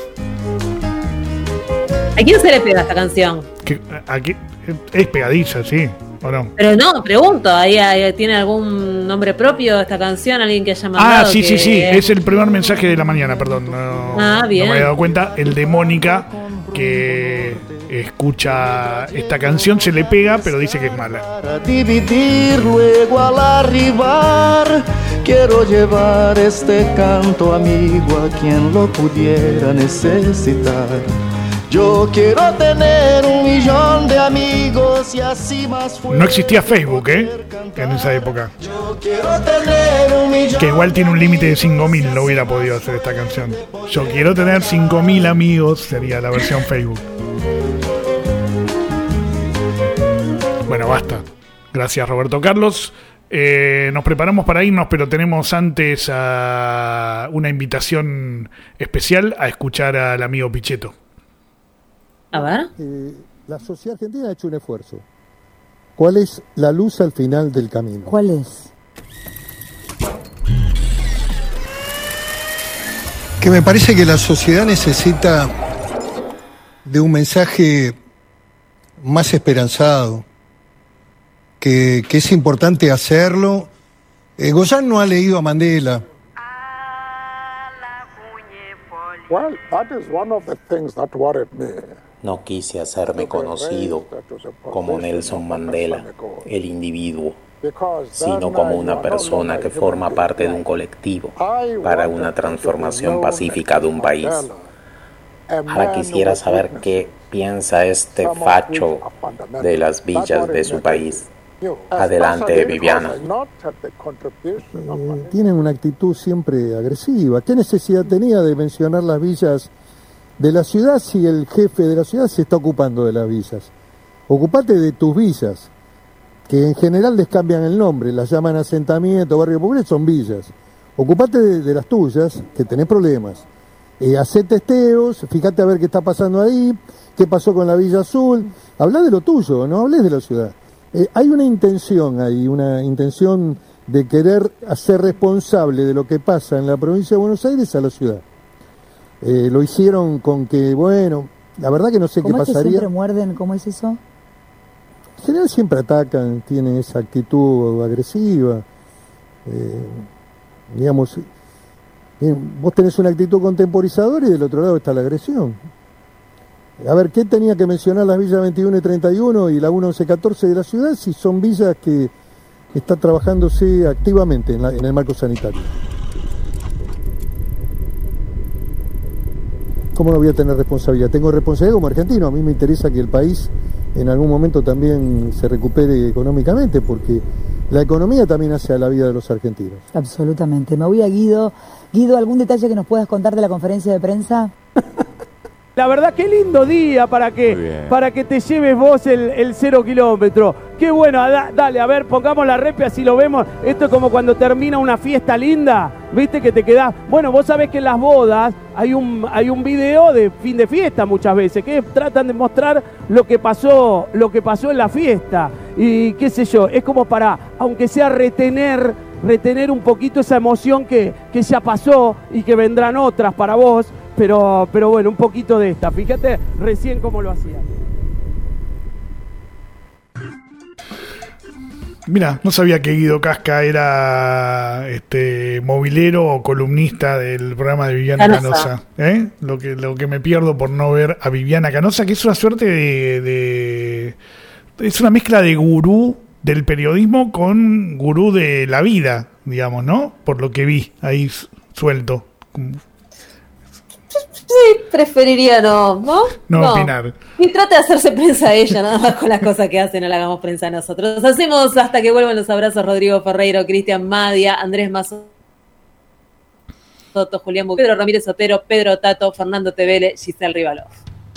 ¿A quién se le pega esta canción? Que, aquí, es pegadiza, sí, ¿o no? Pero no, pregunto, ¿ahí, ahí tiene algún nombre propio esta canción? ¿Alguien que haya mandado? Ah, sí, que... sí, sí, es el primer mensaje de la mañana, perdón. No, Ah, bien. no me había dado cuenta. El de Mónica, que escucha esta canción, se le pega, pero dice que es mala. Para dividir luego al arribar, quiero llevar este canto amigo a quien lo pudiera necesitar. Yo quiero tener un millón de amigos y así más fuerte. No existía Facebook, ¿eh? En esa época. Yo quiero tener un millón. Que igual tiene un límite de cinco mil, no hubiera podido hacer esta canción. Yo quiero tener cinco mil amigos, sería la versión Facebook. Bueno, basta. Gracias, Roberto Carlos. Eh, nos preparamos para irnos, pero tenemos antes a una invitación especial a escuchar al amigo Pichetto. A ver. Eh, la sociedad argentina ha hecho un esfuerzo. ¿Cuál es la luz al final del camino? ¿Cuál es? Que me parece que la sociedad necesita de un mensaje más esperanzado, que, que es importante hacerlo. Eh, Goyan no ha leído a Mandela. Well, that is one of the things that worried me. No quise hacerme conocido como Nelson Mandela, el individuo, sino como una persona que forma parte de un colectivo para una transformación pacífica de un país. Ahora quisiera saber qué piensa este facho de las villas de su país. Adelante, Viviana. Eh, tienen una actitud siempre agresiva. ¿Qué necesidad tenía de mencionar las villas de la ciudad si el jefe de la ciudad se está ocupando de las villas? Ocupate de tus villas, que en general les cambian el nombre, las llaman asentamiento, barrio popular, son villas. Ocupate de, de las tuyas, que tenés problemas. Eh, hacé testeos, fíjate a ver qué está pasando ahí, qué pasó con la Villa Azul. Hablá de lo tuyo, no hables de la ciudad. Eh, hay una intención ahí, una intención de querer hacer responsable de lo que pasa en la provincia de Buenos Aires a la ciudad. Eh, lo hicieron con que, bueno, La verdad que no sé qué ¿Cómo es que pasaría. siempre muerden? ¿Cómo es eso? En general siempre atacan, tienen esa actitud agresiva. Eh, digamos, eh, vos tenés una actitud contemporizadora y del otro lado está la agresión. A ver, ¿qué tenía que mencionar las villas veintiuno y treinta y uno y la uno once catorce de la ciudad si son villas que están trabajándose activamente en, la, en el marco sanitario? ¿Cómo no voy a tener responsabilidad? Tengo responsabilidad como argentino. A mí me interesa que el país en algún momento también se recupere económicamente, porque la economía también hace a la vida de los argentinos. Absolutamente. Me voy a Guido. Guido, ¿algún detalle que nos puedas contar de la conferencia de prensa? La verdad, qué lindo día para que, para que te lleves vos el, el cero kilómetro. Qué bueno, da, dale, a ver, pongamos la repe así lo vemos. Esto es como cuando termina una fiesta linda, viste que te quedás. Bueno, vos sabés que en las bodas hay un, hay un video de fin de fiesta muchas veces, que tratan de mostrar lo que pasó, lo que pasó en la fiesta. Y qué sé yo, es como para, aunque sea retener, retener un poquito esa emoción que, que ya pasó y que vendrán otras para vos. Pero, pero bueno, un poquito de esta. Fíjate recién cómo lo hacía. Mira, no sabía que Guido Casca era este movilero o columnista del programa de Viviana Canosa. ¿Eh? Lo que, lo que me pierdo por no ver a Viviana Canosa, que es una suerte de, de es una mezcla de gurú del periodismo con gurú de la vida, digamos, ¿no? Por lo que vi ahí suelto. Sí, preferiría no, ¿no? No, no opinar. Y trata de hacerse prensa ella, nada más con las cosas que hace, no le hagamos prensa a nosotros. Hacemos hasta que vuelvan los abrazos Rodrigo Ferreiro, Cristian Madia, Andrés Mazo, Julián Bu, Pedro Ramírez Otero, Pedro Tato, Fernando Tevele, Giselle Rivalov.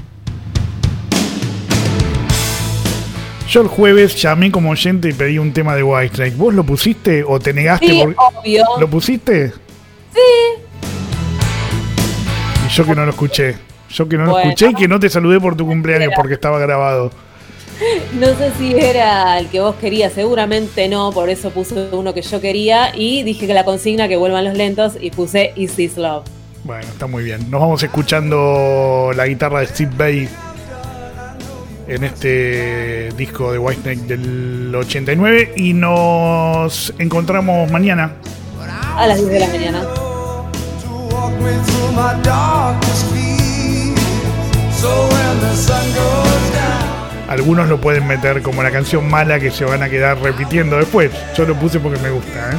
Yo el jueves llamé como oyente y pedí un tema de Whitesnake. ¿Vos lo pusiste o te negaste? Sí, por... obvio. ¿Lo pusiste? Sí. Y yo que no lo escuché. Yo que no lo Bueno. escuché y que no te saludé por tu cumpleaños porque estaba grabado. No sé si era el que vos querías, seguramente no, por eso puse uno que yo quería y dije que la consigna que vuelvan los lentos y puse Is This Love. Bueno, está muy bien. Nos vamos escuchando la guitarra de Steve Vai en este disco de Whitesnake del ochenta y nueve y nos encontramos mañana a las diez de la mañana. Algunos lo pueden meter como la canción mala que se van a quedar repitiendo después. Yo lo puse porque me gusta, ¿eh?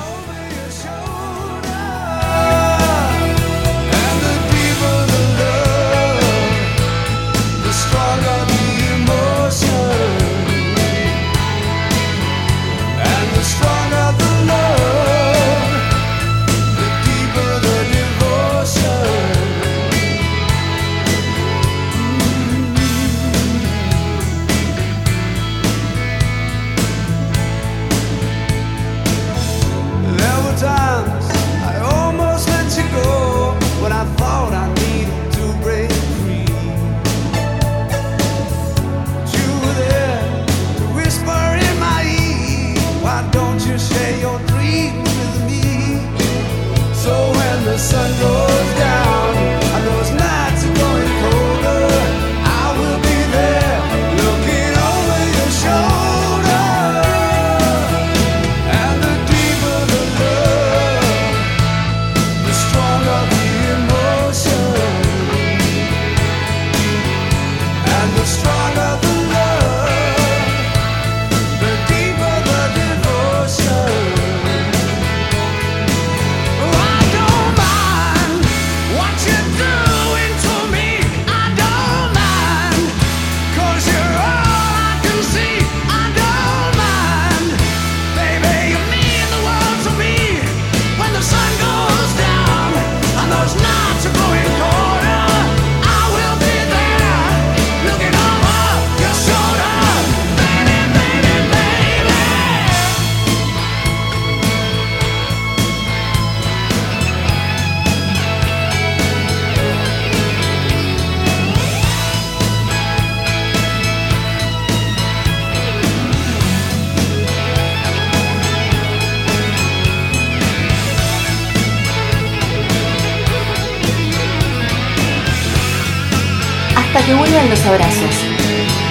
Hasta que vuelvan los abrazos.